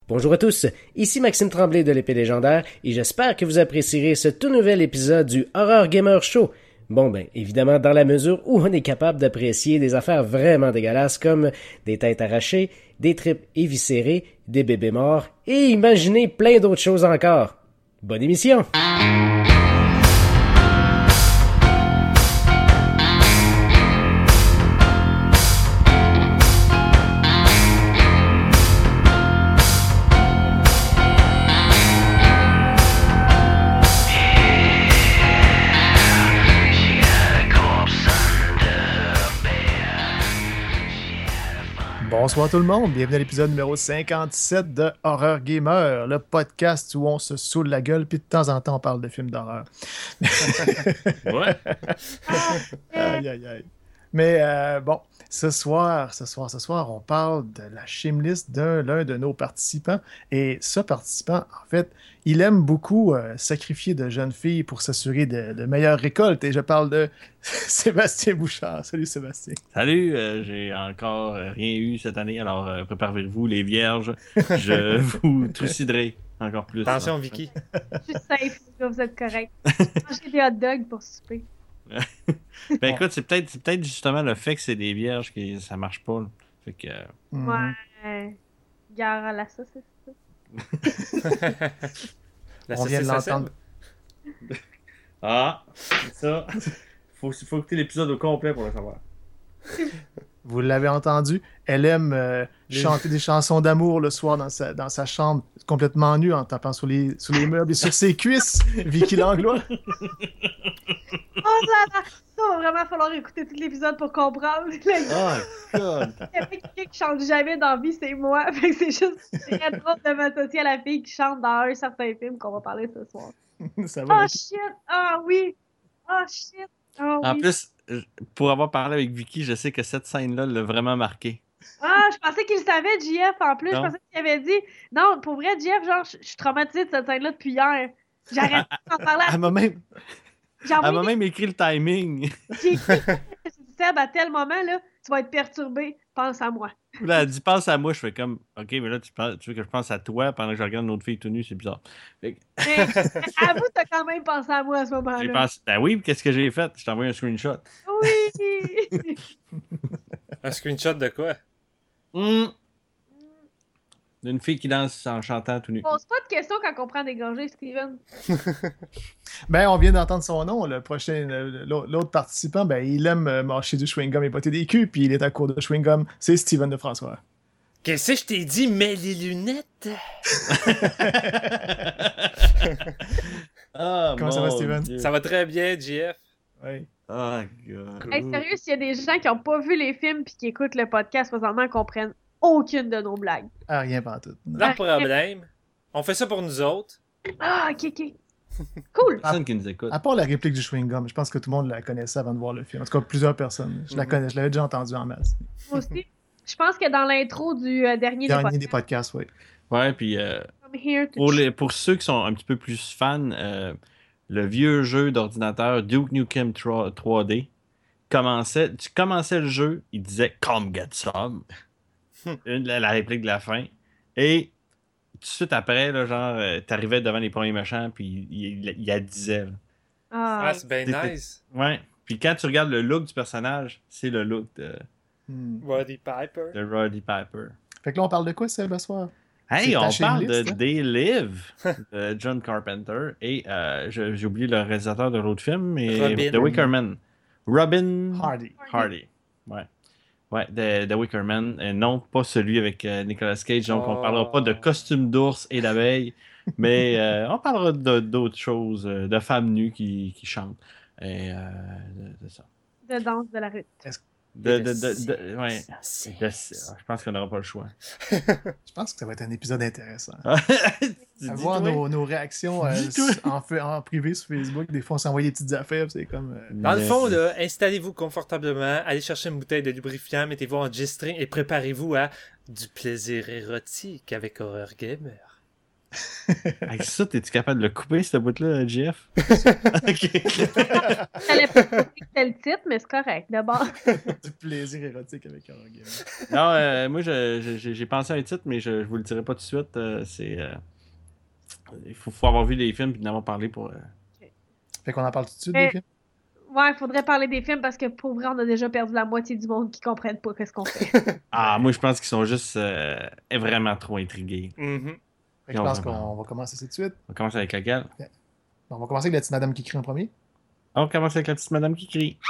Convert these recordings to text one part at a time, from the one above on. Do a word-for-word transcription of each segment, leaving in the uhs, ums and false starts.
Bonjour à tous, ici Maxime Tremblay de l'Épée Légendaire et j'espère que vous apprécierez ce tout nouvel épisode du Horror Gamer Show. Bon ben, évidemment dans la mesure où on est capable d'apprécier des affaires vraiment dégueulasses comme des têtes arrachées, des tripes éviscérées, des bébés morts et imaginez plein d'autres choses encore. Bonne émission! Bonsoir tout le monde, bienvenue à l'épisode numéro cinquante-sept de Horror Gamer, le podcast où on se saoule la gueule puis de temps en temps on parle de films d'horreur. Ouais. Aïe aïe aïe. Mais euh, bon, ce soir, ce soir, ce soir, on parle de la shame-list d'un l'un de nos participants. Et ce participant, en fait, il aime beaucoup euh, sacrifier de jeunes filles pour s'assurer de, de meilleures récoltes. Et je parle de Sébastien Bouchard. Salut Sébastien. Salut, euh, j'ai encore euh, rien eu cette année, alors euh, préparez-vous les vierges. Je vous truciderai encore plus. Attention, hein. Vicky. Je suis safe, vous êtes correct. Manger des hot dogs pour souper. Ben écoute, c'est peut-être c'est peut-être justement le fait que c'est des vierges que ça marche pas. Là. Fait que. euh, Mhm. Ouais. Gare à la saucisse. La On vient de saucisse à l'entendre. sel. Ah, c'est ça. Faut, faut écouter l'épisode au complet pour le savoir. Vous l'avez entendu, elle aime euh, Les- chanter des chansons d'amour le soir dans sa, dans sa chambre, complètement nue, en tapant sur les, sur les meubles et sur ses cuisses. Vicky Langlois. Oh là là! Ça va vraiment falloir écouter tout l'épisode pour comprendre. Le gars, Oh, God. il y a quelqu'un qui chante jamais dans la vie, c'est moi. Fait que c'est juste très drôle de m'associer à la fille qui chante dans un certain film qu'on va parler ce soir. Ça va, Oh Vicky? shit! Ah oui! Oh shit! Oh En oui! plus, euh, pour avoir parlé avec Vicky, je sais que cette scène-là l'a vraiment marqué. Ah, je pensais qu'il savait, J F, en plus. Non. Je pensais qu'il avait dit... Non, pour vrai, J F, genre, je je suis traumatisée de cette scène-là depuis hier. J'arrête pas d'en parler à... Elle m'a même, J'ai elle m'a envoyé même écrit le timing. J'ai écrit, j'ai dit, Seb, à tel moment, là, tu vas être perturbé, pense à moi. Là, elle dit pense à moi, je fais comme ok, mais là tu, penses- tu veux que je pense à toi pendant que je regarde une autre fille tout nue, c'est bizarre. Fait que Mais avoue, t'as quand même pensé à moi à ce j'ai moment-là. pensé, ben oui, qu'est-ce que j'ai fait? Je t'ai envoyé un screenshot. Oui! Un screenshot de quoi? Hum. D'une fille qui danse en chantant tout nu. Pose pas de questions quand on prend des gorgées, Steven. Ben, on vient d'entendre son nom. Le prochain, le- l'autre participant, ben, il aime euh, mâcher du chewing-gum et botter des culs, puis il est à court de chewing-gum. C'est Steven de François. Qu'est-ce que je t'ai dit? Mets les lunettes! Ah, Comment ça va, mon Steven? Dieu. Ça va très bien, J F. Oui. Oh, God. Hey, sérieux, s'il y a des gens qui ont pas vu les films pis qui écoutent le podcast présentement, comprennent aucune de nos blagues. Ah, rien pas tout. Pas de problème. On fait ça pour nous autres. Ah, ok, ok. Cool. Personne qui nous écoute. À part la réplique du chewing-gum, je pense que tout le monde la connaissait avant de voir le film. En tout cas, plusieurs personnes. Je la Mhm. connais, je l'avais déjà entendu en masse. Moi aussi. Je pense que dans l'intro du euh, dernier des Dernier podcasts, des podcasts, oui. Ouais, puis euh, I'm here to pour, les, pour ceux qui sont un petit peu plus fans, euh, le vieux jeu d'ordinateur Duke Nukem trois D commençait, tu commençais le jeu, il disait Come get some. Une- la, la réplique de la fin. Et tout de suite après, là, genre, euh, t'arrivais devant les premiers méchants, puis il, il, il la disait. là. Ah, Ah, c'est bien C'était- nice. Ouais. Puis quand tu regardes le look du personnage, c'est le look de, Hmm. Roddy Piper. de Roddy Piper. Fait que là, on parle de quoi, Seb, ce soir? Hey, C'est ta on shame parle de list, hein? They Live de John Carpenter et euh, je- j'ai oublié le réalisateur de l'autre film, mais Robin. The Wicker Man. Robin Hardy. Hardy. Ouais. Ouais, The, The Wicker Man. Et non, pas celui avec euh, Nicolas Cage. Donc, on Oh. parlera pas de costume d'ours et d'abeilles, mais euh, on parlera de- d'autres choses, euh, de femmes nues qui, qui chantent. Et euh, de, de ça. de danse de la rue. De, Et de, de de, sexe. de- ouais. Sexe. De- je pense qu'on n'aura pas le choix. Je pense que ça va être un épisode intéressant. Tu À dis, voir toi? nos, nos réactions euh, Dis-toi. en, fait- en privé sur Facebook. Des fois, on s'envoie des petites affaires, puis c'est comme... euh, Dans le Mais- fond, là, installez-vous confortablement, allez chercher une bouteille de lubrifiant, mettez-vous en G-string et préparez-vous à du plaisir érotique avec Horror Gamer. Avec ça, es-tu capable de le couper, ce bout-là, J F? Ok. J'allais pas dire que c'était le titre, mais c'est correct, d'abord. Du plaisir érotique avec Horror Gamer. Non, euh, moi, je- je- j'ai pensé à un titre, mais je, je vous le dirai pas tout de suite. euh, c'est... euh, il faut, faut avoir vu les films et en avoir parlé pour... euh, Fait qu'on en parle tout de suite Mais- des films? Ouais, il faudrait parler des films parce que pour vrai, on a déjà perdu la moitié du monde qui comprennent pas qu'est-ce qu'on fait. Ah, moi, je pense qu'ils sont juste euh, vraiment trop intrigués. Mhm. Fait que je Non, pense vraiment. qu'on va commencer ça tout de suite. On commence avec laquelle? On va commencer avec la petite madame qui crie en premier. On commence avec la petite madame qui crie.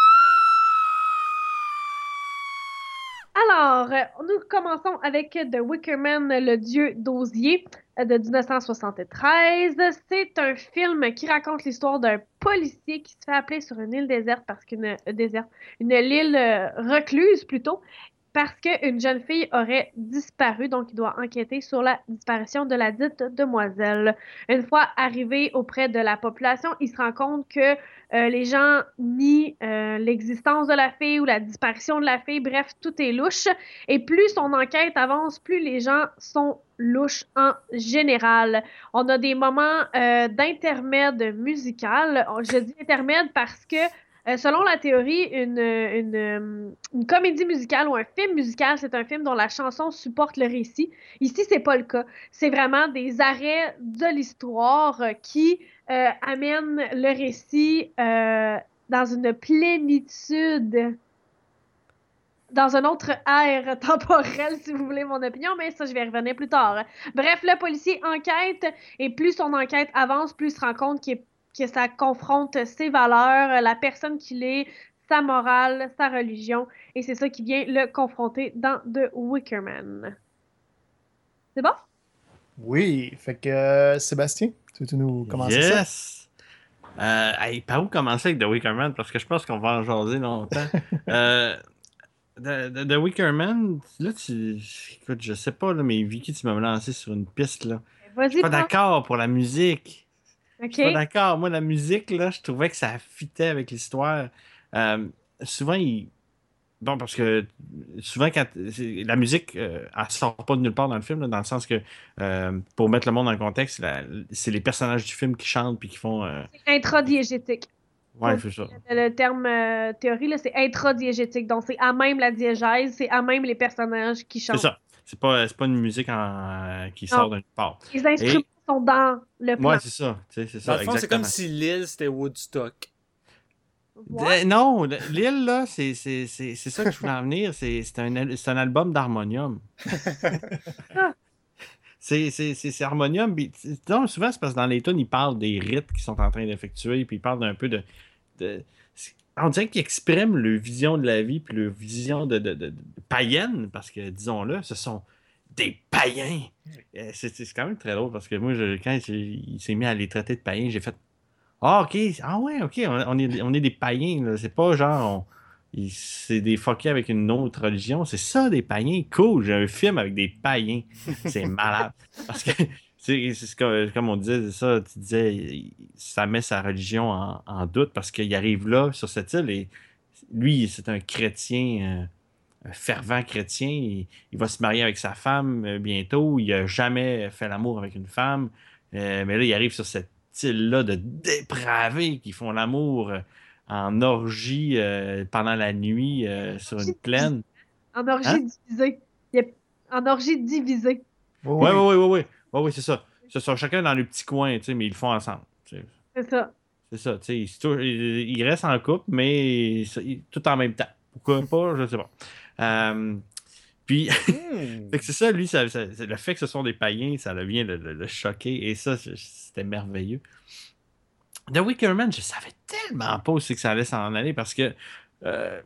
Alors, euh, nous commençons avec The Wicker Man, le dieu d'osier euh, de dix-neuf cent soixante-treize. C'est un film qui raconte l'histoire d'un policier qui se fait appeler sur une île déserte parce qu'une euh, déserte, une île euh, recluse plutôt, parce qu'une jeune fille aurait disparu, donc il doit enquêter sur la disparition de la dite demoiselle. Une fois arrivé auprès de la population, il se rend compte que euh, les gens nient euh, l'existence de la fille ou la disparition de la fille, bref, tout est louche. Et plus son enquête avance, plus les gens sont louches en général. On a des moments euh, d'intermède musical. Je dis intermède parce que euh, selon la théorie, une, une, euh, une comédie musicale ou un film musical, c'est un film dont la chanson supporte le récit. Ici, c'est pas le cas. C'est vraiment des arrêts de l'histoire euh, qui euh, amènent le récit euh, dans une plénitude, dans un autre ère temporel, si vous voulez mon opinion, mais ça, je vais y revenir plus tard. Bref, le policier enquête, et plus son enquête avance, plus il se rend compte qu'il est que ça confronte ses valeurs, la personne qu'il est, sa morale, sa religion, et c'est ça qui vient le confronter dans The Wicker Man. C'est bon? Oui, fait que euh, Sébastien, tu veux nous commencer ça? Yes! Euh, hey, par où commencer avec The Wicker Man? Parce que je pense qu'on va en jaser longtemps. euh, The, The- The Wicker Man, là, tu. Écoute, je sais pas, là, mais Vicky, tu m'as lancé sur une piste, là. Je Vas-y, suis pas prends. d'accord pour la musique. Je OK. suis pas d'accord. Moi, la musique, là, je trouvais que ça fitait avec l'histoire. Euh, souvent, il. Bon, parce que souvent, quand c'est- la musique, euh, elle sort pas de nulle part dans le film, là, dans le sens que, euh, pour mettre le monde dans le contexte, la- c'est les personnages du film qui chantent puis qui font. euh, C'est intradiégétique. Ouais, c'est ça. Le, le terme euh, théorie, là, c'est intradiégétique. Donc, c'est à même la diégèse, c'est à même les personnages qui C'est chantent. ça. C'est pas, c'est pas une musique en- qui Non. sort de nulle part. Les instruments sont dans le plan. Ouais, c'est ça. Tu sais, c'est ça, Dans le fond, c'est exactement. comme si l'île, c'était Woodstock. Ouais. Euh, non, le- l'île, là, c'est c'est- c'est- c'est ça que je voulais en venir. C'est c'est un, al- c'est un album d'harmonium. C'est c'est- c'est- c'est harmonium. Puis, tu- non, souvent, c'est parce que dans les tunes, ils parlent des rites qu'ils sont en train d'effectuer. Puis ils parlent d'un peu de. de- c'est- on dirait qu'ils expriment leur vision de la vie. Puis leur vision de, de, de- de païenne. Parce que, disons-le, ce sont des païens. Euh, C'est c'est quand même très drôle parce que moi, je- quand j'ai- il s'est mis à les traiter de païens, j'ai fait. Ah, ok. Ah, ouais, ok. On, on est, on est des païens, là. C'est pas genre. on- il- c'est des fuckés avec une autre religion. C'est ça, des païens. Cool. J'ai un film avec des païens. C'est malade. Parce que. C'est c'est comme, comme on disait, c'est ça, tu disais, il- ça met sa religion en, en doute parce qu'il arrive là, sur cette île, et lui, c'est un chrétien, euh, un fervent chrétien. Il, il va se marier avec sa femme euh, bientôt. Il n'a jamais fait l'amour avec une femme. Euh, mais là, il arrive sur cette île-là de dépravés qui font l'amour euh, en orgie euh, pendant la nuit euh, sur une plaine. En orgie Hein? divisée. Il y a- En orgie divisée. Oui, Ouais, ouais, ouais, ouais, ouais. Ouais, ouais, c'est ça. Ce sont chacun dans le petit coin, tu sais, mais ils le font ensemble. Tu sais. C'est ça. C'est ça, tu sais. Ils, se tou- ils- ils restent en couple, mais ça- ils- tout en même temps. Pourquoi pas, je sais pas. Euh, puis, Hmm. fait que c'est ça, lui, ça, ça- c'est- le fait que ce sont des païens, ça vient le, le- le choquer. Et ça, c'est- c'était merveilleux. The Wicker Man, je savais tellement pas où c'est que ça allait s'en aller parce que euh,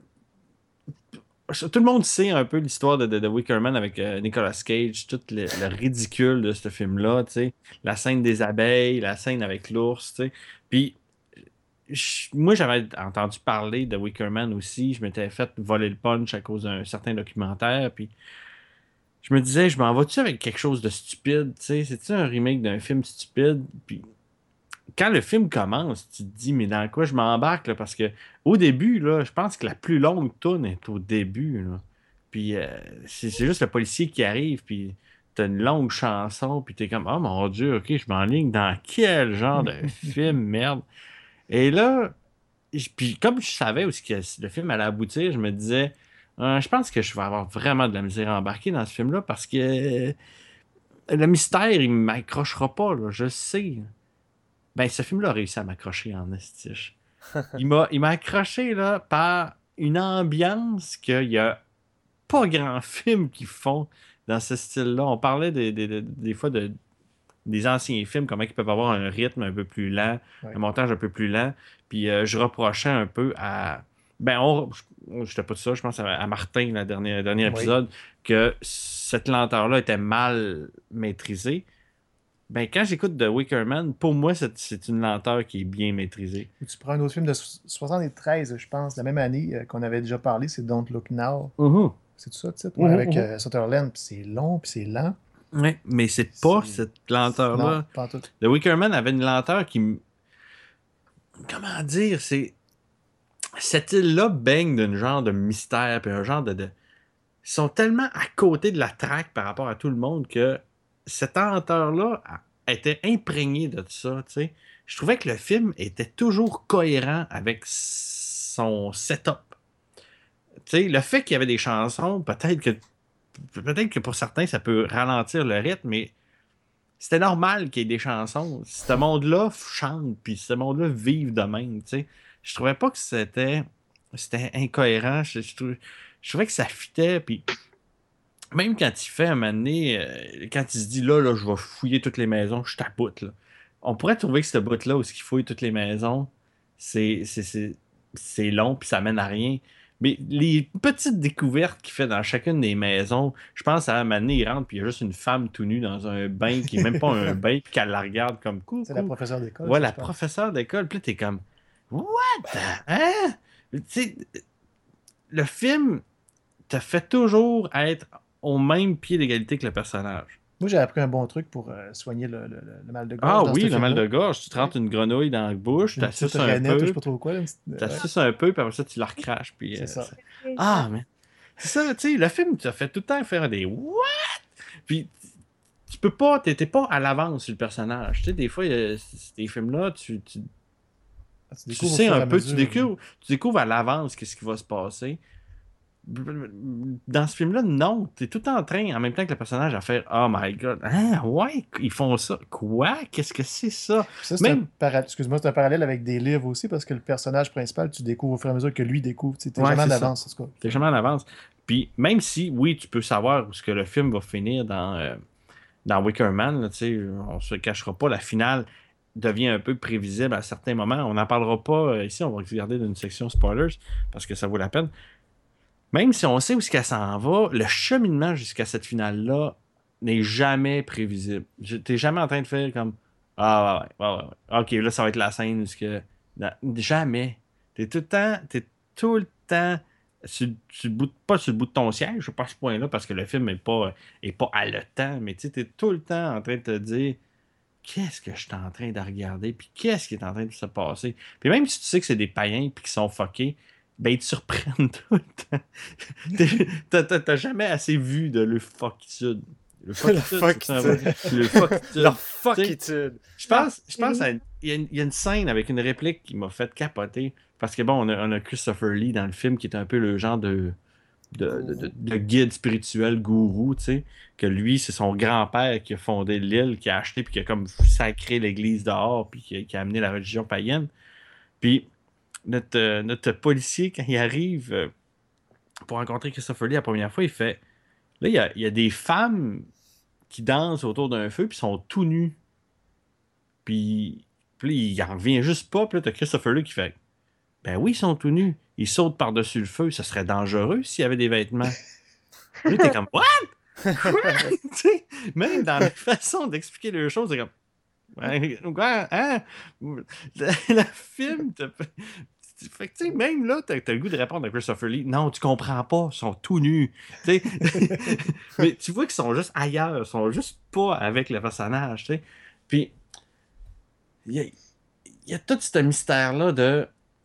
tout le monde sait un peu l'histoire de, de, de Wicker Man avec euh, Nicolas Cage, tout le, le ridicule de ce film-là, tu sais. La scène des abeilles, la scène avec l'ours, tu sais. Puis, je- moi, j'avais entendu parler de Wicker Man aussi. Je m'étais fait voler le punch à cause d'un certain documentaire. Puis, je me disais, je m'en vais-tu avec quelque chose de stupide, tu sais? C'est-tu un remake d'un film stupide? Puis, quand le film commence, tu te dis, mais dans quoi je m'embarque, là? Parce que au début, là, je pense que la plus longue tourne est au début, là. Puis, euh, c'est c'est juste le policier qui arrive, puis t'as une longue chanson, puis t'es comme, oh mon Dieu, ok, je m'enligne dans quel genre de film, merde. Et là, j- puis comme je savais aussi que le film allait aboutir, je me disais, Euh, je pense que je vais avoir vraiment de la misère à embarquer dans ce film-là parce que euh, le mystère, il m'accrochera pas, là, je sais. Ben, ce film-là a réussi à m'accrocher en estiche. Il m'a, il m'a accroché là, par une ambiance qu'il y a pas grand film qui font dans ce style-là. On parlait des, des, des- des fois de, des anciens films, comment ils peuvent avoir un rythme un peu plus lent, Ouais. un montage un peu plus lent. Puis euh, je reprochais un peu à. Ben, on, je j'étais pas de ça, je pense à, à Martin, le dernier, le dernier Oui. épisode, que cette lenteur-là était mal maîtrisée. Ben, quand j'écoute The Wicker Man, pour moi, c'est, c'est une lenteur qui est bien maîtrisée. Ou tu prends un autre film de so- soixante-treize, je pense, la même année euh, qu'on avait déjà parlé, c'est Don't Look Now. Mhm. C'est tout ça, le titre? Mhm, Ouais, avec mhm. euh, Sutherland, puis c'est long, puis c'est lent. Ouais, mais c'est pas C'est- cette Non, lenteur-là. pas en tout. The Wicker Man avait une lenteur qui. m- Comment dire? C'est. Cette île-là baigne d'un genre de mystère, puis un genre de, de- Ils sont tellement à côté de la traque par rapport à tout le monde que cette lenteur-là a- était imprégnée de ça, tu sais. Je trouvais que le film était toujours cohérent avec son setup. Tu sais, le fait qu'il y avait des chansons, peut-être que peut-être que pour certains, ça peut ralentir le rythme, mais c'était normal qu'il y ait des chansons. Ce monde-là chante, puis ce monde-là vive de même, tu sais. Je trouvais pas que c'était c'était incohérent. Je, je, trou- je trouvais que ça fitait, puis même quand il fait un moment donné, euh, quand il se dit là, là, je vais fouiller toutes les maisons, je tapoute, là. On pourrait trouver que ce bout-là où il fouille toutes les maisons, c'est, c'est, c'est, c'est long, puis ça mène à rien. Mais les petites découvertes qu'il fait dans chacune des maisons, je pense à un moment donné, il rentre, puis il y a juste une femme tout nue dans un bain qui est même pas un bain, puis qu'elle la regarde comme coucou. C'est la professeure d'école. Ouais, ça, la je pense. professeure d'école, puis là, t'es comme, what the... Hein? Tu sais, le film te fait toujours être au même pied d'égalité que le personnage. Moi, j'ai appris un bon truc pour euh, soigner le, le- le- le mal de gorge. Ah dans oui, ce le mal film-là. de gorge, tu te rentres une grenouille dans la bouche, Une petite t'assuses un rainette, ou je sais peu, pas trop quoi. là, une petite- ouais, t'assuses un peu, puis après ça, tu la recraches, puis... c'est euh, ça. c'est- Ah, mais... C'est ça, tu sais, le film te fait tout le temps faire des « what ?» Puis tu peux pas, t'es t'es pas à l'avance sur le personnage. Tu sais, des fois, euh, ces films-là, tu, tu, Ah, tu tu découvres au sais fur et un à peu, tu mesure. découvres, tu découvres à l'avance qu'est-ce qui va se passer. Dans ce film-là, non. T'es tout en train, en même temps que le personnage, à faire « Oh my God, hein, ouais, ils font ça. Quoi? Qu'est-ce que c'est ça? » Ça, c'est Même- un para- Excuse-moi, c'est un parallèle avec des livres aussi, parce que le personnage principal, tu découvres au fur et à mesure que lui découvre. Tu n'es Ouais, jamais en c'est ça. avance, en tout cas. T'es jamais en avance. Puis même si, oui, tu peux savoir où ce que le film va finir dans, euh, dans Wicker Man, là, tu sais, on se cachera pas, la finale devient un peu prévisible à certains moments. On n'en parlera pas euh, ici, on va regarder dans une section spoilers parce que ça vaut la peine. Même si on sait où ce qu'elle s'en va, le cheminement jusqu'à cette finale-là n'est jamais prévisible. Je- T'es jamais en train de faire comme Ah ouais, ouais, ouais, ouais. Ok, là, ça va être la scène où ce que. Non, jamais. T'es tout le temps. T'es tout le temps. Sur, sur le bout de- pas sur le bout de ton siège, pas à ce point-là, parce que le film n'est pas, est pas haletant, mais tu es tout le temps en train de te dire qu'est-ce que je suis en train de regarder, puis qu'est-ce qui est en train de se passer. Puis même si tu sais que c'est des païens puis qu'ils sont fuckés, ben ils te surprennent tout le temps. T'es- t'as- T'as t'as jamais assez vu de le fuckitude. Le fuckitude, c'est un mot. Le fuckitude. Leur fuckitude. Je pense, je pense à une- il y, a une- il y a une scène avec une réplique qui m'a fait capoter. Parce que bon, on a, on a Christopher Lee dans le film qui est un peu le genre de, de, de- de- de guide spirituel, gourou, tu sais. Que lui, c'est son grand-père qui a fondé l'île, qui a acheté, puis qui a comme sacré l'église dehors, puis qui a, qui a amené la religion païenne. Puis notre, euh, notre policier, quand il arrive euh, pour rencontrer Christopher Lee la première fois, il fait là, il y a, il y a des femmes qui dansent autour d'un feu, puis sont tout nus. Puis, puis il en revient juste pas. Puis là, t'as Christopher Lee qui fait ben oui, ils sont tout nus. Ils sautent par-dessus le feu. Ce serait dangereux s'il y avait des vêtements. Là, t'es comme what? Quoi? Tu sais, même dans la façon d'expliquer les choses, c'est comme ouais, quoi, hein? Le, le film te fait. Fait que, tu sais, même là, t'as, t'as le goût de répondre à Christopher Lee. Non, tu comprends pas, ils sont tout nus. Tu sais. Mais tu vois qu'ils sont juste ailleurs, ils sont juste pas avec le personnage, tu sais. Puis, il y a, il y a tout ce mystère-là de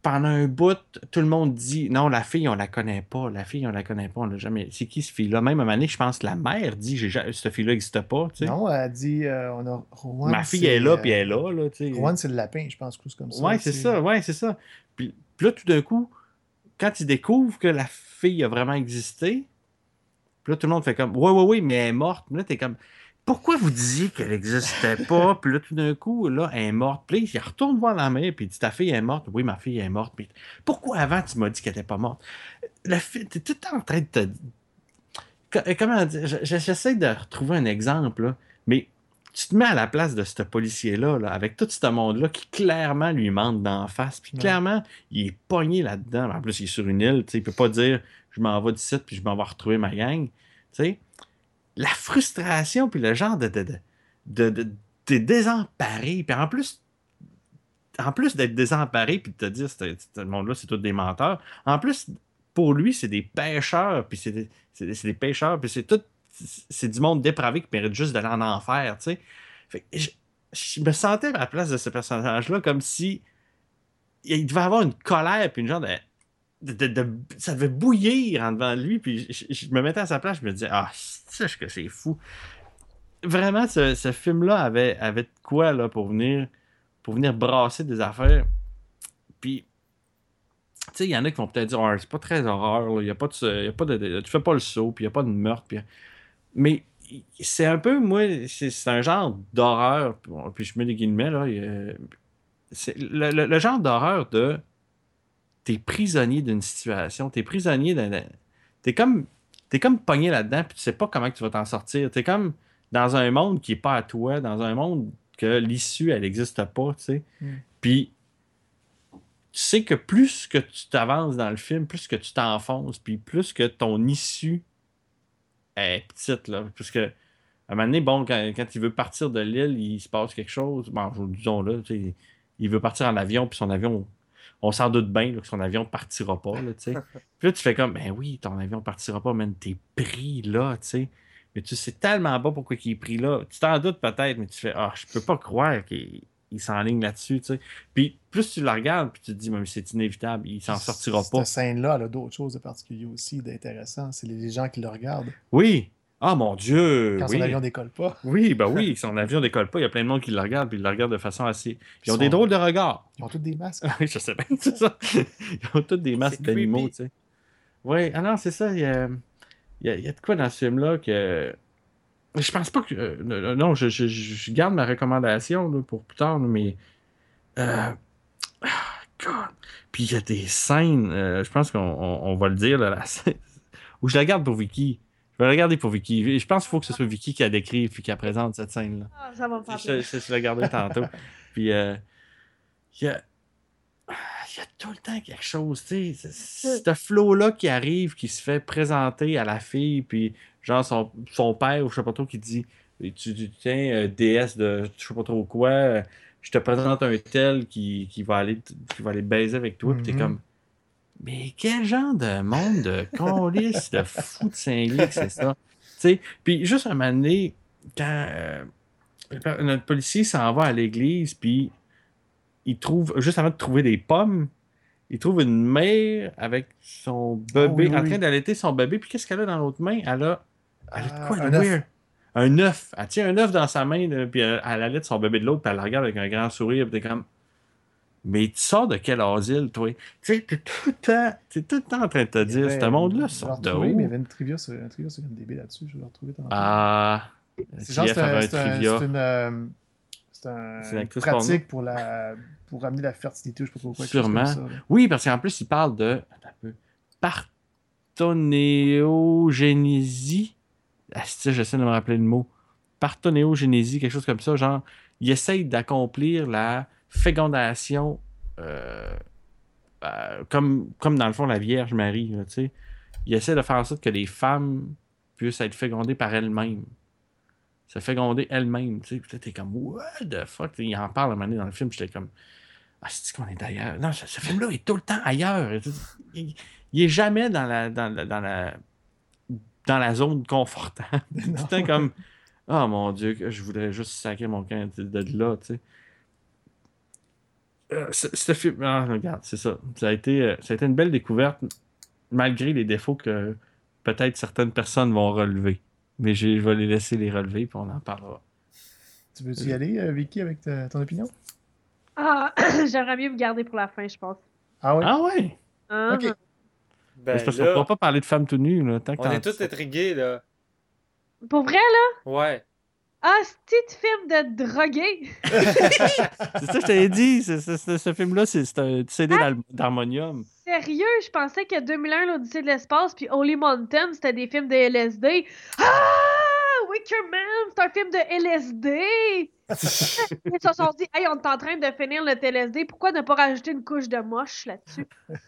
pendant un bout, tout le monde dit non, la fille, on la connaît pas. La fille, on la connaît pas. On l'a jamais. C'est qui cette fille-là? Même à un moment donné, je pense que la mère dit j'ai ja- cette fille-là n'existe pas. Tu sais. Non, elle dit euh, on a Rowan. Ma fille c'est, est là, euh, puis elle est là. là tu sais. Rowan, c'est le lapin, je pense, quelque chose comme ça. Ouais, c'est tu sais. ça. Ouais, c'est ça. Puis, puis là, tout d'un coup, quand ils découvrent que la fille a vraiment existé, puis là, tout le monde fait comme ouais, ouais, ouais, mais elle est morte. Puis là, t'es comme pourquoi vous disiez qu'elle n'existait pas? Puis là, tout d'un coup, là, elle est morte. Puis là, il retourne voir la mère, puis il dit ta fille est morte. Oui, ma fille est morte. Puis pourquoi avant tu m'as dit qu'elle n'était pas morte? La fille, t'es tout le temps en train de te. Co- Comment dire? Je- je- J'essaie de retrouver un exemple, là, mais tu te mets à la place de ce policier-là, là, avec tout ce monde-là qui clairement lui mente d'en face, puis Ouais. clairement, il est pogné là-dedans. En plus, il est sur une île, tu sais, il peut pas dire je m'en vais d'ici, puis je m'en vais retrouver ma gang. Tu sais, la frustration, puis le genre de, de, de, de, de- de désemparé, puis en plus, en plus d'être désemparé, puis de te dire ce ce monde-là, c'est tous des menteurs, en plus, pour lui, c'est des pêcheurs, puis c'est des, c'est des, c'est des pêcheurs, puis c'est tout, c'est du monde dépravé qui mérite juste d'aller en enfer, tu sais. Fait que je, je me sentais à la place de ce personnage-là comme si il devait avoir une colère, puis une genre de, de, de- de- ça devait bouillir en devant lui, puis je, je- je me mettais à sa place, je me disais, ah, c'est que c'est fou. Vraiment, ce, ce film-là avait, avait de quoi là, pour venir pour venir brasser des affaires. Puis, tu sais, il y en a qui vont peut-être dire, ah, c'est pas très horreur, là. Il y a pas de, il y a pas de, de- tu fais pas le saut, puis il y a pas de meurtre. Puis... Mais c'est un peu, moi, c'est, c'est un genre d'horreur, puis, bon, puis je mets des guillemets, là. il y a- c'est le, le- le genre d'horreur de t'es prisonnier d'une situation, t'es prisonnier d'un. d'un- T'es comme. T'es comme pogné là-dedans, puis tu sais pas comment que tu vas t'en sortir. T'es comme dans un monde qui est pas à toi, dans un monde que l'issue, elle n'existe pas, tu sais. Mm. Puis tu sais que plus que tu t'avances dans le film, plus que tu t'enfonces, puis plus que ton issue est petite, là. Parce que, à un moment donné, bon, quand, quand il veut partir de l'île, il se passe quelque chose. Bon, disons là, tu sais, il veut partir en avion, puis son avion, on s'en doute bien là, que son avion partira pas, là, tu sais. Puis là, tu fais comme, ben oui, ton avion partira pas, man, t'es pris là, tu sais. Mais tu sais tellement pas pourquoi il est pris là. Tu t'en doutes peut-être, mais tu fais, ah, je peux pas croire qu'il il s'enligne là-dessus, tu sais. Puis plus tu le regardes, puis tu te dis, mais c'est inévitable, il s'en sortira pas. Cette scène-là, elle a d'autres choses de particulier aussi, d'intéressant. C'est les gens qui le regardent. Oui. Ah, mon Dieu. Quand oui. son avion décolle pas. Oui, ben oui, son avion décolle pas. Il y a plein de monde qui le regarde, puis ils le regardent de façon assez. Ils ont Ils des sont- drôles de regards. Ils ont tous des masques. Oui, je sais bien, c'est ça. Ils ont tous des masques C'est d'animaux, creepy. tu sais. Oui, ah non, c'est ça. Il y a, il y a- il y a de quoi dans ce film-là que. Je pense pas que. euh, non, je, je- je garde ma recommandation là, pour plus tard, là, mais. Euh... ah, God. Puis il y a des scènes, euh, je pense qu'on on, on va le dire, là, la scène. Ou je la garde pour Vicky. Je vais la garder pour Vicky. Je pense qu'il faut que ce soit Vicky qui la décrive puis qui la présente cette scène-là. Ah, ça va me faire Je, plaisir. je, je la garderai tantôt. Puis, euh, il y a, il y a tout le temps quelque chose, tu sais. C'est ce flow-là qui arrive, qui se fait présenter à la fille, puis genre son, son père, ou je sais pas trop, qui dit tu, tu tiens, euh, déesse de je sais pas trop quoi, euh, je te présente un tel qui, qui, va aller, t- qui va aller baiser avec toi, puis t'es Mhm. comme. Mais quel genre de monde de câlisse, de fou de cinglé que c'est ça? Tu sais, puis juste un moment donné, quand euh, notre policier s'en va à l'église, puis il trouve, juste avant de trouver des pommes, il trouve une mère avec son bébé, oui, oui, en train oui. d'allaiter son bébé, puis qu'est-ce qu'elle a dans l'autre main? Elle a, elle a de quoi Ah, de un weird? Un œuf. Elle tient un œuf dans sa main, là, puis elle, elle allait son bébé de l'autre, puis elle la regarde avec un grand sourire, puis t'es comme. Mais tu sors de quel asile, toi? Tu sais, t'es tout le temps, t'es tout le temps en train de te Il y dire, avait- ce monde-là je vais sort de retrouver, où? mais il y avait une trivia sur, une trivia sur M D B là-dessus. Je vais le retrouver tantôt. Ah, c'est genre, J F c'est un- avait un c'est un- trivia. c'est une, euh, c'est un- C'est une une actrice pratique pour, la, pour amener la fertilité, je sais pas trop quoi. quelque chose Sûrement. comme ça, là. Oui, parce qu'en plus, il parle de attends un peu, partonéogénésie. Ah, c'est ça, j'essaie de me rappeler le mot. Partonéogénésie, quelque chose comme ça. Genre, il essaye d'accomplir la fécondation euh, euh, comme, comme dans le fond la Vierge Marie. Là, tu sais. Il essaie de faire en sorte que les femmes puissent être fécondées par elles-mêmes. Se féconder elles-mêmes. Tu sais. Puis là, t'es comme, what the fuck? Il en parle à un moment donné dans le film. J'étais comme, ah, c'est qu'on est ailleurs. Non, ce, ce film-là est tout le temps ailleurs. Il, il est jamais dans la, dans la, dans la, dans la zone confortable. Tout le temps comme, oh mon Dieu, que je voudrais juste sacrer mon camp de, de là, tu sais. euh, ce, ce film, ah, regarde, c'est ça. Ça a, été, euh, ça a été une belle découverte, malgré les défauts que peut-être certaines personnes vont relever. Mais j'ai- je vais les laisser les relever, puis on en parlera. Tu veux-tu y aller, euh, Vicky, avec ta- ton opinion? Ah, j'aimerais mieux me garder pour la fin, je pense. Ah oui? Ah ouais! Hein? Ok. Ben c'est parce qu'on ne là, pourra pas parler de femmes tout nues, là, tant que on est t'en- tous intrigués, là. Pour vrai, là? Ouais. Ah, c'est film de drogué! C'est ça que je t'avais dit. c'est- c'est- c'est- ce film-là, c'est c'est un C D d'Al- d'Harmonium. Sérieux, je pensais que deux mille un, l'Odyssée de l'espace, puis Holy Mountain, c'était des films de L S D. Ah! Wicker Man, c'est un film de L S D! Ils se sont dit, hey, on est en train de finir notre L S D, pourquoi ne pas rajouter une couche de moche là-dessus?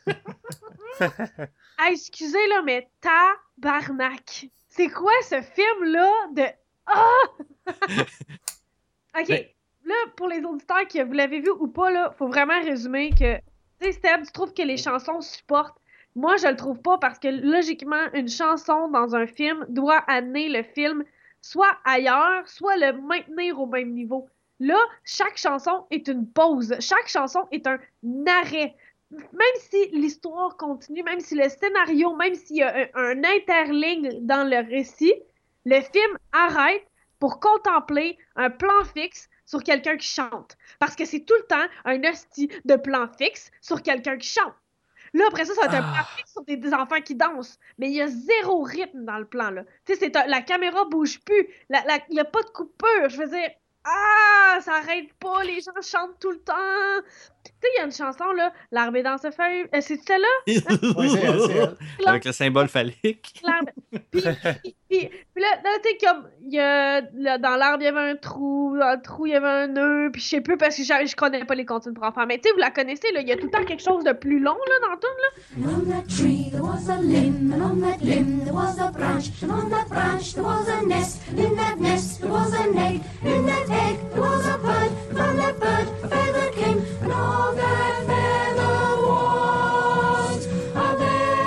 Hey, excusez, là, mais tabarnak! C'est quoi ce film-là de. Ah! Ok, Mais- là, pour les auditeurs qui vous l'avez vu ou pas, là, faut vraiment résumer que. Tu sais, Steph, tu trouves que les chansons supportent. Moi, je le trouve pas parce que logiquement, une chanson dans un film doit amener le film soit ailleurs, soit le maintenir au même niveau. Là, chaque chanson est une pause. Chaque chanson est un arrêt. Même si l'histoire continue, même si le scénario, même s'il y a un, un interligne dans le récit, le film arrête pour contempler un plan fixe sur quelqu'un qui chante. Parce que c'est tout le temps un hostie de plan fixe sur quelqu'un qui chante. Là, après ça, ça va être un plan fixe sur des, des enfants qui dansent. Mais il y a zéro rythme dans le plan, là. Tu sais, c'est un- la caméra bouge plus. La, la- il n'y a pas de coupure. Je veux dire, ah, ça arrête pas. Les gens chantent tout le temps. Tu sais, il y a une chanson, là, L'arbre est dans ce feuille. Euh, c'est celle-là? Oui, c'est elle, c'est elle. Avec le symbole phallique. L'arbre. Puis, puis, puis- puis là, là tu sais, comme, il y a, là, dans l'arbre, il y avait un trou, dans le trou, il y avait un nœud, puis je sais plus parce que je, je connais pas les consignes pour enfants. Mais tu sais, vous la connaissez, là, il y a tout le temps quelque chose de plus long, là, dans tout, là. And on that tree there was a limb, and on that limb there was a branch, and on that branch there was a nest, and in that nest there was an egg, and in that egg there was a bird, and from that bird a feather came, and all that feather was a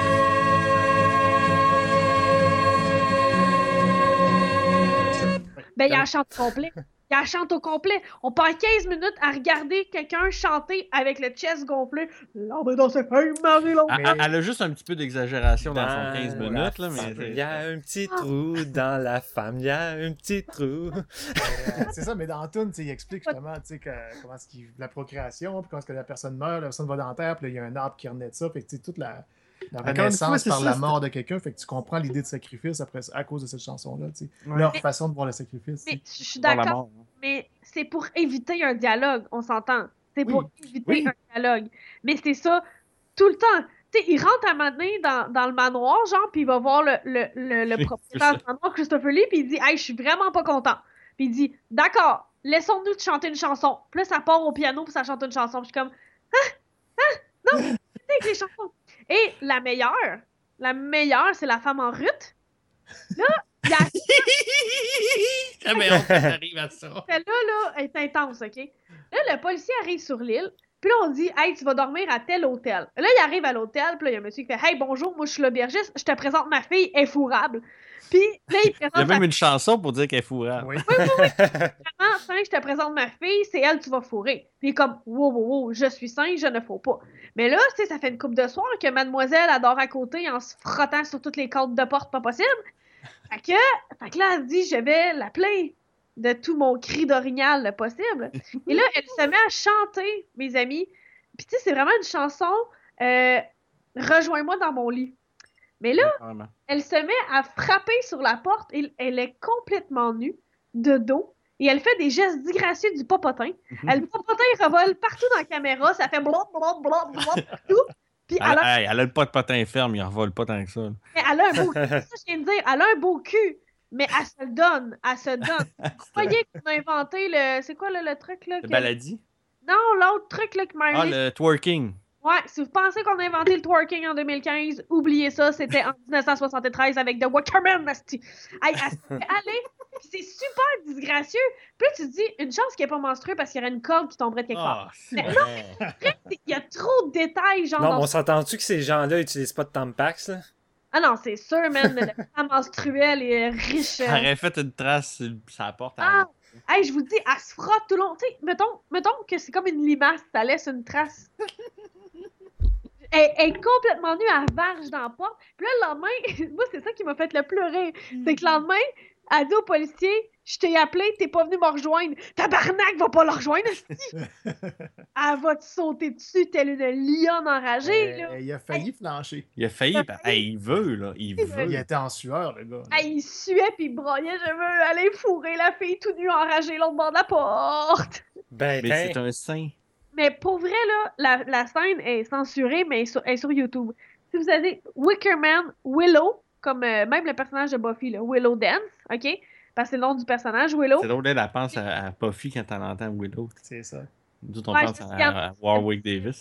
bed. Ben, il la chante au complet. Il la chante au complet. On perd quinze minutes à regarder quelqu'un chanter avec le chest gonflé. L'arbre est dans ses feuilles, Marie l'autre. Elle, elle- elle a juste un petit peu d'exagération dans, Dans son quinze la minutes, là, mais femme, c'est- il y a un petit trou dans la femme, il y a un petit trou. Euh, c'est ça, mais dans Toon, il explique justement tu sais, que, comment est-ce qu'il, la procréation, puis quand est-ce que la personne meurt, la personne va dans la terre, puis là, il y a un arbre qui renaît de ça, fait que tu sais, toute la, la Encore une fois, renaissance c'est par ça, la c'est- mort de quelqu'un, fait que tu comprends l'idée de sacrifice après, à cause de cette chanson-là, tu sais. Ouais. Leur Mais- façon de voir le sacrifice. tu Mais sais. je suis Dans la d'accord, mort. mais c'est pour éviter un dialogue, on s'entend. C'est pour Oui. éviter Oui. un dialogue. Mais c'est ça tout le temps. Tu sais, il rentre un moment donné dans, dans le manoir, genre, puis il va voir le, le, le, le Oui, propriétaire c'est du manoir, Christopher Lee, puis il dit « Hey, je suis vraiment pas content. » Puis il dit « D'accord, laissons-nous te chanter une chanson. » Puis là, ça part au piano, puis ça chante une chanson. Puis je suis comme « Ah! Ah! Non! C'est avec les chansons. » Et la meilleure, la meilleure, c'est la femme en rut. Là, il y a Jamais honte que j'arrive à ça. celle-là, là, est intense, OK? Là, le policier arrive sur l'île, puis là, on dit « Hey, tu vas dormir à tel hôtel. » Là, il arrive à l'hôtel, puis là, il y a un monsieur qui fait « Hey, bonjour, moi, je suis l'aubergiste, je te présente ma fille, elle est fourrable. » Puis là, il présente Il y a sa même une chanson pour dire qu'elle est fourrable. Oui. vraiment, sain, je te présente ma fille, c'est elle, tu vas fourrer. Puis il est comme, wow, wow, wow, je suis sain, je ne fous pas. Mais là, tu sais, ça fait une couple de soirs que mademoiselle adore à côté en se frottant sur toutes les cordes de porte pas possible. Fait que, fait que là, elle se dit, je vais l'appeler de tout mon cri d'orignal possible. Et là, elle se met à chanter, mes amis. Puis tu sais, c'est vraiment une chanson, euh, Rejoins-moi dans mon lit. Mais là, Vraiment. elle se met à frapper sur la porte et elle est complètement nue, de dos, et elle fait des gestes disgracieux du popotin. Elle, le popotin revole partout dans la caméra, ça fait blop, blop, blop, blop, partout. Puis elle Elle, a, hey, elle a le pas de potin ferme, il en vole pas tant que ça. là. elle a un beau cul, c'est ça que je viens de dire, elle a un beau cul, mais elle se le donne, elle se donne. Vous voyez qu'on a inventé le, c'est quoi là, le truc là? Le que- baladie. Non, l'autre truc là que Ah, Marilyn... le twerking. Ouais, si vous pensez qu'on a inventé le twerking en deux mille quinze, oubliez ça, c'était en dix-neuf cent soixante-treize avec The Wackerman, nasty. Hey, elle se fait aller, puis c'est super disgracieux. Puis là, tu te dis, une chance qu'il n'y ait pas menstrué parce qu'il y aurait une corde qui tomberait de quelque part. Ah, c'est Mais vrai. Il y a trop de détails, genre. Non, dans- mais on s'entend-tu que ces gens-là utilisent pas de Tampax, là? Ah non, c'est sûr, man, le sang menstruel est riche. Elle euh. aurait fait une trace sur sa porte. Ah, Hey, je vous dis, elle se frotte tout le long. Tu sais, mettons, mettons que c'est comme une limace, ça laisse une trace. Elle, elle est complètement nue, elle varge dans la porte. Puis là, le lendemain, moi, c'est ça qui m'a fait le pleurer. C'est que le lendemain, elle dit au policier, je t'ai appelé, t'es pas venu me rejoindre. Tabarnak, va pas le rejoindre, esti! Elle va te sauter dessus, telle une lionne enragée, là. Euh, il a failli flancher. Il a failli. ben, hey, il veut, là. Il Il veut. Il était en sueur, le gars. Ah, il suait puis il broyait, je veux aller fourrer la fille tout nue enragée l'autre bord de la porte. Ben, Mais tiens. c'est un saint. Mais pour vrai, là, la, la scène est censurée, mais elle est sur, elle est sur YouTube. Si vous avez Wickerman Willow, comme euh, même le personnage de Buffy, là, Willow Dance, OK? Parce que c'est le nom du personnage, Willow. C'est drôle, elle elle pense à, à Buffy quand elle entend Willow. C'est ça. Nous autres, on Ouais, pense je à, sais, à Warwick Davis.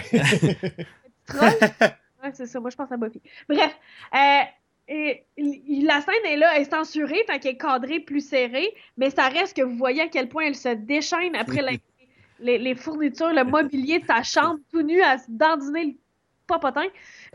Troll. Ouais, c'est ça, moi je pense à Buffy. Bref, euh, et, il- la scène est là, elle est censurée, fait qu'elle est cadrée plus serrée, mais ça reste que vous voyez à quel point elle se déchaîne après la- les, les fournitures, le mobilier de sa chambre, tout nu, à se dandiner le popotin.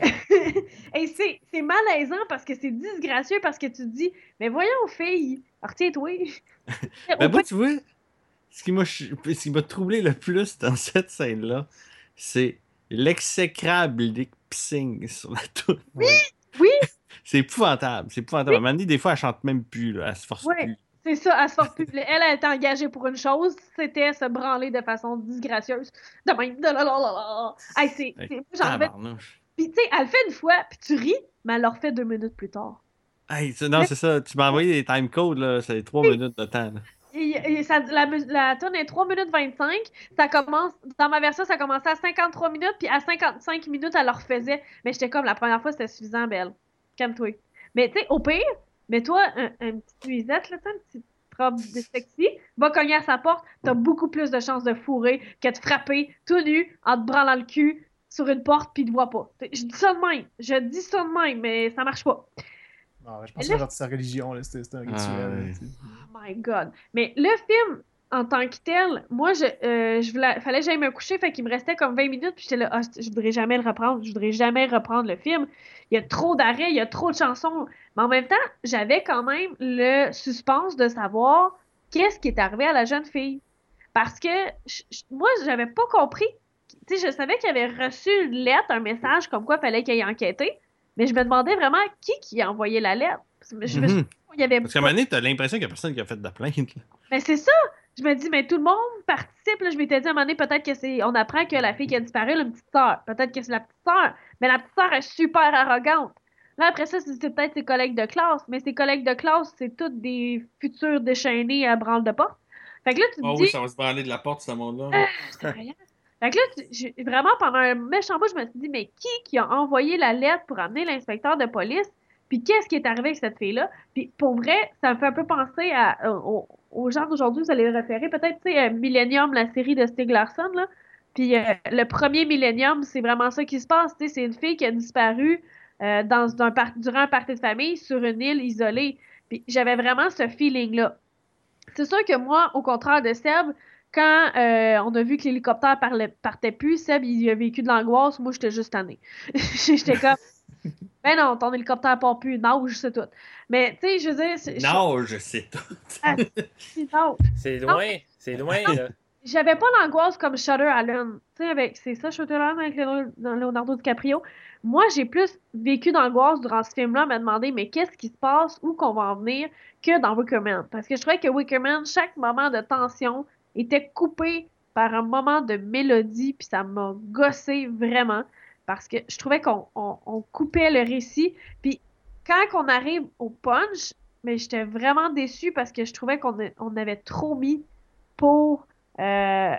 Et c'est c'est malaisant parce que c'est disgracieux, parce que tu te dis, mais voyons, fille, retiens-toi. Ben, moi, tu vois, ce qui m'a ch- ce qui m'a troublé le plus dans cette scène-là, c'est l'exécrable lip sync sur la toune. Oui. Oui, C'est épouvantable. C'est épouvantable. À un moment donné, des fois, elle chante même plus. Là. Elle se force Ouais. plus. c'est ça, elle se force plus. Elle, elle était engagée pour une chose, c'était se branler de façon disgracieuse. De même, de la la la la. Hey, c'est, Hey, c'est- moi, j'en fais- tabarnouche. Puis, tu sais, elle le fait une fois, puis tu ris, mais elle le refait deux minutes plus tard. Hey, ça- non, c'est ça. Tu m'as envoyé des timecodes, là. C'est trois minutes de temps. Là. Et, et ça, la, mus- la tonne est trois minutes vingt-cinq. Ça commence, dans ma version, ça commençait à cinquante-trois minutes, puis à cinquante-cinq minutes, elle le refaisait. Mais j'étais comme, la première fois, c'était suffisant, belle. Calme-toi. Mais tu sais, au pire, mets-toi un, un petit nuisette, là, tu sais, une petite robe de sexy, va cogner à sa porte, t'as beaucoup plus de chances de fourrer que de frapper tout nu en te branlant le cul sur une porte, puis il te voit pas. T'sais, je dis ça de même. Je dis ça de même, mais ça marche pas. Non, je pense Là- que c'est sa religion, là. C'était c'était un Ah, rituel. ouais. tu sais. Oh my God. Mais le film, en tant que tel, moi, je, euh, je voulais, fallait que j'aille me coucher, fait qu'il me restait comme vingt minutes, puis j'étais là, ah, je voudrais jamais le reprendre, je voudrais jamais reprendre le film. Il y a trop d'arrêts, il y a trop de chansons. Mais en même temps, j'avais quand même le suspense de savoir qu'est-ce qui est arrivé à la jeune fille. Parce que je- je- moi, j'avais pas compris. Tu sais, je savais qu'il avait reçu une lettre, un message comme quoi il fallait qu'il ait enquêté, mais je me demandais vraiment qui qui a envoyé la lettre. Je me suis Mhm. il y avait Parce qu'à un moment donné, t'as l'impression qu'il n'y a personne qui a fait de plainte. là. mais c'est ça! Je me dis, mais tout le monde participe. Là. Je m'étais dit à un moment donné, peut-être que c'est. On apprend que la fille qui a disparu, elle a une petite sœur. Peut-être que c'est la petite sœur. Mais la petite sœur est super arrogante. Là, après ça, c'est c'est peut-être ses collègues de classe. Mais ses collègues de classe, c'est toutes des futurs déchaînés à branle de porte. Fait que là, tu te Ah dis. oui, ça va se branler de la porte, ce monde-là. Ah, c'est effrayant. Fait que là, tu- j'ai- vraiment, pendant un méchant bout, je me suis dit, mais qui qui a envoyé la lettre pour amener l'inspecteur de police? Puis qu'est-ce qui est arrivé avec cette fille-là? Puis pour vrai, ça me fait un peu penser à, euh, aux, aux gens d'aujourd'hui, vous allez le référer, peut-être, tu sais, euh, Millennium, la série de Stieg Larsson, là. Puis euh, le premier Millennium, c'est vraiment ça qui se passe, tu sais, c'est une fille qui a disparu euh, dans un par- durant un party de famille sur une île isolée. Puis j'avais vraiment ce feeling-là. C'est sûr que moi, au contraire de Seb, quand euh, on a vu que l'hélicoptère parlait- partait plus, Seb, il a vécu de l'angoisse. Moi, j'étais juste tannée. J'étais comme, ben non, ton hélicoptère part plus, nage, c'est tout. Mais, tu sais, je veux dire, c'est- Non, je sais tout. Ah, c'est nage. C'est loin, c'est loin, là. J'avais pas l'angoisse comme Shutter Island. Tu sais, avec, c'est ça, Shutter Island avec Leonardo Leonardo DiCaprio. Moi, j'ai plus vécu d'angoisse durant ce film-là, à me demander, mais qu'est-ce qui se passe, où qu'on va en venir, que dans Wicker Man. Parce que je trouvais que Wicker Man, chaque moment de tension était coupé par un moment de mélodie, puis ça m'a gossé vraiment. Parce que je trouvais qu'on on, on coupait le récit. Puis quand on arrive au punch, mais j'étais vraiment déçue parce que je trouvais qu'on a- on avait trop mis pour euh,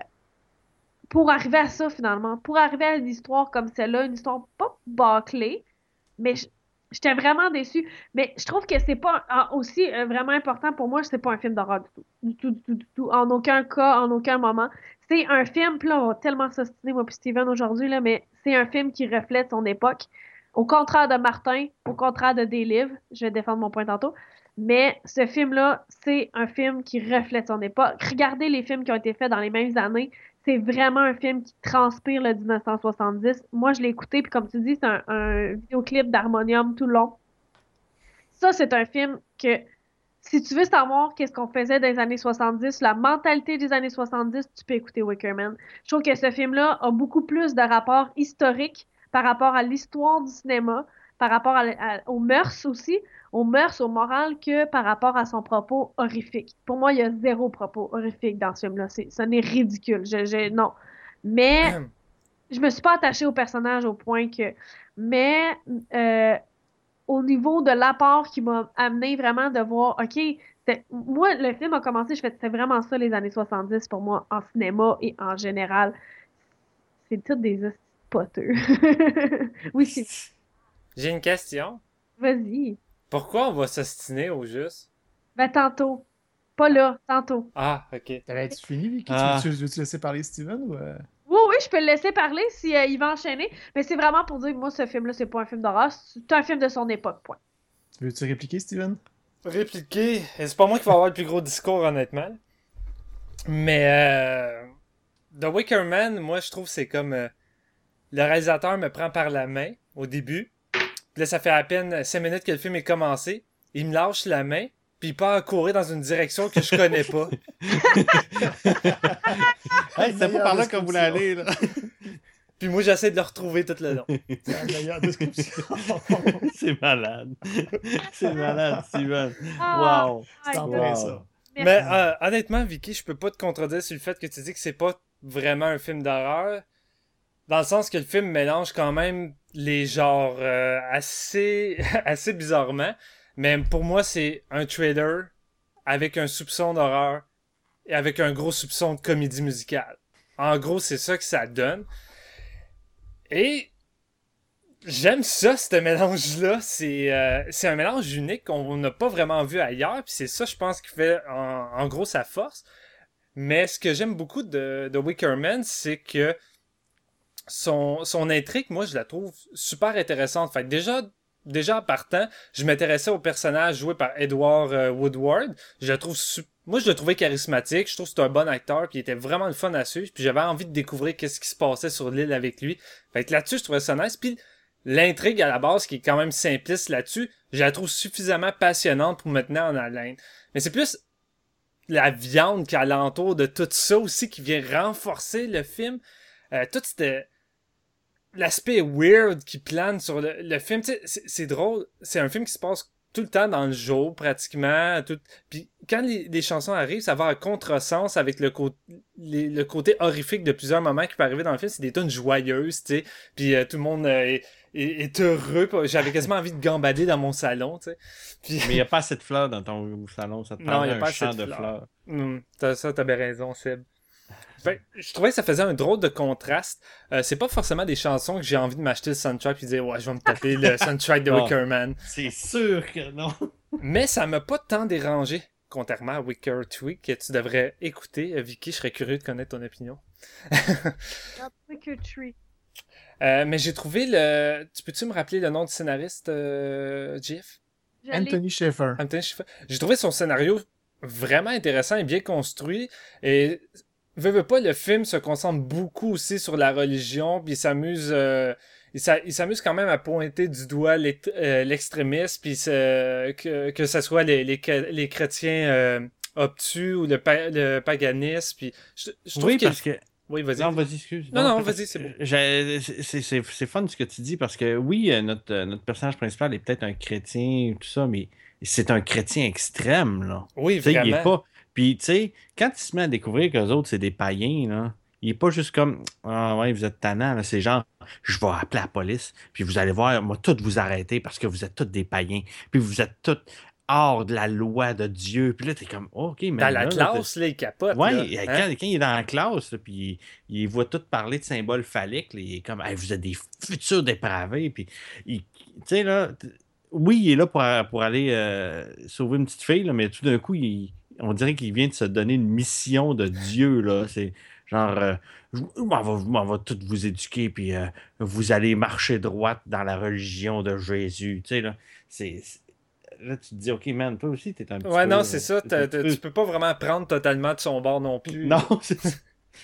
pour arriver à ça, finalement. Pour arriver à une histoire comme celle-là, une histoire pas bâclée, mais j- j'étais vraiment déçue. Mais je trouve que c'est pas ah, aussi euh, vraiment important pour moi, c'est pas un film d'horreur du tout. Du tout, du tout, du tout. En aucun cas, en aucun moment. C'est un film, puis là, on va tellement s'ostiner, moi puis Steven, aujourd'hui, là, mais c'est un film qui reflète son époque. Au contraire de Martin, au contraire de des livres, je vais défendre mon point tantôt, mais ce film-là, c'est un film qui reflète son époque. Regardez les films qui ont été faits dans les mêmes années. C'est vraiment un film qui transpire le dix-neuf cent soixante-dix. Moi, je l'ai écouté, puis comme tu dis, c'est un, un vidéoclip d'harmonium tout le long. Ça, c'est un film que si tu veux savoir qu'est-ce qu'on faisait dans les années soixante-dix, la mentalité des années soixante-dix, tu peux écouter Wicker Man. Je trouve que ce film-là a beaucoup plus de rapport historique par rapport à l'histoire du cinéma, par rapport à, à, aux mœurs aussi, aux mœurs, aux morales, que par rapport à son propos horrifique. Pour moi, il y a zéro propos horrifique dans ce film-là. C'est, ça n'est ridicule. Je, je, non. Mais je me suis pas attachée au personnage au point que... Mais... Euh, au niveau de l'apport qui m'a amené vraiment de voir, OK, moi, le film a commencé, je fais, c'était vraiment ça les années soixante-dix pour moi, en cinéma et en général. C'est tout des poteux. Oui, c'est... J'ai une question. Vas-y. Pourquoi on va s'ostiner au juste? Ben, tantôt. Pas là, tantôt. Ah, ok. T'avais-tu fini, Vicky? Ah. Tu veux-tu veux-tu laisser parler Steven ou... Euh... Oui, oui, je peux le laisser parler si euh, il va enchaîner. Mais c'est vraiment pour dire que moi, ce film-là, c'est pas un film d'horreur, c'est un film de son époque, point. Veux-tu répliquer, Steven? Répliquer. Et c'est pas moi qui va avoir le plus gros discours, honnêtement. Mais euh, The Wicker Man, moi, je trouve que c'est comme... Euh, le réalisateur me prend par la main au début. Puis là, ça fait à peine cinq minutes que le film est commencé. Il me lâche la main. Puis il part courir dans une direction que je connais pas. Hey, c'est pas par là qu'on voulait aller, là. Puis moi, j'essaie de le retrouver tout le long. C'est la meilleure description. C'est malade. C'est malade, Steven. Ah, Wow. C'est en my plein Wow. ça. God. Mais euh, honnêtement, Vicky, je peux pas te contredire sur le fait que tu dis que c'est pas vraiment un film d'horreur. Dans le sens que le film mélange quand même les genres euh, assez, assez bizarrement. Mais pour moi, c'est un thriller avec un soupçon d'horreur et avec un gros soupçon de comédie musicale. En gros, c'est ça que ça donne. Et j'aime ça, ce mélange-là. C'est, euh, c'est un mélange unique qu'on n'a pas vraiment vu ailleurs. Puis c'est ça, je pense, qui fait en, en gros sa force. Mais ce que j'aime beaucoup de, de Wicker Man, c'est que son, son intrigue, moi, je la trouve super intéressante. Fait que déjà, déjà en partant, je m'intéressais au personnage joué par Edward euh, Woodward. Je le trouve su- Moi, je le trouvais charismatique. Je trouve que c'est un bon acteur. Puis il était vraiment le fun à suivre. Puis j'avais envie de découvrir qu'est-ce qui se passait sur l'île avec lui. Fait que là-dessus, je trouvais ça nice. Puis l'intrigue à la base, qui est quand même simpliste là-dessus, je la trouve suffisamment passionnante pour me tenir en haleine. Mais c'est plus la viande qui est alentour de tout ça aussi qui vient renforcer le film. Euh, tout c'était l'aspect weird qui plane sur le, le film. Tu sais, c'est, c'est drôle. C'est un film qui se passe tout le temps dans le jour, pratiquement. Tout... Puis quand les, les chansons arrivent, ça va à contresens avec le, co- les, le côté horrifique de plusieurs moments qui peut arriver dans le film. C'est des tunes joyeuses, tu sais. Puis euh, tout le monde euh, est, est, est heureux. J'avais quasiment envie de gambader dans mon salon, tu sais. Puis... Mais il n'y a pas assez de fleurs dans ton salon. Ça te Non, prend il y a un pas assez champ de de fleurs. fleurs. Hum, t'as ça, t'as bien raison, Seb. Fait, je trouvais que ça faisait un drôle de contraste. Euh, c'est pas forcément des chansons que j'ai envie de m'acheter le soundtrack et dire ouais, je vais me taper le soundtrack de Non. Wicker Man. C'est sûr que non. Mais ça m'a pas tant dérangé, contrairement à Wicker Tree, que tu devrais écouter. Euh, Vicky, je serais curieux de connaître ton opinion. Wicker Tree. Euh, mais j'ai trouvé le... Tu peux-tu me rappeler le nom du scénariste, euh, Jeff? Je l'ai- Anthony Schaeffer. Anthony Schaeffer. J'ai trouvé son scénario vraiment intéressant et bien construit. Et veux, veux pas, le film se concentre beaucoup aussi sur la religion, puis il s'amuse, euh, il, s'a- il s'amuse quand même à pointer du doigt l'ex- euh, l'extrémisme, puis c'est- que que ce soit les les, ca- les chrétiens euh, obtus ou le, pa- le paganisme, puis je, je trouve Oui, que parce que. oui, vas-y. Non, vas-y, excuse. Non, non, parce vas-y, que c'est bon. j'ai- C'est c'est- c'est fun ce que tu dis parce que oui, euh, notre, euh, notre personnage principal est peut-être un chrétien, tout ça, mais c'est un chrétien extrême, là. Oui, Tu sais, il vraiment. est pas. Puis, tu sais, quand il se met à découvrir qu'eux autres, c'est des païens, là, il est pas juste comme ah ouais, vous êtes tannants, là. C'est genre je vais appeler la police, puis vous allez voir, moi, toutes vous arrêter parce que vous êtes tous des païens, puis vous êtes tous hors de la loi de Dieu. Puis là, t'es comme oh, ok, mais. Dans là, la là, classe, là, il capote. ouais, là, et hein? quand, quand il est dans la classe, là, puis il, il voit tout parler de symboles phalliques, là, il est comme, hey, vous êtes des futurs dépravés, puis il- tu sais, là, t- oui, il est là pour, pour aller euh, sauver une petite fille, là, mais tout d'un coup, il- on dirait qu'il vient de se donner une mission de Dieu, là, c'est genre, euh, je je m'en vais, je m'en vais tout vous éduquer, puis euh, vous allez marcher droite dans la religion de Jésus, tu sais, là, c'est... c'est- Là, tu te dis, OK, man, toi aussi, t'es un petit peu... Ouais, non, c'est ça. t'es t'as- un t'as- petit peu- Tu peux pas vraiment prendre totalement de son bord non plus. Non, c'est ça.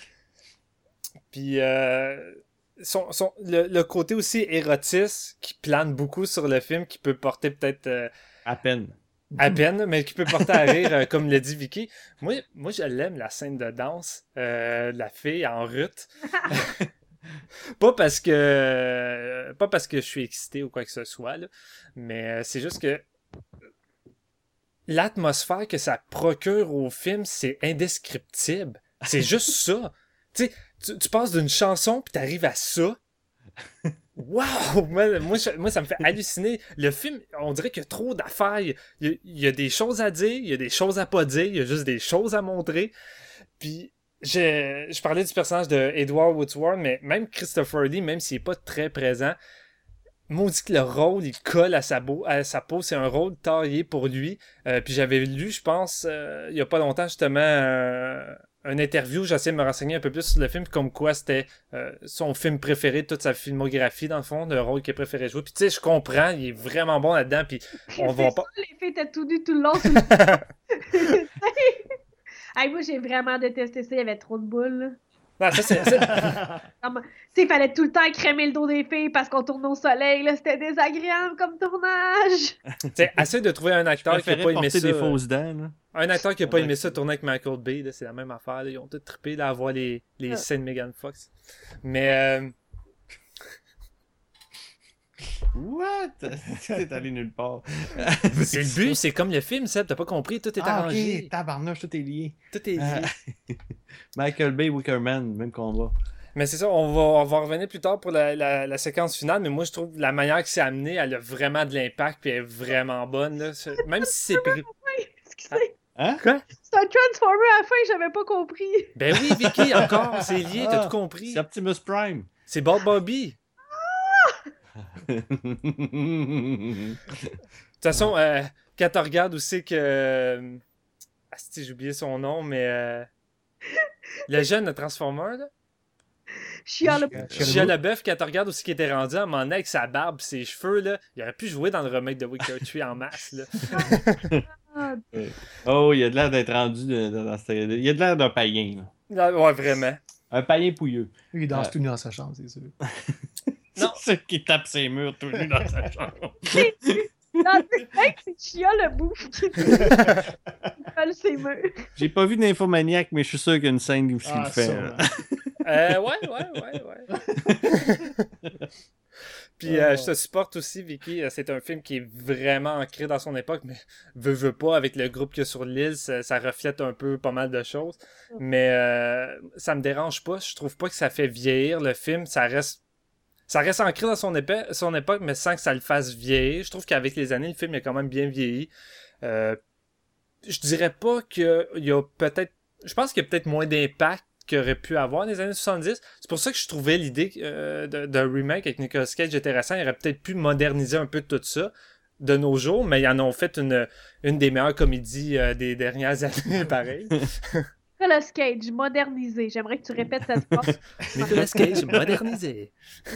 Puis euh, son, son, le, le côté aussi érotiste qui plane beaucoup sur le film, qui peut porter peut-être... euh, À peine. À peine, mais qui peut porter à rire, euh, comme l'a dit Vicky. Moi, moi je l'aime, la scène de danse euh, de la fille en rut. Pas parce que euh, pas parce que je suis excité ou quoi que ce soit, là, mais euh, c'est juste que l'atmosphère que ça procure au film, c'est indescriptible. C'est juste ça. Tu sais, tu, tu passes d'une chanson puis t'arrives à ça. Wow! Moi, moi, je- moi, ça me fait halluciner. Le film, on dirait qu'il y a trop d'affaires. Il y a, il y a des choses à dire, il y a des choses à pas dire, il y a juste des choses à montrer. Puis, je, je parlais du personnage de Edward Woodsworth, mais même Christopher Lee, même s'il est pas très présent, maudit que le rôle, il colle à sa, beau, à sa peau. C'est un rôle taillé pour lui. Euh, puis j'avais lu, je pense, euh, il y a pas longtemps, justement, euh, une interview. J'essayais de me renseigner un peu plus sur le film, comme quoi c'était euh, son film préféré de toute sa filmographie, dans le fond, le rôle qu'il préférait jouer. Puis tu sais, je comprends, il est vraiment bon là-dedans. Puis on va C'est pas... ça, les filles étaient tout nues tout le long. Tout le... Hey, moi, j'ai vraiment détesté ça. Il y avait trop de boules. là. Non, ça, c'est... c'est- Comme- Tu sais, il fallait tout le temps crémer le dos des filles parce qu'on tournait au soleil. Là. C'était désagréable comme tournage. tu sais, essaie de trouver un Je acteur qui a préférais pas aimé porter ça. des fausses dents. Là. Un acteur qui a pas Ouais. aimé ça tourner avec Michael Bay, là, c'est la même affaire. Là. Ils ont tous trippé là, à voir les, les Ah. scènes de Megan Fox. Mais... Euh... What? T'es allé nulle part. C'est le but, c'est comme le film, Seb, t'as pas compris, tout est Ah, arrangé. ok, tabarnouche, tout est lié. Tout est lié. Ah. Michael Bay, Wickerman, même combat. Mais c'est ça, on va, on va revenir plus tard pour la, la, la séquence finale, mais moi je trouve la manière que c'est amené, elle a vraiment de l'impact puis elle est vraiment bonne. Là. C'est- Même si c'est... pris- Excusez. Hein? Quoi? C'est un Transformer à la fin, j'avais pas compris. Ben oui, Vicky, encore, c'est lié, t'as Ah, tout compris. C'est Optimus Prime. C'est Bob Bobby. De toute façon, euh, quand tu regardes aussi que... euh, Ah, si, j'ai oublié son nom, mais... euh, Le jeune Transformer, là. Chia le... Shia LaBeouf, quand tu regardes aussi qu'il était rendu à un moment donné avec sa barbe et ses cheveux, là, il aurait pu jouer dans le remake de Wicker Tree en masse. Là. Ah, Oh, il a de l'air d'être rendu de- de- dans cette... Il a de l'air d'un païen. Là. Ah, ouais, vraiment. Un païen pouilleux. Lui, il danse Ouais. tout nu dans sa chambre, c'est sûr. Non. C'est ceux qui tape ses murs tout nu dans sa chambre. non, c'est vrai que c'est Chia le bouffe qui colle ses murs. J'ai pas vu d'Infomaniac, mais je suis sûr qu'il y a une scène où il Ah, le fait. ça, là. Euh, ouais, ouais, ouais, ouais. Puis euh, je te supporte aussi, Vicky. Euh, C'est un film qui est vraiment ancré dans son époque, mais veut, veut pas, avec le groupe qu'il y a sur l'île, ça, ça reflète un peu pas mal de choses. Mais euh, ça me dérange pas. Je trouve pas que ça fait vieillir le film. Ça reste ça reste ancré dans son, épée, son époque, mais sans que ça le fasse vieillir. Je trouve qu'avec les années, le film est quand même bien vieilli. Euh, je dirais pas qu'il y a peut-être... Je pense qu'il y a peut-être moins d'impact qu'il aurait pu avoir dans les années soixante-dix. C'est pour ça que je trouvais l'idée euh, de- d'un remake avec Nicolas Cage intéressant. Il aurait peut-être pu moderniser un peu tout ça de nos jours, mais ils en ont fait une, une des meilleures comédies euh, des dernières années, pareil. Nicolas Cage, modernisé. J'aimerais que tu répètes cette phrase. Nicolas Cage modernisé.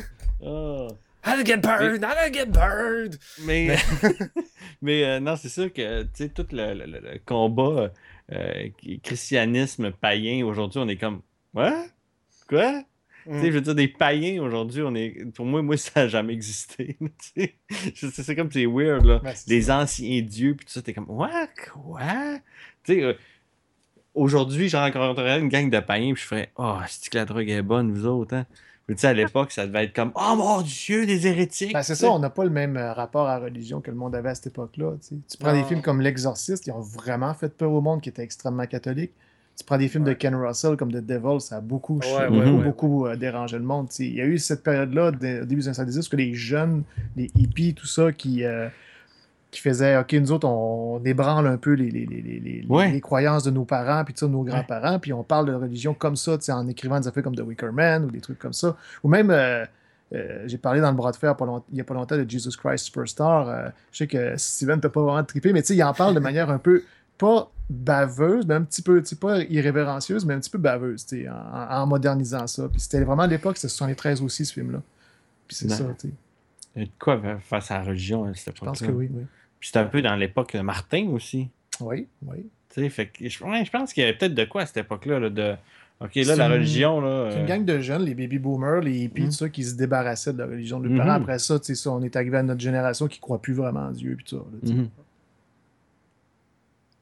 Oh. How to get burned! How to get burned! Mais, mais euh, non, c'est sûr que tu sais, tout le, le- le- le combat euh, qui- christianisme païen aujourd'hui, on est comme What? Quoi? Tu sais, je veux dire, des païens aujourd'hui, on est. Pour moi, moi, ça n'a jamais existé. tu sais. Je sais, c'est comme c'est weird, là. Ben, c'est Les ça. anciens dieux, puis tout ça, t'es comme What? Quoi? Tu sais, euh, aujourd'hui, je rencontrerais une gang de païens, puis je ferais Oh, c'est que la drogue est bonne, vous autres, hein? Mais tu sais, à l'époque, ça devait être comme Oh mon Dieu, des hérétiques! Ben, c'est tu sais. ça, on n'a pas le même euh, rapport à la religion que le monde avait à cette époque-là. Tu sais. Tu prends Non. des films comme L'Exorciste, ils ont vraiment fait peur au monde qui était extrêmement catholique. Tu prends des films de Ken Russell comme The Devil, ça a beaucoup, Ouais, beaucoup, ouais, ouais, beaucoup euh, dérangé le monde. Tu sais. Il y a eu cette période-là, de- au début des années soixante-dix, où les jeunes, les hippies, tout ça, qui, euh, qui faisaient OK, nous autres, on, on ébranle un peu les, les, les, les, les- Ouais. les croyances de nos parents, puis de nos grands-parents, puis on parle de religion comme ça, tu sais, en écrivant des affaires comme The Wicker Man ou des trucs comme ça. Ou même. euh, Euh, j'ai parlé dans le bras de fer pas long- il n'y a pas longtemps de Jesus Christ Superstar. Euh, je sais que Steven t'a pas vraiment trippé, mais tu sais, il en parle de manière un peu, pas baveuse, mais un petit peu, tu sais, pas irrévérencieuse, mais un petit peu baveuse, tu sais, en, en modernisant ça. Puis c'était vraiment à l'époque, c'était soixante-treize aussi, ce film-là. Puis c'est Non. ça, tu sais. Il y a de quoi face à la religion à cette Je pense époque-là. que oui, oui. Puis c'était un peu dans l'époque de Martin aussi. Oui, oui. Tu sais, fait que je, ouais, je pense qu'il y avait peut-être de quoi à cette époque-là, là, de OK, là, C'est la une- religion, là. C'est une euh, gang de jeunes, les baby boomers, les hippies, Mhm. tout ça, qui se débarrassaient de la religion de leurs Mhm. parents. Après ça, tu sais, ça, on est arrivé à notre génération qui ne croit plus vraiment en Dieu, puis tout ça. là, tu sais. mhm.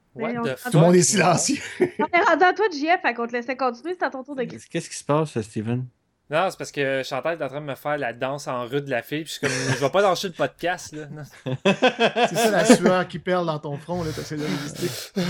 What Mais on- the Tout le monde est fuck? silencieux. On est rendu à toi, J F, fait qu'on te laissait continuer, c'est à ton tour de Chris. Qu'est-ce qui se passe, Steven? Non, c'est parce que Chantal est en train de me faire la danse en rue de la fille, puis je suis comme, je vais pas lâcher le podcast, là. Non. C'est ça la sueur qui perle dans ton front, là, t'essaies de résister.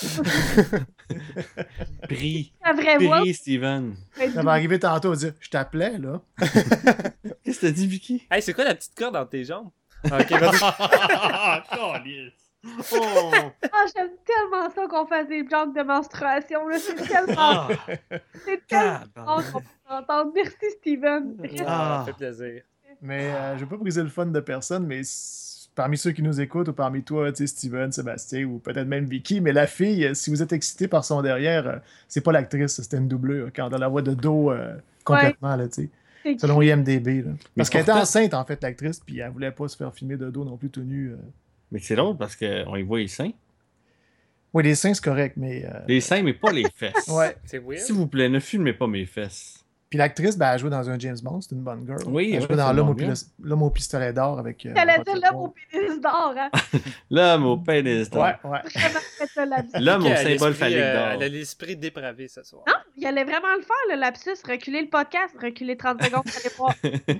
Prie. La vraie voix. Prie, Steven. Ça va arriver tantôt, dire je t'appelais, là. Qu'est-ce que t'as dit, Vicky? Hey, c'est quoi la petite corde dans tes jambes? Ok, vas-y. Câlisse. Oh! Ah, j'aime tellement ça qu'on fasse des jokes de menstruation, là. C'est tellement. Ah! C'est tellement Tabarnak. qu'on peut entendre. Merci, Steven. Ah, Ah. ça fait plaisir. Mais euh, je veux pas briser le fun de personne, mais s- parmi ceux qui nous écoutent, ou parmi toi, tu sais, Steven, Sébastien, ou peut-être même Vicky, mais la fille, euh, si vous êtes excité par son derrière, euh, c'est pas l'actrice, c'était une doublure, quand elle a la voix de dos euh, complètement, là, tu sais, C'est selon I M D B. Là. Parce Mais qu'elle était pourtant- enceinte, en fait, l'actrice, puis elle voulait pas se faire filmer de dos non plus tout nu. euh. Mais c'est drôle parce qu'on y voit les seins. Oui, les seins, c'est correct, mais. euh, Les seins, mais pas les fesses. Ouais. C'est weird. S'il vous plaît, ne filmez pas mes fesses. Puis l'actrice, ben, elle jouait dans un James Bond, c'est une bonne girl. Oui, elle ouais, jouait dans c'est L'homme bon au, gars. pil- L'homme au pistolet d'or avec. euh, T'allais Roger dire l'homme Moore. au pénis d'or, hein? L'homme au pénis d'or. Ouais, ouais. Vraiment fait ça, lapsus. L'homme au Vicky a symbole l'esprit, phallique euh, d'or. Elle a l'esprit dépravé ce soir. Non, il allait vraiment le faire, le lapsus. Reculer le podcast, reculer trente secondes, allez voir.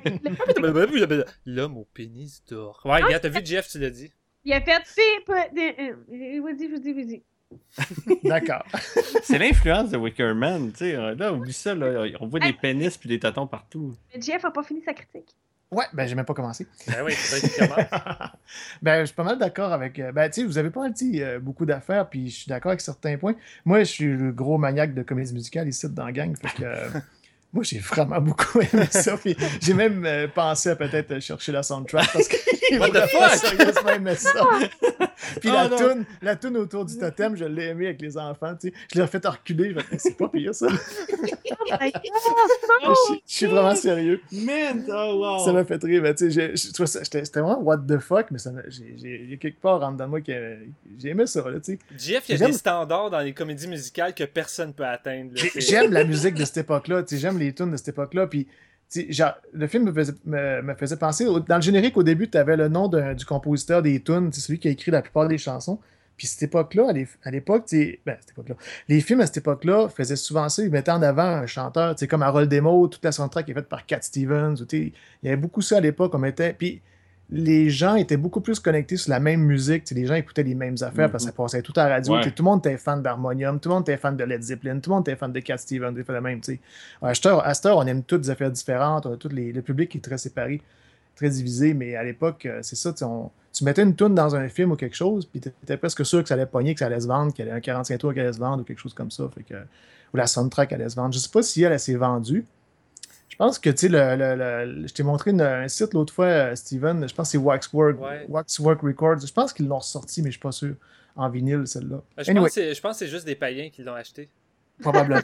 L'homme au pénis d'or. Ouais, gars, t'as vu Jeff, tu l'as dit. Il a fait pip. euh, Vas-y, vas-y, vas-y. D'accord. C'est l'influence de Wicker Man, tu sais. Là, oublie ça, là. On voit des pénis puis des tatons partout. Mais Jeff a pas fini sa critique. Ouais, ben, j'ai même pas commencé. Ben oui, c'est vrai qu'il commence. Ben, je suis pas mal d'accord avec. euh, Ben, tu sais, vous avez pas mal dit euh, beaucoup d'affaires, puis je suis d'accord avec certains points. Moi, je suis le gros maniaque de comédie musicale ici dans la gang, fait que. euh, moi, j'ai vraiment beaucoup aimé ça. Puis j'ai même euh, pensé à peut-être chercher la soundtrack parce que j'ai What the vraiment fuck? sérieusement aimé ça. Puis Oh la non. toune, la toune autour du totem, je l'ai aimé avec les enfants. Tu sais. Je l'ai refait reculer. Je fais, c'est pas pire ça. Oh my god! Je suis- je suis vraiment sérieux. Man, oh wow. Ça m'a fait rire. Mais tu sais, j'ai- je trouvais ça- j'étais- c'était vraiment what the fuck, mais ça m'a- j'ai- j'ai- il y a quelque part en dedans de moi que j'ai aimé ça. Là, tu sais. Jeff, il y a J'aime- des standards dans les comédies musicales que personne peut atteindre. là. J'ai- C'est- J'aime la musique de cette époque-là, tu sais, j'aime les tunes de cette époque-là, puis tu sais, genre, le film me faisait, me, me faisait penser, au- dans le générique au début, tu avais le nom d'un- du compositeur des tunes, c'est celui qui a écrit la plupart des chansons, puis cette époque-là, à l'é- à l'époque, tu sais, ben, cette époque-là, les films à cette époque-là faisaient souvent ça, ils mettaient en avant un chanteur, tu sais, comme Harold Demo, toute la soundtrack est faite par Cat Stevens, ou, tu sais, il y avait beaucoup ça à l'époque, on mettait, puis les gens étaient beaucoup plus connectés sur la même musique. Tu sais, les gens écoutaient les mêmes affaires parce que ça passait tout à la radio. Ouais. Tu sais, tout le monde était fan d'Harmonium, tout le monde était fan de Led Zeppelin, tout le monde était fan de Cat Stevens, des fois de même. tu sais. À cette heure, à cette heure, on aime toutes des affaires différentes, on a toutes les, le public qui est très séparé, très divisé, mais à l'époque, euh, c'est ça, tu sais, on- tu mettais une tune dans un film ou quelque chose, puis tu étais presque sûr que ça allait pogner, que ça allait se vendre, qu'il y avait un quarante-cinq tours qui allait se vendre ou quelque chose comme ça. Fait que, ou la soundtrack allait se vendre. Je sais pas si elle, elle s'est vendue. Je pense que, tu sais, le, le- le- je t'ai montré une- un site l'autre fois, euh, Steven, je pense que c'est Waxwork, Ouais. Waxwork Records. Je pense qu'ils l'ont ressorti, mais je suis pas sûr. En vinyle, celle-là. Je, Anyway, pense que c'est- je pense que c'est juste des païens qui l'ont acheté. probablement.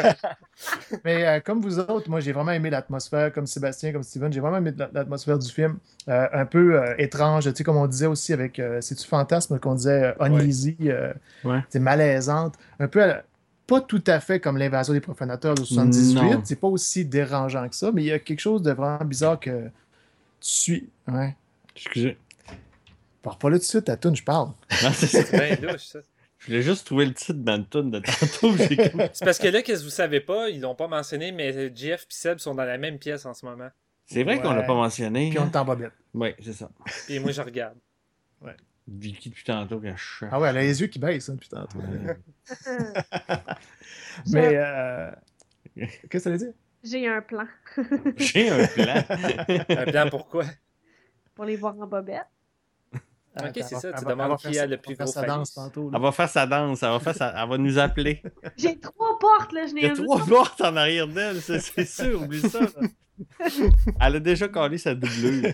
Mais euh, comme vous autres, moi, j'ai vraiment aimé l'atmosphère, comme Sébastien, comme Steven, j'ai vraiment aimé la- l'atmosphère du film. Euh, un peu euh, étrange, tu sais, comme on disait aussi avec, euh, c'est-tu Fantasme qu'on disait euh, uneasy, euh, Ouais. c'est malaisante. Un peu, à- pas tout à fait comme l'invasion des profanateurs de soixante-dix-huit, Non. c'est pas aussi dérangeant que ça, mais il y a quelque chose de vraiment bizarre que tu suis. Ouais. Excusez. Pars pas là tout de suite, ta toune, je parle. Non, c'est ça. C'est bien louche, ça. Je voulais juste trouver le titre dans le tune de tantôt. J'ai comme... C'est parce que là, qu'est-ce que vous savez pas, ils l'ont pas mentionné, mais Jeff et Seb sont dans la même pièce en ce moment. C'est vrai qu'on l'a Ouais. pas mentionné. Puis on est en bobette. Oui, c'est ça. Et moi, je regarde. Vicky depuis tantôt qu'elle cherche. Ah ouais, elle a les yeux qui baissent, hein, depuis tantôt. Ouais. Mais, euh... qu'est-ce que ça veut dire? J'ai un plan J'ai un plan. Un plan pourquoi? pour les voir en bobette. Ok, Attends, c'est elle ça, va- tu elle va- demandes elle va qui faire a sa- le elle va plus faire gros sa danse phallus. tantôt, là. Elle va faire sa danse, elle va, faire sa... elle va nous appeler. J'ai trois portes, là. Je Il n'ai y a une trois portes en arrière d'elle, c'est c'est sûr, oublie ça. là. Elle a déjà collé sa doublure.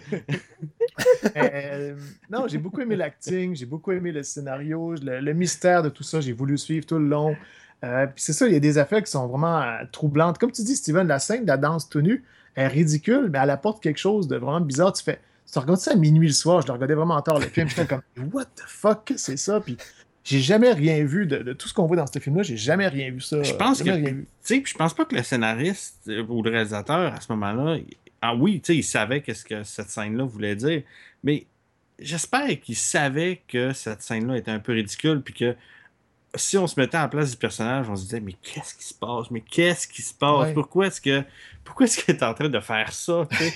Euh, non, j'ai beaucoup aimé l'acting, j'ai beaucoup aimé le scénario, le, le mystère de tout ça, j'ai voulu suivre tout le long. Euh, Puis c'est ça, il y a des affaires qui sont vraiment euh, troublantes. Comme tu dis, Steven, la scène de la danse tout nue est ridicule, mais elle apporte quelque chose de vraiment bizarre. Tu fais, tu regardes ça à minuit le soir, je le regardais vraiment tard le film, j'étais comme, what the fuck, que c'est ça? Puis j'ai jamais rien vu de, de tout ce qu'on voit dans ce film-là, j'ai jamais rien vu ça. Je pense que. jamais Tu rien vu. sais, puis je pense pas que le scénariste euh, ou le réalisateur, à ce moment-là, il- ah oui, tu sais, il savait qu'est-ce que cette scène-là voulait dire, mais j'espère qu'il savait que cette scène-là était un peu ridicule, puis que si on se mettait en place du personnage, on se disait, mais qu'est-ce qui se passe? Mais qu'est-ce qui se passe? Ouais. Pourquoi est-ce que pourquoi est-ce qu'il est en train de faire ça? tu sais?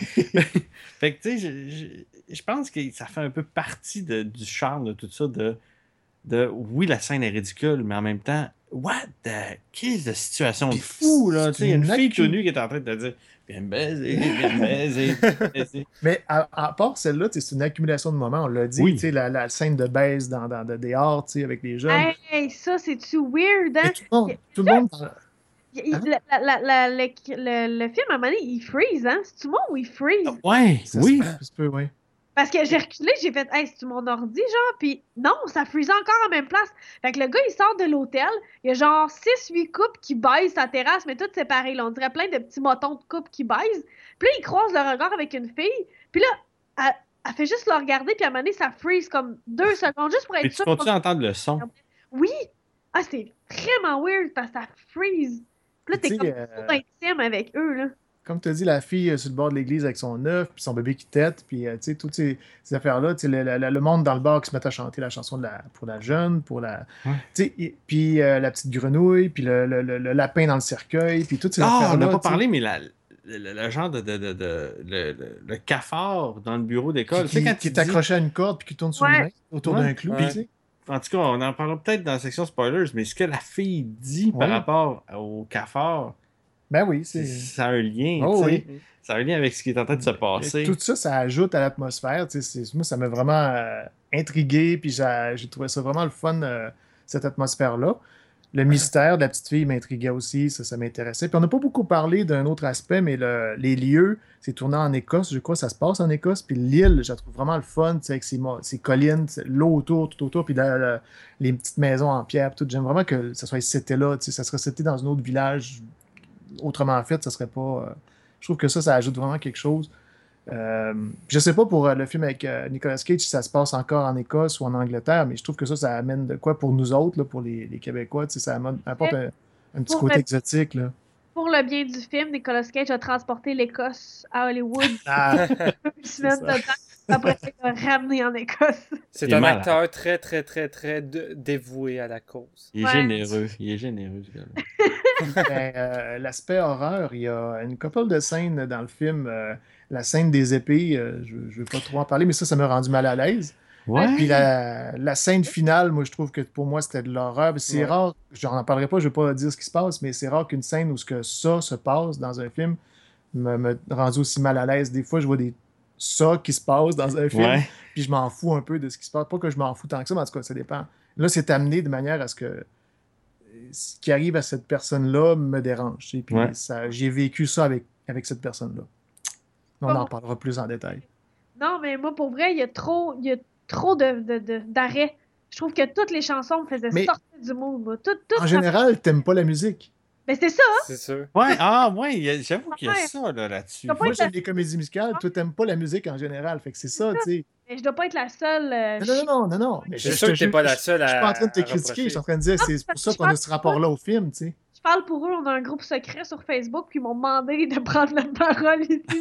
Fait que, tu sais, je, je- je pense que ça fait un peu partie de- du charme de tout ça, de, de, oui, la scène est ridicule, mais en même temps, what the... Qu'est-ce de situation de Puis fou, là? c'est Tu sais, il y a une une fille accu- tout nue qui est en train de te dire, viens me baiser, viens me baiser, viens me baiser. Mais à, à part celle-là, tu sais, c'est une accumulation de moments, on l'a dit. Oui. tu sais, La, la scène de baise dans, dans, de dehors, tu sais, avec les jeunes. Hey, ça, c'est-tu weird, Et hein? tout le monde, tout le monde dans- Il- il- Hein? la- la- la- le, le- le film, à un moment donné, il freeze, hein? C'est-tu moi ou il freeze? Ouais, ça oui. se peut, ça se peut, oui. Parce que j'ai reculé, j'ai fait, hey, c'est-tu mon ordi, genre? Puis non, ça freeze encore en même place. Fait que le gars, il sort de l'hôtel, il y a genre six huit couples qui baisent sa terrasse, mais toutes séparées, là. On dirait plein de petits motons de couples qui baisent. Puis là, il croise le regard avec une fille, puis là, elle, elle fait juste le regarder, puis à un moment donné, ça freeze comme deux secondes, juste pour Mais être tu sûr. continues à entendre le son. Oui! Ah, c'est vraiment weird, parce que ça freeze. Puis là, Tu t'es sais, comme euh, trop intime avec eux, là. Comme tu as dit, la fille euh, sur le bord de l'église avec son œuf, puis son bébé qui tète, puis euh, tu sais, toutes ces, ces affaires-là, tu sais, le, le- le monde dans le bar qui se met à chanter la chanson de la, pour la jeune, pour la. Ouais. Tu sais, et- puis euh, la petite grenouille, puis le, le- le- le lapin dans le cercueil, puis toutes ces Ah, affaires-là. on n'a pas tu sais, parlé, mais la, le, le- le genre de, de, de, de- le, le- le cafard dans le bureau d'école. Qui, Tu sais, quand qui tu est dis- accroché à une corde, puis qui tourne sur Ouais. une main, autour Ouais. d'un clou. Ouais. tu sais. En tout cas, on en parlera peut-être dans la section spoilers, mais ce que la fille dit par Ouais. rapport au cafard, Ben oui, c'est- c'est. ça a un lien. Oh tu sais. oui. Ça a un lien avec ce qui est en train de se Et passer. tout ça, ça ajoute à l'atmosphère. tu sais, c'est- Moi, ça m'a vraiment euh, intrigué, puis j'ai j'ai trouvé ça vraiment le fun, euh, cette atmosphère-là. Le mystère de la petite fille m'intriguait aussi, ça, ça m'intéressait. Puis on n'a pas beaucoup parlé d'un autre aspect, mais le- les lieux, c'est tourné en Écosse, je crois, ça se passe en Écosse. Puis l'île, je la trouve vraiment le fun, tu sais, avec ses, mo- ses collines, tu sais, l'eau autour, tout autour, puis la- la- les petites maisons en pierre, puis tout. J'aime vraiment que ça soit cité là, tu sais, ça serait cité dans un autre village autrement fait, ça serait pas. euh, Je trouve que ça, ça ajoute vraiment quelque chose. Euh, je sais pas pour euh, le film avec euh, Nicolas Cage si ça se passe encore en Écosse ou en Angleterre, mais je trouve que ça, ça amène de quoi pour nous autres, là, pour les, les Québécois. tu sais, Ça amène- apporte un, un petit Pour côté le- exotique. Là. Pour le bien du film, Nicolas Cage a transporté l'Écosse à Hollywood Ah, une semaine ça. de temps. Après, il l'a ramené en Écosse. C'est Il est un malade. acteur très, très, très, très de- dévoué à la cause. Il est Ouais. généreux. Il est généreux, ce gars-là. ben, euh, l'aspect horreur, il y a une couple de scènes dans le film. euh, la scène des épées, euh, je ne veux pas trop en parler, mais ça, ça m'a rendu mal à l'aise. Ouais. Puis la, la scène finale, moi, je trouve que pour moi, c'était de l'horreur. Puis C'est Ouais. rare, j'en parlerai pas, je vais pas dire ce qui se passe, mais c'est rare qu'une scène où ce que ça se passe dans un film me, me rendu aussi mal à l'aise. Des fois, je vois des ça qui se passe dans un film, Ouais. puis je m'en fous un peu de ce qui se passe. Pas que je m'en fous tant que ça, mais en tout cas, ça dépend. Là, c'est amené de manière à ce que ce qui arrive à cette personne-là me dérange. tu sais. Puis Ouais. ça, j'ai vécu ça avec, avec cette personne-là. On en parlera plus en détail. Non, mais moi, pour vrai, il y a trop, il y a trop de, de, de- d'arrêts. Je trouve que toutes les chansons me faisaient Mais- sortir du mood. moi. Tout, tout En ça- général, t'aimes pas la musique. Mais c'est ça, hein? C'est sûr. Ouais, ah, ouais, il y a- j'avoue qu'il y a Ouais. ça là, là-dessus. T'as pas Moi, été- j'aime les comédies musicales. Toi, t'aimes pas la musique en général. Fait que c'est ça, tu sais. Mais je dois pas être la seule. euh, Non, non, non, non, non. Mais C'est je- sûr je- que t'es je- pas la je- seule Je suis pas en train de te à- à critiquer. reprocher. Je suis en train de dire, c'est pour ça qu'on a ce rapport-là au film, tu sais. Je parle pour eux, on a un groupe secret sur Facebook, puis ils m'ont demandé de prendre la parole ici.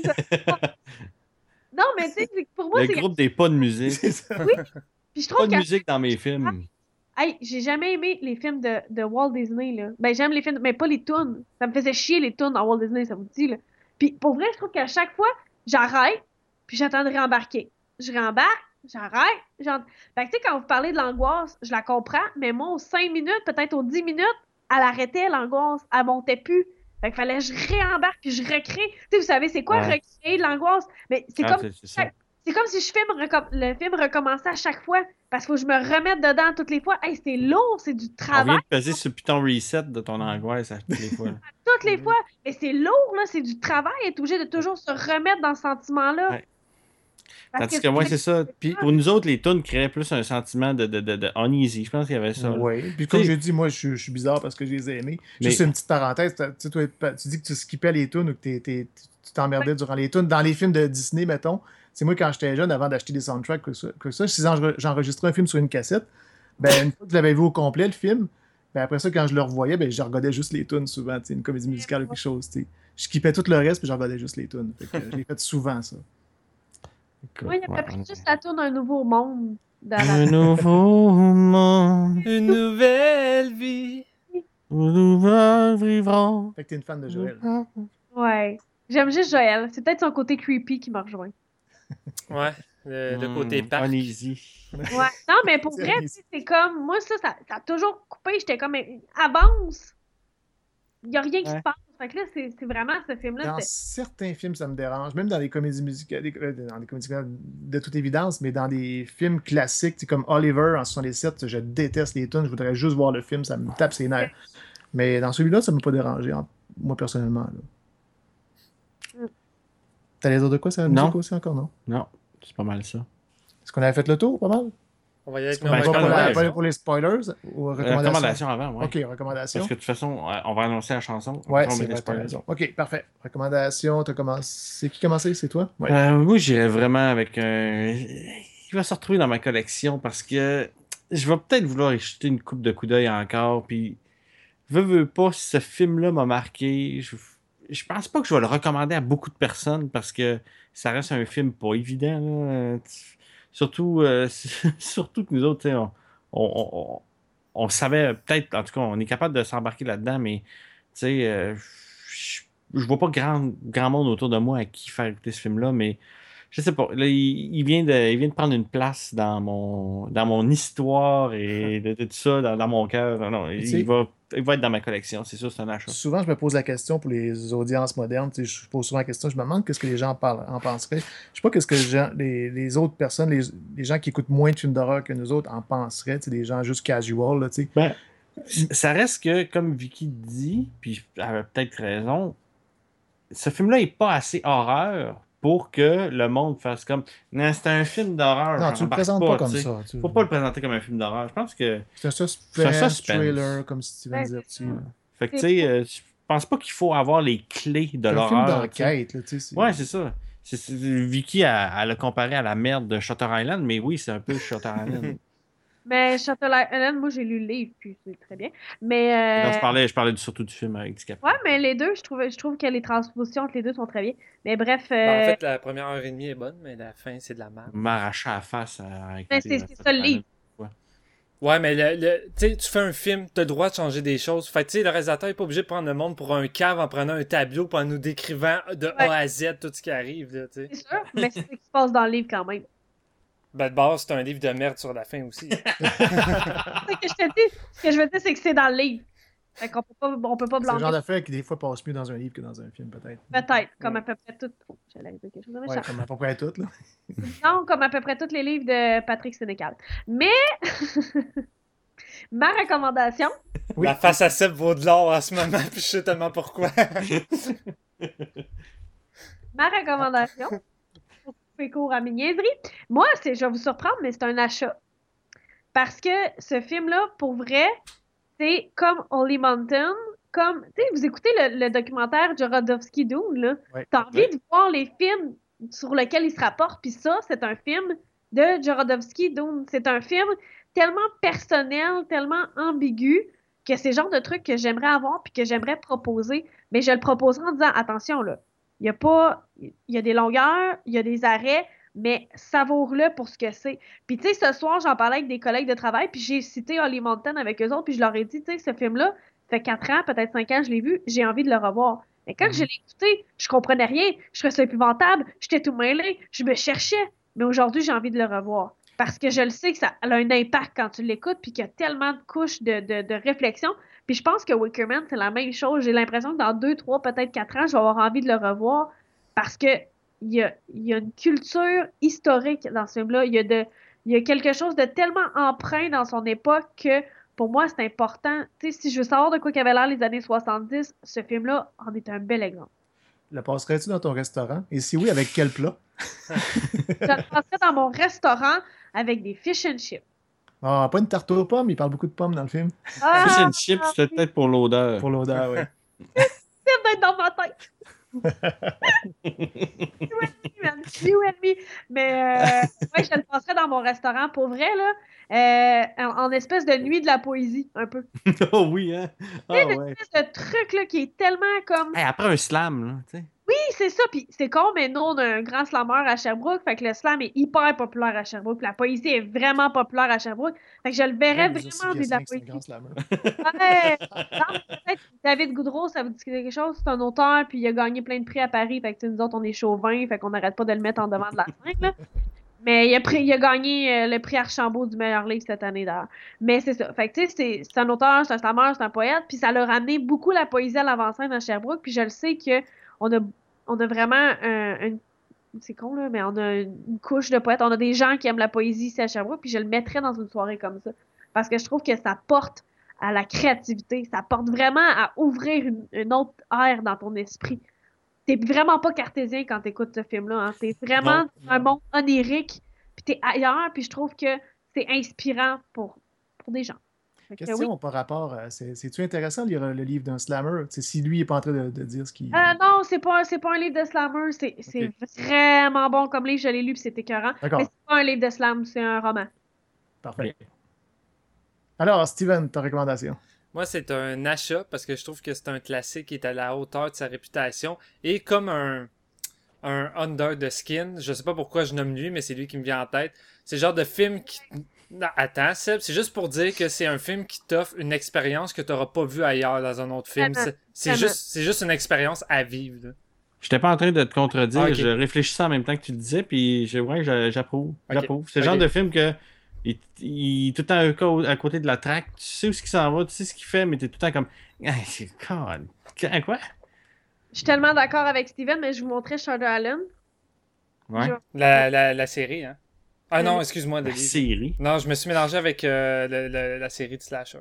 Non, mais tu sais, c'est que pour moi, Le c'est. groupe des pas de musique. C'est ça. Puis je Pas trouve de que. musique dans mes films. Hey, j'ai jamais aimé les films de, de Walt Disney, là. Ben, j'aime les films, mais pas les tunes. Ça me faisait chier les tunes à Walt Disney, ça vous dit, là. Puis pour vrai, je trouve qu'à chaque fois, j'arrête, puis j'attends de rembarquer. Je rembarque, j'arrête, j'en... Fait que tu sais, quand vous parlez de l'angoisse, je la comprends, mais moi, aux cinq minutes, peut-être aux dix minutes, elle arrêtait, l'angoisse. Elle montait plus. Fait qu'il fallait que je réembarque, puis je recrée. Tu sais, vous savez, c'est quoi Ouais. recréer de l'angoisse? Mais c'est Ah, comme c'est- c'est ça. c'est comme si je film recom- le film recommençait à chaque fois parce qu'il faut que je me remette dedans toutes les fois. Hey, c'est lourd, c'est du On vient travail de peser sur le piton reset de ton angoisse à toutes les fois. là. toutes les fois. Mais c'est lourd, là, c'est du travail, être obligé de toujours se remettre dans ce sentiment-là. Ouais. Parce Tandis que moi, c'est ça. Puis pour nous autres, les tunes créaient plus un sentiment de, de, de, de uneasy. Je pense qu'il y avait ça. là. Oui. Puis comme Tu sais- j'ai dit, moi, je, suis- je suis bizarre parce que je les ai aimés. Mais- Juste une petite parenthèse. Tu sais, toi, tu dis que tu skippais les tunes ou que t'es- t'es- tu t'emmerdais durant les tunes. Dans les films de Disney, mettons, c'est moi, quand j'étais jeune, avant d'acheter des soundtracks que ça, que ça si j'enre- j'enregistrais un film sur une cassette, ben, une fois que je l'avais vu au complet, le film, ben, après ça, quand je le revoyais, ben, je regardais juste les tunes souvent, tu sais, une comédie musicale ou quelque chose. tu sais. Je skippais tout le reste, puis je regardais juste les tunes. Fait que, euh, je l'ai fait souvent, ça. Écoute, Moi, il a ouais, pris on- juste la tourne Un Nouveau Monde. dans la... Un nouveau monde Une nouvelle vie. où nous vivrons. Fait que t'es une fan de Joël. Ouais. J'aime juste Joël. C'est peut-être son côté creepy qui m'a rejoint. Ouais, le, le côté Hmm, parc. uneasy. Ouais. Non, mais pour C'est vrai, uneasy. tu sais, c'est comme... Moi, ça, ça, ça a toujours coupé. J'étais comme... Avance! Il n'y a rien qui Ouais. se passe. Fait que là, c'est c'est vraiment ce film-là. Dans c'était- certains films, ça me dérange. Même dans les comédies musicales, des- euh, dans les comédies musicales, de toute évidence, mais dans des films classiques, tu sais, comme Oliver en soixante-dix-sept, je déteste les tunes, je voudrais juste voir le film, ça me tape ses nerfs. Mais dans celui-là, ça ne m'a pas dérangé, en- moi personnellement. là. Mm. T'as les autres de quoi, ça Non. musique aussi encore, non? Non, c'est pas mal ça. Est-ce qu'on avait fait le tour, pas mal? On va y aller avec Est-ce qu'on nos va je pas pour, la- recommandations. pas pour les spoilers ou Euh, recommandations? recommandation avant, ouais. Ok, recommandations. Parce que de toute façon, ouais, on va annoncer la chanson. Ouais, Après, on c'est met des vrai, t'as spoilers. raison. Ok, parfait. Recommandation, t'as commencé. C'est qui commencé? C'est toi? Ouais. Euh, moi, j'irais vraiment avec un. Il va se retrouver dans ma collection parce que je vais peut-être vouloir y jeter une coupe de coup d'œil encore. Puis, veux, veux pas, si ce film-là m'a marqué. Je... je pense pas que je vais le recommander à beaucoup de personnes parce que ça reste un film pas évident. Là. Euh, Surtout, euh, surtout que nous autres, tu sais, on, on, on, on savait peut-être, en tout cas, on est capable de s'embarquer là-dedans, mais tu sais, euh, je, je vois pas grand, grand monde autour de moi à qui faire écouter ce film-là, mais je sais pas. Là, il, il vient de, il vient de prendre une place dans mon, dans mon histoire et de, de tout ça, dans, dans mon cœur. Non, non, Tu sais- il va, il va être dans ma collection, c'est sûr, c'est un achat. Souvent, je me pose la question pour les audiences modernes. Tu sais, je pose souvent la question, je me demande qu'est-ce que les gens parlent, en penseraient. Je sais pas qu'est-ce que les, gens- les, les autres personnes, les, les gens qui écoutent moins de films d'horreur que nous autres en penseraient. Tu sais, des gens juste casual, là, tu sais. Ben, ça reste que, comme Vicky dit, puis elle avait peut-être raison, ce film-là est pas assez horreur pour que le monde fasse comme non, c'est un film d'horreur. Non, tu le j'embarque présentes pas, comme tu sais. ça. Tu- Faut pas le présenter comme un film d'horreur. Je pense que. C'est un C'est un suspense, suspense. thriller, comme Steven Ouais, disait. c'est dessus, ça. là. Fait que tu C'est sais, euh, je pense pas qu'il faut avoir les clés de C'est un film l'horreur. tu sais. d'enquête, là, tu sais. c'est- Ouais, c'est ça. C'est- c'est- Vicky, elle, elle a comparé à la merde de Shutter Island, mais oui, c'est un peu Shutter Island. Mais Shutter Island, moi, j'ai lu le livre, puis c'est très bien. Mais... Non, euh, je parlais, je parlais du- surtout du film avec DiCaprio. Ouais, mais les deux, je trouve, je trouve que les transpositions entre les deux sont très bien. Mais bref, euh, Ben, en fait, la première heure et demie est bonne, mais la fin, c'est de la merde. M'arracher à la face à Ben, écouter, c'est- euh, c'est Shutter ça, le Island. livre. Ouais, mais le, le- tu sais, tu fais un film, t'as le droit de changer des choses. Fait que, tu sais, le réalisateur est pas obligé de prendre le monde pour un cave en prenant un tableau puis en nous décrivant de A à Z tout ce qui arrive, là, tu sais. c'est sûr, mais c'est ce qui se passe dans le livre quand même. Ben, de base, c'est un livre de merde sur la fin aussi. C'est ce que je te dis. Ce que je veux dire, c'est que c'est dans le livre. Fait qu'on peut pas, on peut pas C'est le genre blâmer. d'affaire qui, des fois, passe mieux dans un livre que dans un film, peut-être. Peut-être, comme à peu près tout. Oh, j'allais dire quelque chose de Ouais, méchant. comme à peu près toutes, là. Non, comme à peu près tous les livres de Patrick Sénécal. Mais, ma recommandation, Oui. La face à Seb vaut de l'or en ce moment, puis je sais tellement pourquoi. ma recommandation, pour couper court à mes niaiseries, moi, c'est, je vais vous surprendre, mais c'est un achat. Parce que ce film-là, pour vrai, c'est comme Holy Mountain, comme, tu sais, vous écoutez le, le documentaire Jodorowsky Dune, là, Ouais. t'as envie de voir les films sur lesquels il se rapporte, puis ça, c'est un film de Jodorowsky Dune. C'est un film tellement personnel, tellement ambigu, que c'est le genre de truc que j'aimerais avoir puis que j'aimerais proposer, mais je le proposerai en disant, attention, là, il y a pas, il y a des longueurs, il y a des arrêts, mais savoure-le pour ce que c'est. Puis, tu sais, ce soir, j'en parlais avec des collègues de travail, puis j'ai cité Holly Mountain avec eux autres, puis je leur ai dit, tu sais, ce film-là, ça fait quatre ans, peut-être cinq ans, je l'ai vu, j'ai envie de le revoir. Mais quand je l'ai écouté, je comprenais rien, je trouvais ça épouvantable, j'étais tout mêlé, je me cherchais. Mais aujourd'hui, j'ai envie de le revoir. Parce que je le sais que ça a un impact quand tu l'écoutes, puis qu'il y a tellement de couches de, de, de réflexion. Puis je pense que Wicker Man, c'est la même chose. J'ai l'impression que dans deux, trois, peut-être quatre ans, je vais avoir envie de le revoir parce que il y a, il y a une culture historique dans ce film-là. Il y a de, il y a quelque chose de tellement empreint dans son époque que pour moi, c'est important. Tu sais, si je veux savoir de quoi qu'avaient l'air les années soixante-dix, ce film-là en est un bel exemple. Le passerais-tu dans ton restaurant? Et si oui, avec quel plat? Je le passerais dans mon restaurant avec des fish and chips. Ah, pas une tarte aux pommes, il parle beaucoup de pommes dans le film. Ah, Fish and chips, c'est peut-être pour l'odeur. Pour l'odeur, oui. c'est d'être dans ma tête. You and me, man. You and me. Mais euh, ouais, je le passerais dans mon restaurant pour vrai, là. Euh, en, en espèce de nuit de la poésie, un peu. Oh oui, hein? Tu sais, Ah une ouais. espèce de truc là, qui est tellement comme. Hey, après un slam, là, tu sais. Oui, c'est ça. Puis c'est con, mais nous, on a un grand slammer à Sherbrooke. Fait que le slam est hyper populaire à Sherbrooke. Puis la poésie est vraiment populaire à Sherbrooke. Fait que je le verrais Même nous aussi, vraiment dire de la Ghislain, c'est un grand poésie. slammer. Ouais. Non, peut-être David Goudreau, ça vous dit quelque chose? C'est un auteur, puis il a gagné plein de prix à Paris. Fait que tu sais, nous autres, on est chauvins. Fait qu'on n'arrête pas de le mettre en devant de la scène, là. Mais il a, pris, il a gagné euh, le prix Archambault du meilleur livre cette année d'ailleurs. Mais c'est ça. Fait que tu sais, c'est, c'est un auteur, c'est un slammer, c'est un poète. Puis ça leur a ramené beaucoup la poésie à l'avant-scène à Sherbrooke. Puis je le sais que on a, on a vraiment un, un- c'est con là, mais on a une couche de poètes. On a des gens qui aiment la poésie ici à Sherbrooke. Puis je le mettrais dans une soirée comme ça. Parce que je trouve que ça porte à la créativité. Ça porte vraiment à ouvrir une, une autre ère dans ton esprit. T'es vraiment pas cartésien quand t'écoutes ce film-là. Hein. T'es vraiment Non, dans un non. monde onirique, puis t'es ailleurs, puis je trouve que c'est inspirant pour, pour des gens. Fait que, Question oui. par rapport à. c'est- C'est-tu intéressant de lire le livre d'un slammer? Tu sais, si lui n'est pas en train de, de dire ce qu'il. Euh, non, c'est pas, c'est pas un livre de slammer. C'est, c'est Ok. vraiment bon comme livre. Je l'ai lu, puis c'est écœurant. Mais D'accord, c'est pas un livre de slam, c'est un roman. parfait. Alors, Steven, ta recommandation? Moi, c'est un achat parce que je trouve que c'est un classique qui est à la hauteur de sa réputation. Et comme un, un under de skin, je sais pas pourquoi je nomme lui, mais c'est lui qui me vient en tête. C'est le genre de film qui... Non, attends, Seb, c'est juste pour dire que c'est un film qui t'offre une expérience que tu n'auras pas vue ailleurs dans un autre film. C'est, c'est, Vraiment. juste, c'est juste une expérience à vivre. Là. J'étais pas en train de te contredire, Ah, ok. je réfléchissais en même temps que tu le disais, puis je, ouais, je- j'approuve. Ok. J'approuve. C'est le Ok. genre de film que il, il est tout le temps à co- à côté de la track, tu sais où ce qu'il s'en va, tu sais ce qu'il fait, mais t'es tout le temps comme. Ah, c'est God. Quoi? Je suis tellement d'accord avec Steven, mais je vous montrais Shutter Island. Ouais. Je- La, la, la série, hein. Ah non, Euh, excuse-moi, le La livre. série. Non, je me suis mélangé avec euh, le- le- la série de Slasher.